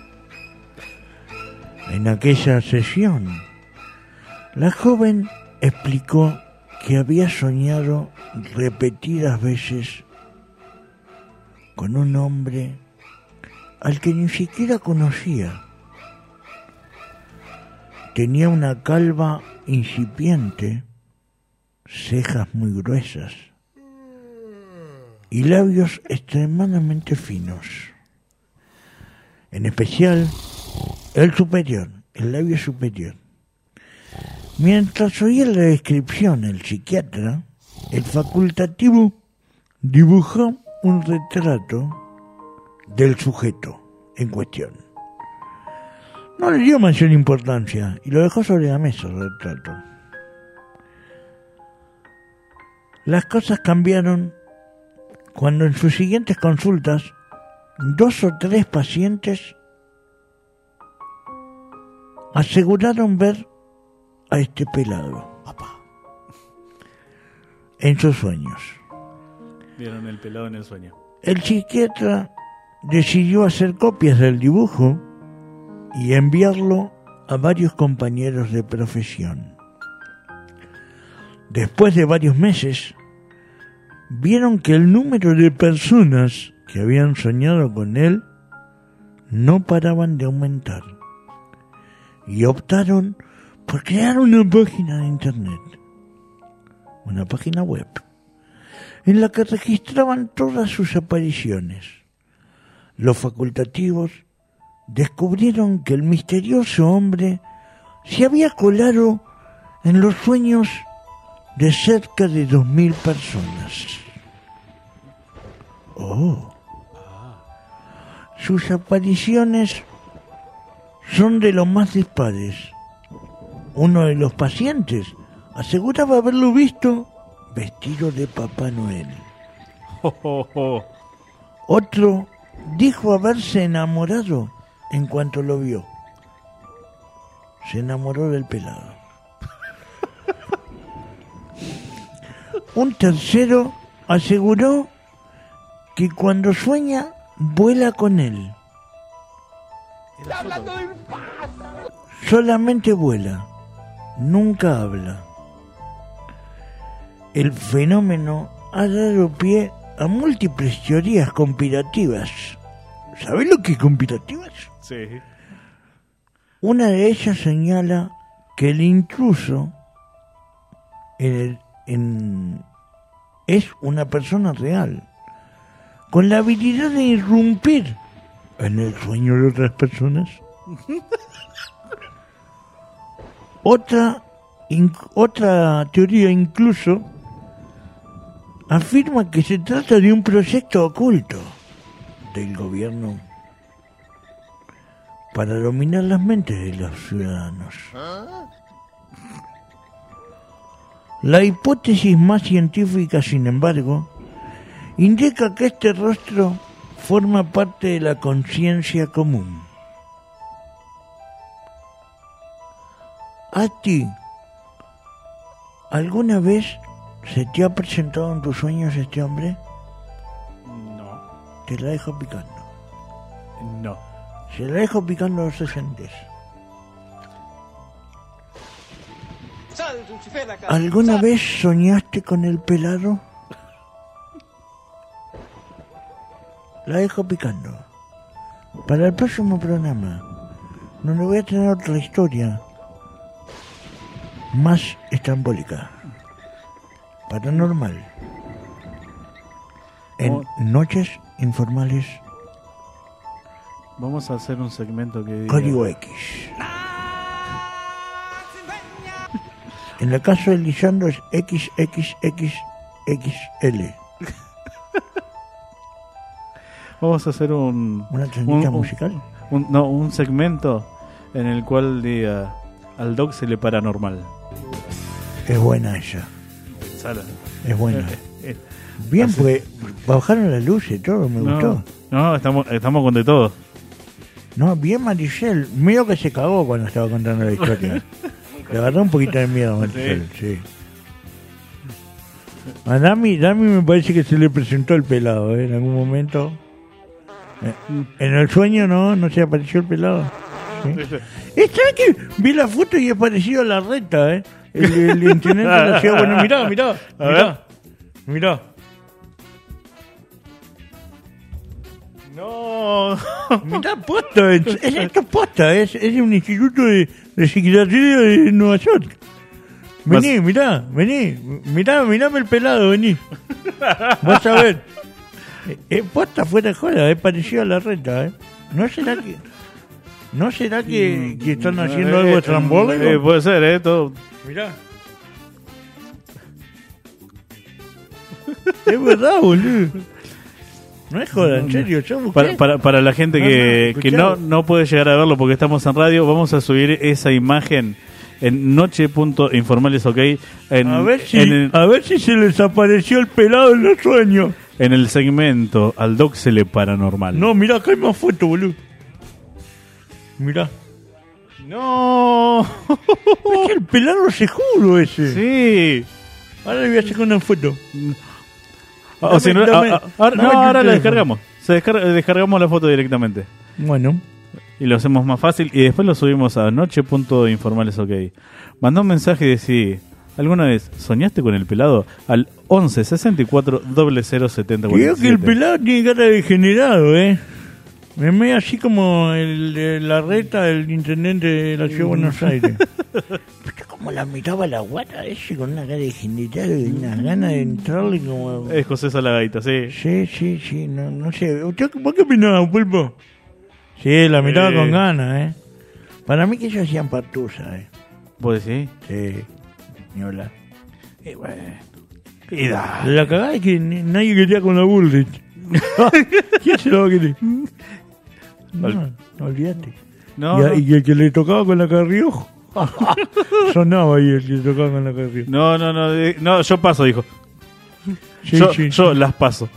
En aquella sesión, la joven explicó que había soñado repetidas veces con un hombre al que ni siquiera conocía. Tenía una calva incipiente, cejas muy gruesas y labios extremadamente finos. En especial, el labio superior. Mientras oía la descripción el psiquiatra, el facultativo dibujó un retrato del sujeto en cuestión. No le dio mayor importancia y lo dejó sobre la mesa el retrato. Las cosas cambiaron cuando en sus siguientes consultas 2 o 3 pacientes aseguraron ver a este pelado en sus sueños. Vieron el pelado en el sueño. El psiquiatra decidió hacer copias del dibujo y enviarlo a varios compañeros de profesión. Después de varios meses, vieron que el número de personas que habían soñado con él no paraban de aumentar y optaron por crear una página de internet, una página web, en la que registraban todas sus apariciones. Los facultativos descubrieron que el misterioso hombre se había colado en los sueños de cerca de 2.000 personas. Sus apariciones son de los más dispares. Uno de los pacientes aseguraba haberlo visto vestido de Papá Noel. Otro dijo haberse enamorado en cuanto lo vio. Se enamoró del pelado. Un tercero aseguró que cuando sueña, vuela con él. Solamente vuela, nunca habla. El fenómeno ha dado pie a múltiples teorías conspirativas. ¿Sabés lo que es conspirativas? Sí. Una de ellas señala que el intruso es una persona real, con la habilidad de irrumpir en el sueño de otras personas. Otra teoría incluso afirma que se trata de un proyecto oculto del gobierno para dominar las mentes de los ciudadanos. La hipótesis más científica, sin embargo, indica que este rostro forma parte de la conciencia común. ¿A ti alguna vez se te ha presentado en tus sueños este hombre? No. Te la dejo picando. No. Se la dejo picando a los oyentes. ¿Alguna vez soñaste con el pelado? La dejo picando. Para el próximo programa, donde voy a tener otra historia más estrambólica, paranormal, en Noches Informales. Vamos a hacer un segmento que diga... Código X. En el caso de Lisandro es XXXXL. Vamos a hacer una técnica musical. Un segmento en el cual diga al Doc se le paranormal. Es buena ella. Sala. Es buena. Bien, pues bajaron las luces, todo, me gustó. No, estamos con de todo. No, bien Maricel. Medio que se cagó cuando estaba contando la historia. Le agarró un poquito de miedo a Maricel, sí. A Dami me parece que se le presentó el pelado, en algún momento. En el sueño no se apareció el pelado. ¿Sí? ¿Sabes que vi la foto y es parecido a la Reta, el intendente de la ciudad? Bueno, mirá. No. Mirá, posta, esto es posta, es un instituto de psiquiatría de Nueva York. Vení, mirame el pelado, vení. Vas a ver. Es posta fuera de joda, es parecido a la Reta, ¿No será que están haciendo algo estrambólico? Puede ser, todo. Mirá. Es verdad, boludo. No es joda, en serio. Para la gente que no puede llegar a verlo porque estamos en radio, vamos a subir esa imagen en noche.informales, ok. A ver si se les apareció el pelado en los sueños. En el segmento Al Doc se le paranormal. No, mirá, acá hay más fotos, boludo. Mirá. No. Es el pelado seguro ese. Sí. Ahora le voy a sacar una foto. Ahora la descargamos. Descargamos la foto directamente. Bueno. Y lo hacemos más fácil. Y después lo subimos a noche.informales, ok. Mandá un mensaje y decí: ¿alguna vez soñaste con el pelado? Al 11 64 00 70 47. Creo que el pelado tiene cara de degenerado, Me medio así como la Reta del intendente de la ciudad de Buenos Aires. Como la miraba la guata ese con una cara de degenerado y unas ganas de entrarle como... Es José Salagaita, sí. Sí, no sé. ¿Vos qué opinabas, Pulpo? Sí, la miraba con ganas, Para mí que ellos hacían partusa, ¿Vos decís? Sí, ni hablar. Bueno. La cagada es que nadie quería con la Bullrich. ¿Quién se lo va a querer? No, olvídate. Y el que le tocaba con la Carriojo. Sonaba ahí el que le tocaba con la Carriojo. No, yo paso, dijo. Yo las paso.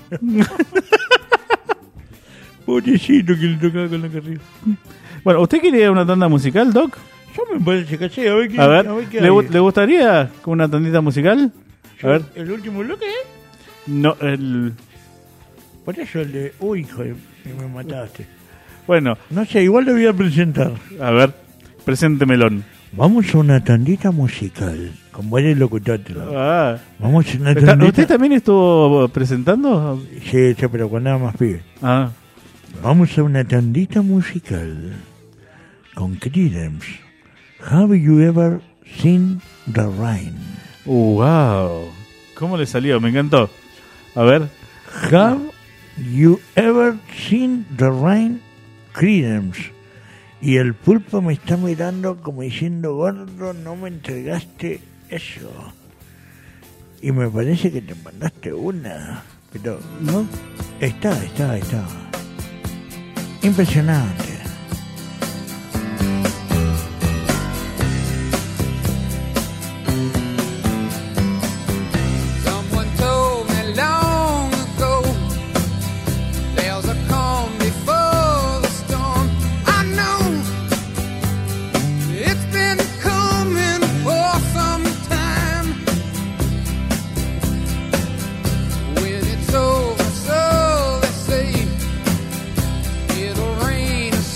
Pobrecito que le tocaba con la Carriojo. Bueno, ¿usted quería una tanda musical, Doc? Yo me parece que sí, a ver qué ¿le gustaría una tandita musical? A ver. ¿El último bloque? No, el... Por eso el de... Uy, hijo, me mataste. Bueno. No sé, igual le voy a presentar. A ver, preséntemelo. Vamos a una tandita musical. Con varios locutores. Vamos a una tandita... ¿Usted también estuvo presentando? Sí, pero cuando era más pibe. Vamos a una tandita musical. Con Creedence. Have you ever seen the rain? Wow. ¿Cómo le salió? Me encantó. A ver. Have you ever seen the rain? Creedence. Y el Pulpo me está mirando como diciendo: gordo, no me entregaste eso. Y me parece que te mandaste una. Pero no. Está. Impresionante. When it's over, so they say it'll rain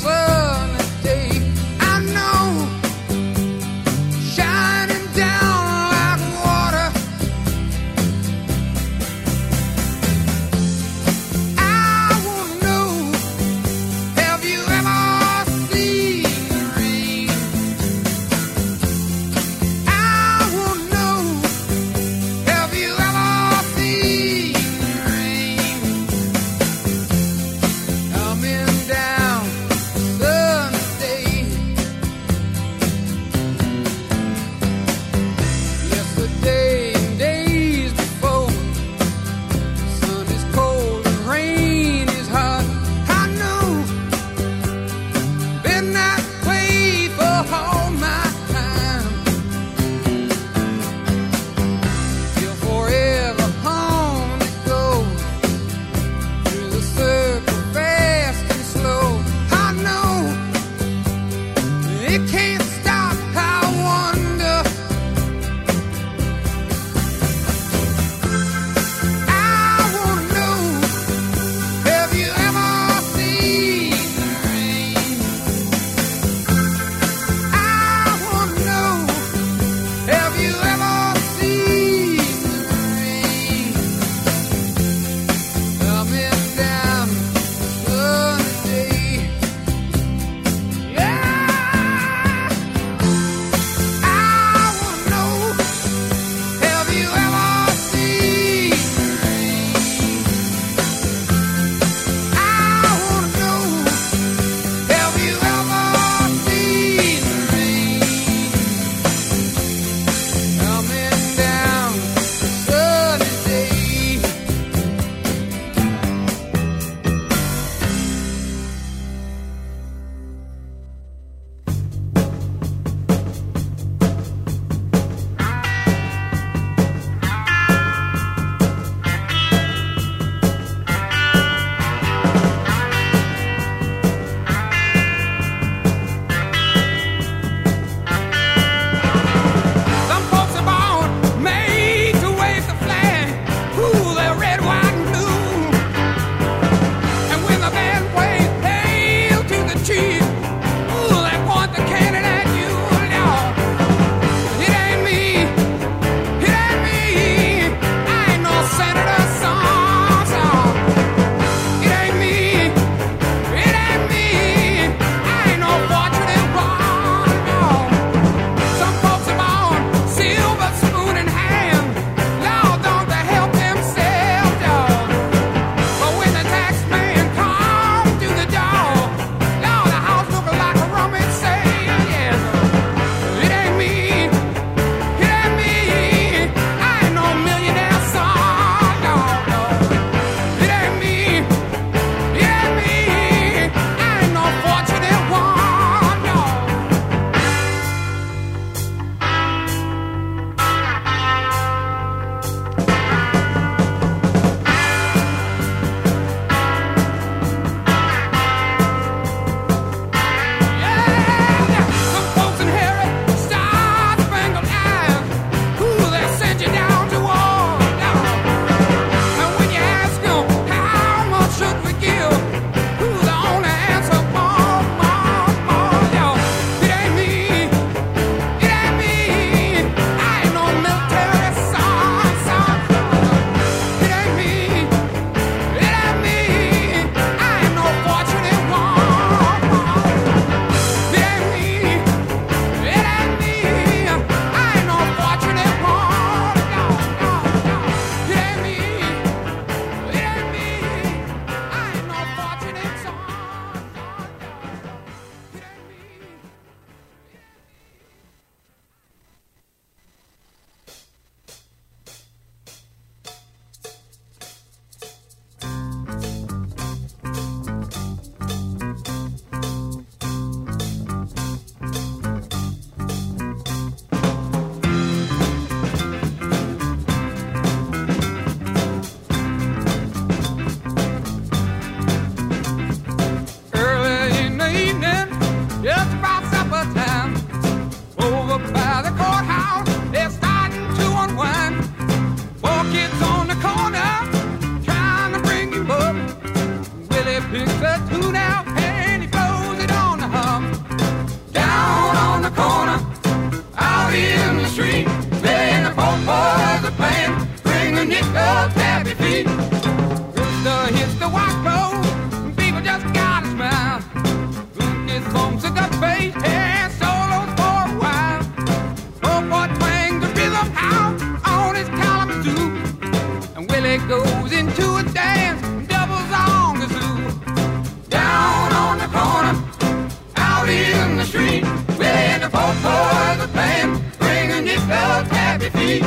Picks the tune out and he blows it on the hum. Down on the corner, out in the street, playing the folk boys are playing, bring a nickel tappy feet. Rooster hits the white road, people just gotta smile. Luke gets bumps a gut face and solos for a while. Folk boy twang the rhythm out on his Kalamazoo, and Willie goes into a dance, doubles on the zoo. Down on the corner, out in the street, Willie and the folk boys are playing, bring a nickel tappy feet.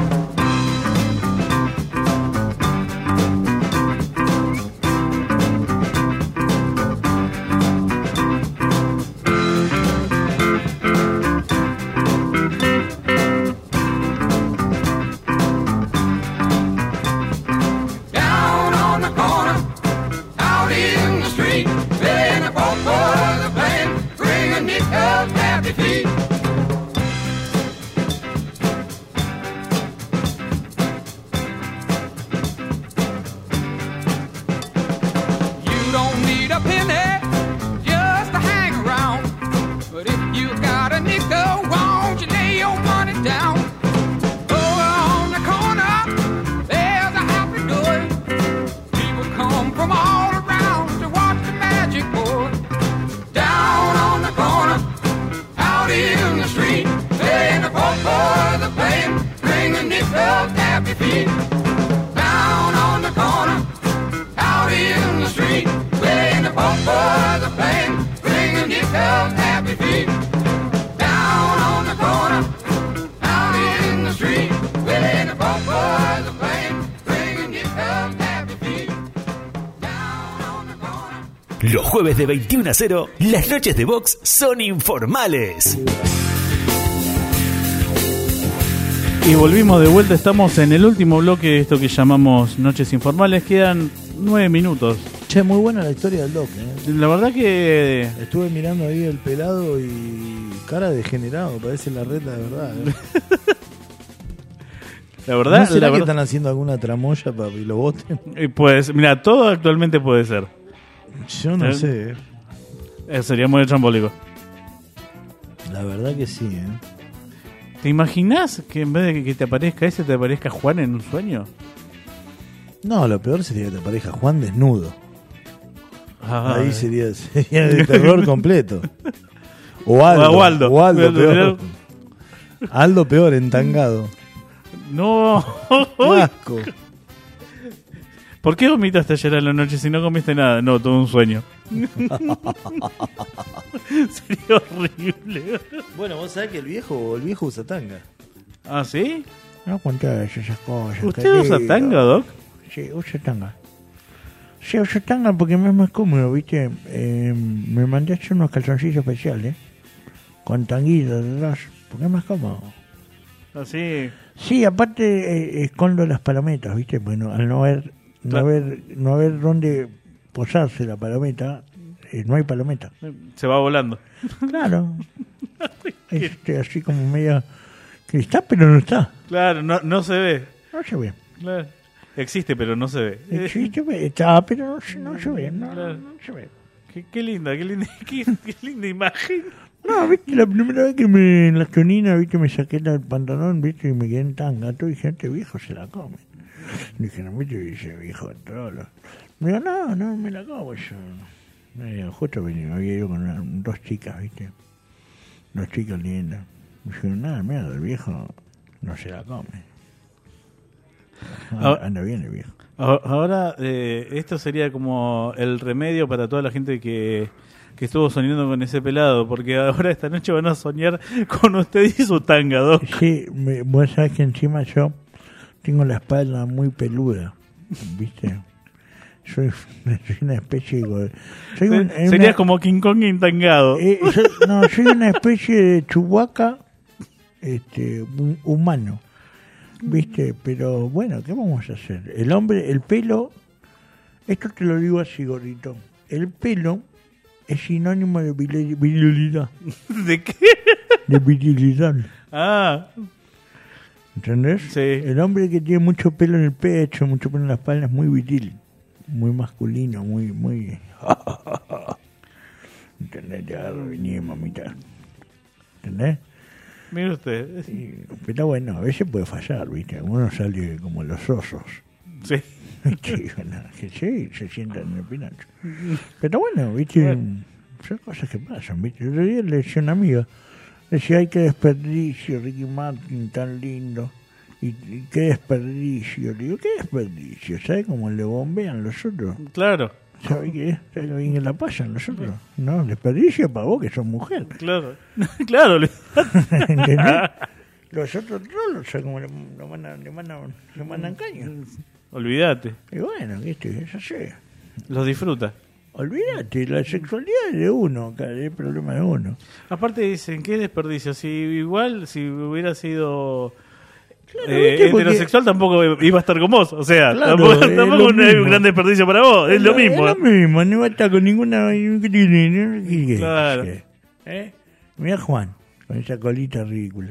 Down on the corner, out in the street, Willie and the folk boys are playing, bring a nickel tappy feet. You don't need a penny just to hang around, but if you got a nickel, won't you lay your money down? Over on the corner, there's a happy door. People come from all around to watch the magic pour. Down on the corner, out in the street, playing the folk boys are playing, bring a nickel tappy feet. Down on the corner, out in the street, playing the folk boys are playing, bring a nickel tappy feet. Down on the corner, out in the street, playing the folk boys are playing, bring a nickel tappy feet. Los jueves de 21 a 0, las noches de box son informales. Y volvimos de vuelta, estamos en el último bloque de esto que llamamos Noches Informales. Quedan 9 minutos. Che, muy buena la historia del Doc, La verdad que... Estuve mirando ahí el pelado y cara degenerado, parece la reta de verdad. La verdad... ¿No será la que verdad... están haciendo alguna tramoya para que lo voten? Pues, mira, todo actualmente puede ser. Yo no sé. Sería muy trambólico. La verdad que sí, ¿Te imaginas que en vez de que te aparezca ese, te aparezca Juan en un sueño? No, lo peor sería que te aparezca Juan desnudo. Ay. Ahí sería de terror completo. O Aldo. O Aldo. O Aldo peor. Aldo peor, entangado. No. Qué asco. ¿Por qué vomitaste ayer a la noche si no comiste nada? No, todo un sueño. Sería horrible. Bueno, vos sabés que el viejo usa tanga. ¿Ah, sí? No contés esas cosas. ¿Usted usa tanga, Doc? Sí, uso tanga. Sí, uso tanga porque me es más cómodo, ¿viste? Me mandé a hacer unos calzoncillos especiales con tanguitos detrás, porque es más cómodo. Así. Sí, aparte escondo las palometas, ¿viste? Bueno, al no haber dónde posarse la palometa, no hay palometa. Se va volando. Claro. Así como media que está, pero no está. Claro, no se ve. No se ve. Claro. Existe, pero no se ve. Existe, está, pero no se ve. No se ve. Qué linda imagen. No, viste, la primera vez que en la tonina, viste, me saqué el pantalón, viste, y me quedé en tanga. Todo y gente, viejo, se la come. Dije, no, viste, dice, viejo, trolo. Me digo, no, me la como yo. Justo había ido con dos chicas, viste. Dos chicas lindas. Me dijeron, nada, mierda, el viejo no se la come. Anda bien el viejo. Ahora, esto sería como el remedio para toda la gente que estuvo soñando con ese pelado, porque ahora esta noche van a soñar con usted y su tanga, Doc. Sí, vos sabés que encima yo tengo la espalda muy peluda, ¿viste? Soy una especie de... Serías como King Kong entangado. Soy una especie de Chewbacca humano, ¿viste? Pero bueno, ¿qué vamos a hacer? El pelo, esto te lo digo así, gordito, el pelo es sinónimo de virilidad. ¿De qué? De virilidad. Ah. ¿Entendés? Sí. El hombre que tiene mucho pelo en el pecho, mucho pelo en la espalda es muy viril, muy masculino, muy mitad. ¿Entendés? Mire usted. Pero bueno, a veces puede fallar, ¿viste? Uno sale como los osos. Sí. Que sí, se sientan en el pinacho. Pero bueno, ¿viste? Son cosas que pasan, ¿viste? Yo le decía a una amiga, decía, ay, qué desperdicio, Ricky Martin, tan lindo. Y qué desperdicio. Le digo, ¿qué desperdicio? ¿Sabes cómo le bombean los otros? Claro. ¿Sabes qué? ¿Sabes lo bien que la pasan los otros? No, desperdicio para vos que sos mujer. Claro. Claro. ¿Entendés? Los otros trolos, o sea, como le mandan caño. Olvídate. Y bueno, ¿viste? Eso sí. Los disfruta. Olvídate, la sexualidad es de uno, es el problema de uno. Aparte dicen, qué desperdicio. Si hubiera sido... Claro, heterosexual tampoco iba a estar con vos, o sea, claro, tampoco es un gran desperdicio para vos, es lo mismo. Es lo mismo, no va a estar con ninguna... Claro. Mira Juan, con esa colita ridícula.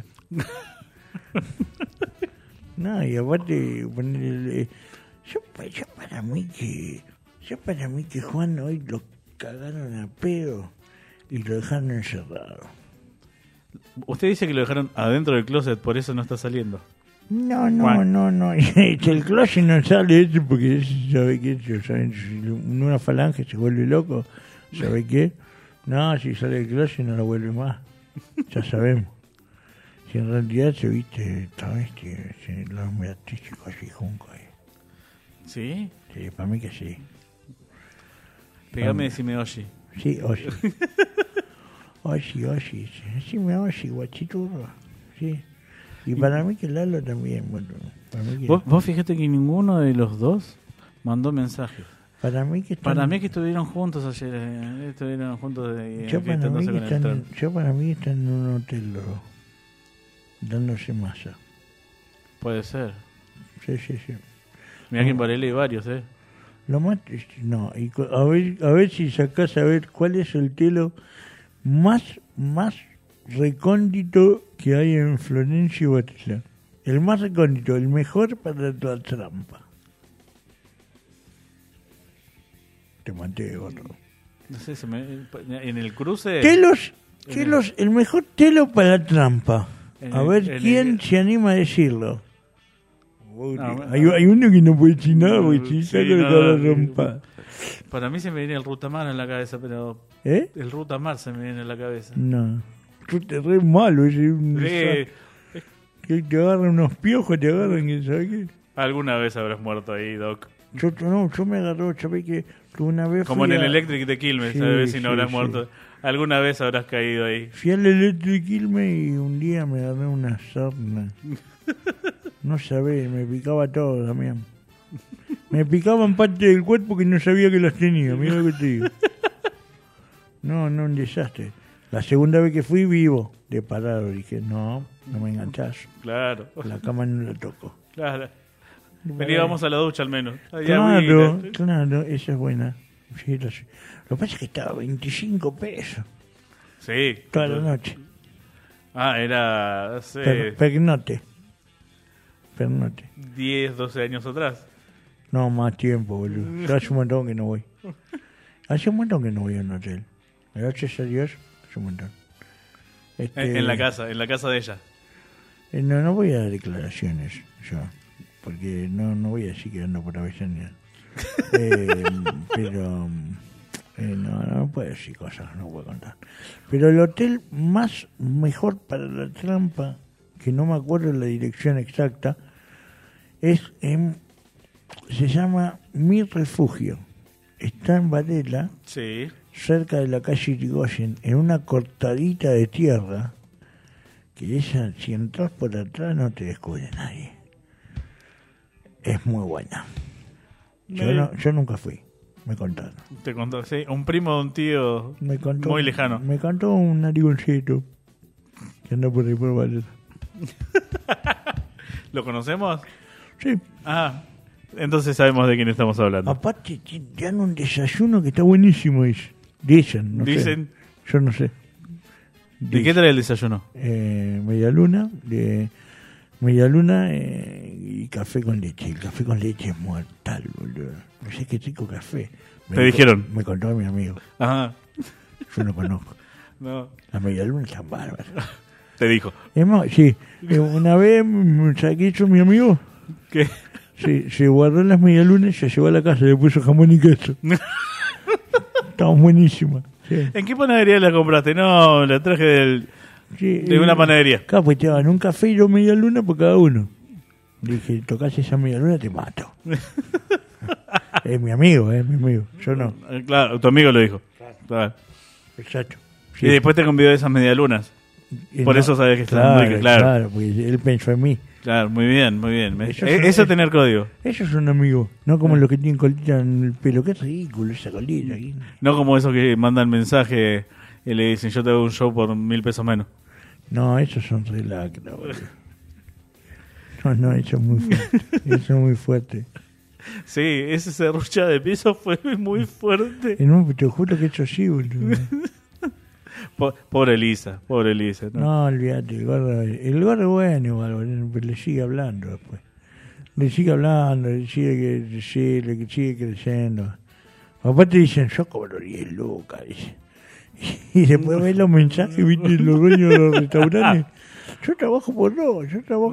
No, y aparte, yo para mí que Juan hoy lo cagaron a pedo y lo dejaron encerrado. Usted dice que lo dejaron adentro del closet, por eso no está saliendo. No. El closet no sale eso porque ¿sabe qué? En una falange se vuelve loco. ¿Sabe qué? No, si sale del closet no lo vuelve más. Ya sabemos. Si en realidad se viste, ¿sabes? Que los artísticos así junco ahí. ¿Sí? Sí, para mí que sí. Pegame y decime Oshi. Sí, Oshi. Oshi. Sí, me Oshi, guachiturro. Sí. Y para mí que Lalo también, bueno. Para mí que... ¿Vos fíjate que ninguno de los dos mandó mensajes. Para mí que estuvieron juntos ayer. Estuvieron juntos yo para mí están en un hotel dándose masa. Puede ser. Sí. Mirá que en Varela hay varios, Lo más... No, y a ver si sacás a ver cuál es el telo más recóndito que hay en Florencia y Batislán. El más recóndito, el mejor para la trampa. Te maté, gordo. No sé, en el cruce... Telos, el mejor telo para la trampa. A ver quién se anima a decirlo. Hay uno que no puede decir nada porque si saca de toda la rompa. Para mí se me viene el Rutamar en la cabeza, pero... El Rutamar se me viene en la cabeza. No. Es re malo. Que te agarran unos piojos, ¿sabes qué? Alguna vez habrás muerto ahí, Doc. Yo me agarró, ¿sabes qué? Una vez como en el Electric de Quilmes, sí, ¿sabes? Si no habrás muerto. Alguna vez habrás caído ahí. Fui al Electric Quilmes y un día me agarré una sarna. No sabés, me picaba todo también. Me picaban parte del cuerpo que no sabía que las tenía, mira lo que te digo. No, un desastre. La segunda vez que fui vivo, de parado, dije, no me enganchás. Claro. La cama no la toco. Claro. Veníamos a la ducha al menos. Claro, esa es buena. Sí, lo que pasa es que estaba 25 pesos. Sí. Toda la noche. Era... Sí. Pernote. 10, 12 años atrás. No, más tiempo, boludo. Hace un montón que no voy. Hace un montón que no voy a un hotel. Gracias a Dios, hace un montón. En la casa de ella. No voy a dar declaraciones yo, porque no voy a decir que ando por Avellaneda. Pero no puedo decir cosas, no puedo contar. Pero el hotel mejor para la trampa, que no me acuerdo la dirección exacta, se llama Mi Refugio. Está en Varela, sí, cerca de la calle Irigoyen, en una cortadita de tierra, que esa, si entras por atrás, no te descubre nadie. Es muy buena. Yo nunca fui, me contaron. Te contó, sí, un primo de un tío muy lejano. Me contó un narigoncito que anda por ahí por Varela. ¿Lo conocemos? Sí. Entonces sabemos de quién estamos hablando. Aparte, te dan un desayuno que está buenísimo. Dicen, no Dicen. Sé. Yo no sé. ¿De qué trae el desayuno? Media luna y café con leche. El café con leche es mortal, boludo. No sé qué rico café. ¿Te dijeron? Me contó mi amigo. Ajá. Yo no conozco. No. Las medialunas están bárbaras. Te dijo. Sí, una vez, ¿sabes qué hizo mi amigo? ¿Qué? Sí, se guardó las medialunas, se llevó a la casa y le puso jamón y queso. Estaban buenísimas. Sí. ¿En qué panadería la compraste? No, la traje de una panadería. Acá pues te daban un café y 2 medialunas por cada uno. Le dije, tocas esa medialuna, te mato. Es mi amigo, yo no. Claro, tu amigo lo dijo. Claro. Exacto. Sí. Y después te convidó de esas medialunas. Por eso sabes que está muy claro. Claro, porque él pensó en mí. Claro, muy bien, muy bien. Eso es tener código. Esos son amigos, no como los que tienen colita en el pelo. Qué ridículo esa colita aquí. No como esos que mandan mensaje y le dicen, yo te hago un show por 1.000 pesos menos. No, esos son relacra, No, eso es muy fuerte. Eso es muy fuerte. Sí, ese serrucha de piso fue muy fuerte. No, te juro que eso sí, boludo. Pobre Elisa. No, olvídate, el gordo es bueno igual, pero le sigue hablando después. Le sigue hablando, le sigue creciendo. Aparte dicen, yo cobro 10 lucas, dice. Y después ves los mensajes, viste, los dueños de los restaurantes. Yo trabajo por dos.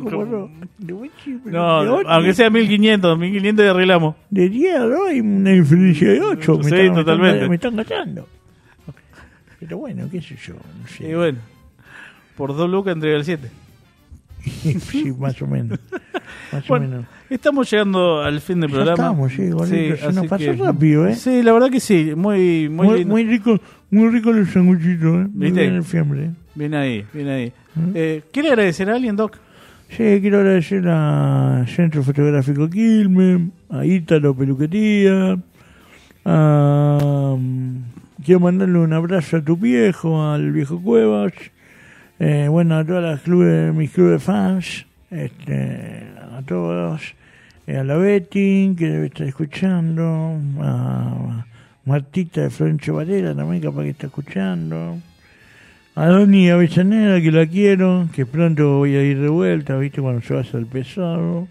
No, aunque sea 1.500 y arreglamos. De 10 a 2 hay una diferencia de 8. Totalmente. Me están gastando. Pero bueno, qué sé yo. No sé. Y bueno, por 2 lucas entrega el 7. Sí, más o menos. Estamos llegando al fin del programa. Estamos, sí, se nos pasó rápido, ¿eh? Sí, la verdad que sí, muy lindo. Muy rico los sanguchitos, ¿eh? ¿Viste? Bien el fiambre. Bien ahí. ¿Quiere agradecer a alguien, Doc? Sí, quiero agradecer a Centro Fotográfico Quilmes, a Ítalo Peluquería, quiero mandarle un abrazo a tu viejo, al viejo Cuevas, a todas mis clubes de fans, a todos, a la Betty, que debe estar escuchando, a Martita de Florencio Varela también, capaz que está escuchando, a Doni Avellaneda, que la quiero, que pronto voy a ir de vuelta, viste, cuando se vaya al pesado,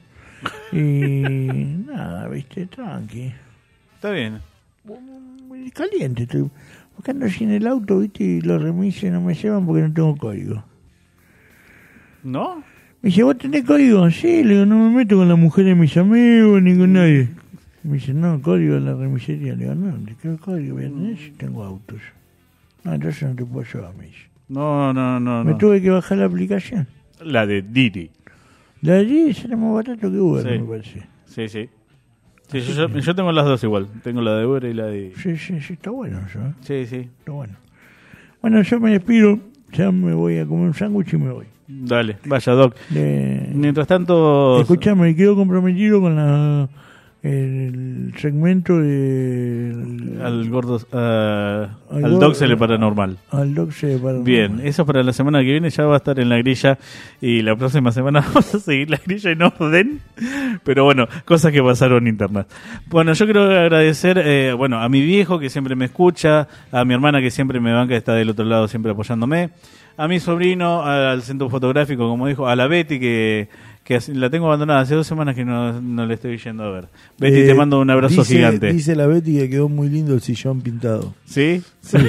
y nada, viste, tranqui. Está bien. Muy caliente, estoy buscando así en el auto, viste, y los remises no me llevan porque no tengo código. ¿No? Me dice, ¿vos tenés código? Sí, le digo, no me meto con las mujeres de mis amigos ni con nadie. Me dice, no, código en la remisería. Le digo, no, ¿qué código voy a tener si tengo autos? No, entonces no te puedo llevar, me dice. No. Me tuve que bajar la aplicación. La de Didi. La de Didi será más barato que Uber, me parece. Sí. Sí, yo tengo las dos igual. Tengo la de Uber y la de... Sí, está bueno eso, ¿eh? Sí. Está bueno. Bueno, yo me despido. Ya me voy a comer un sándwich y me voy. Dale, vaya, Doc. Mientras tanto... Escuchame, quedo comprometido con el segmento de... Al Doc se le paranormal. Al Doc se le paranormal. Bien, eso para la semana que viene ya va a estar en la grilla. Y la próxima semana vamos a seguir la grilla en orden. Pero bueno, cosas que pasaron internas. Bueno, yo quiero agradecer a mi viejo que siempre me escucha, a mi hermana que siempre me banca, está del otro lado siempre apoyándome, a mi sobrino, al centro fotográfico, como dijo, a la Betty que la tengo abandonada hace 2 semanas que no le estoy yendo a ver. Betty, te mando un abrazo gigante. Dice la Betty que quedó muy lindo el sillón pintado. ¿Sí?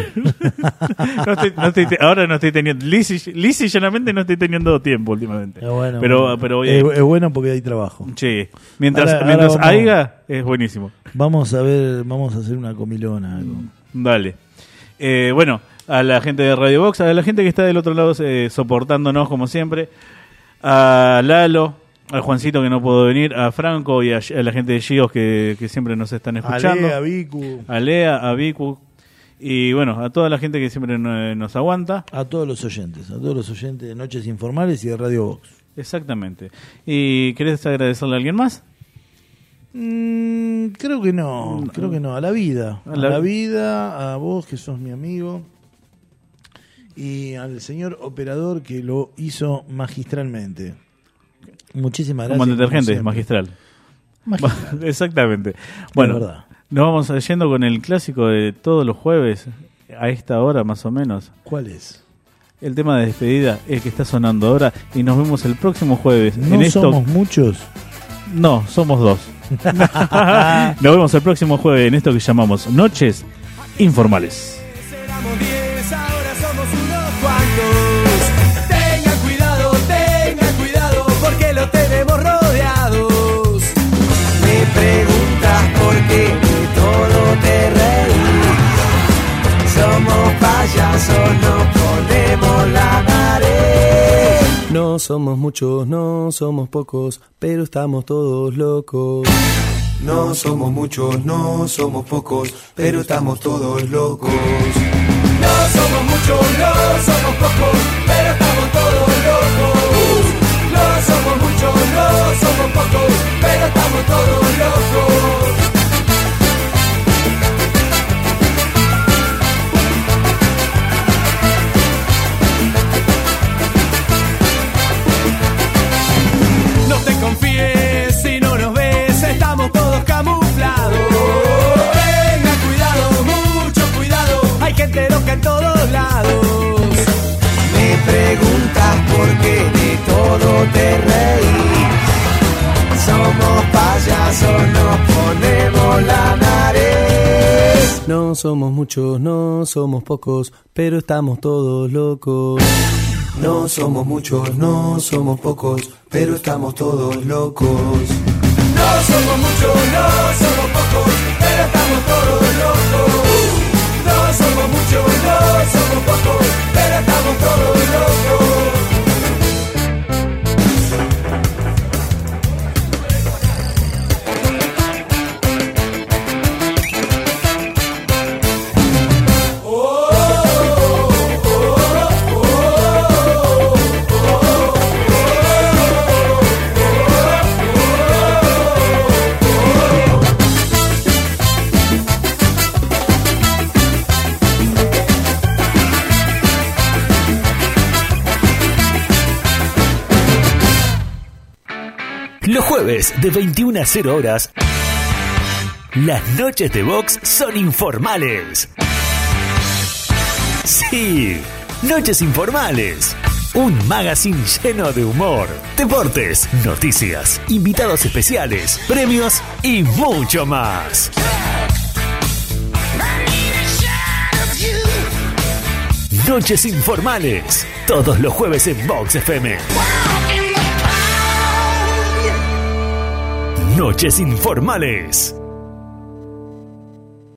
Ahora no estoy teniendo, lisa y llanamente no estoy teniendo tiempo últimamente. Bueno, pero es bueno porque hay trabajo. Sí, mientras haya, es buenísimo. Vamos a hacer una comilona. Algo. Dale. A la gente de Radio Box, a la gente que está del otro lado soportándonos como siempre, a Lalo, al Juancito que no pudo venir, a Franco y a la gente de Gios que siempre nos están escuchando, a Lea, a Vicu y a toda la gente que siempre nos aguanta, a todos los oyentes de Noches Informales y de Radio Box. Exactamente. ¿Y querés agradecerle a alguien más? Creo que no, a la vida, a vos que sos mi amigo y al señor operador que lo hizo magistralmente. Muchísimas gracias. Como detergente, magistral. Exactamente. Bueno, nos vamos yendo con el clásico de todos los jueves a esta hora más o menos. ¿Cuál es? El tema de despedida, el que está sonando ahora, y nos vemos el próximo jueves. ¿No somos muchos? No, somos 2. Nos vemos el próximo jueves en esto que llamamos Noches Informales. Éramos 10, ahora ahora somos unos cuantos. Tengan cuidado, porque lo tenemos rodeados. Me preguntas por qué de todo te reís. Somos payasos, nos ponemos la nariz. No somos muchos, no somos pocos, pero estamos todos locos. No somos muchos, no somos pocos, pero estamos todos locos. No somos muchos, no somos pocos, pero estamos todos locos. No somos muchos, no somos pocos, pero estamos todos locos. No te confíes si no nos ves, estamos todos camuflados. Tenga cuidado, mucho cuidado, hay gente loca en todos lados. Me preguntas por qué de todo te reís. Somos payasos, nos ponemos la nariz. No somos muchos, no somos pocos, pero estamos todos locos. No somos muchos, no somos pocos, pero estamos todos locos. No somos muchos, no somos pocos, pero estamos todos locos. No somos muchos, no somos pocos, pero estamos todos locos. Los jueves de 21 a 0 horas, las noches de box son informales. Sí, Noches Informales. Un magazine lleno de humor, deportes, noticias, invitados especiales, premios y mucho más. Noches Informales, todos los jueves en Vox FM. Noches Informales.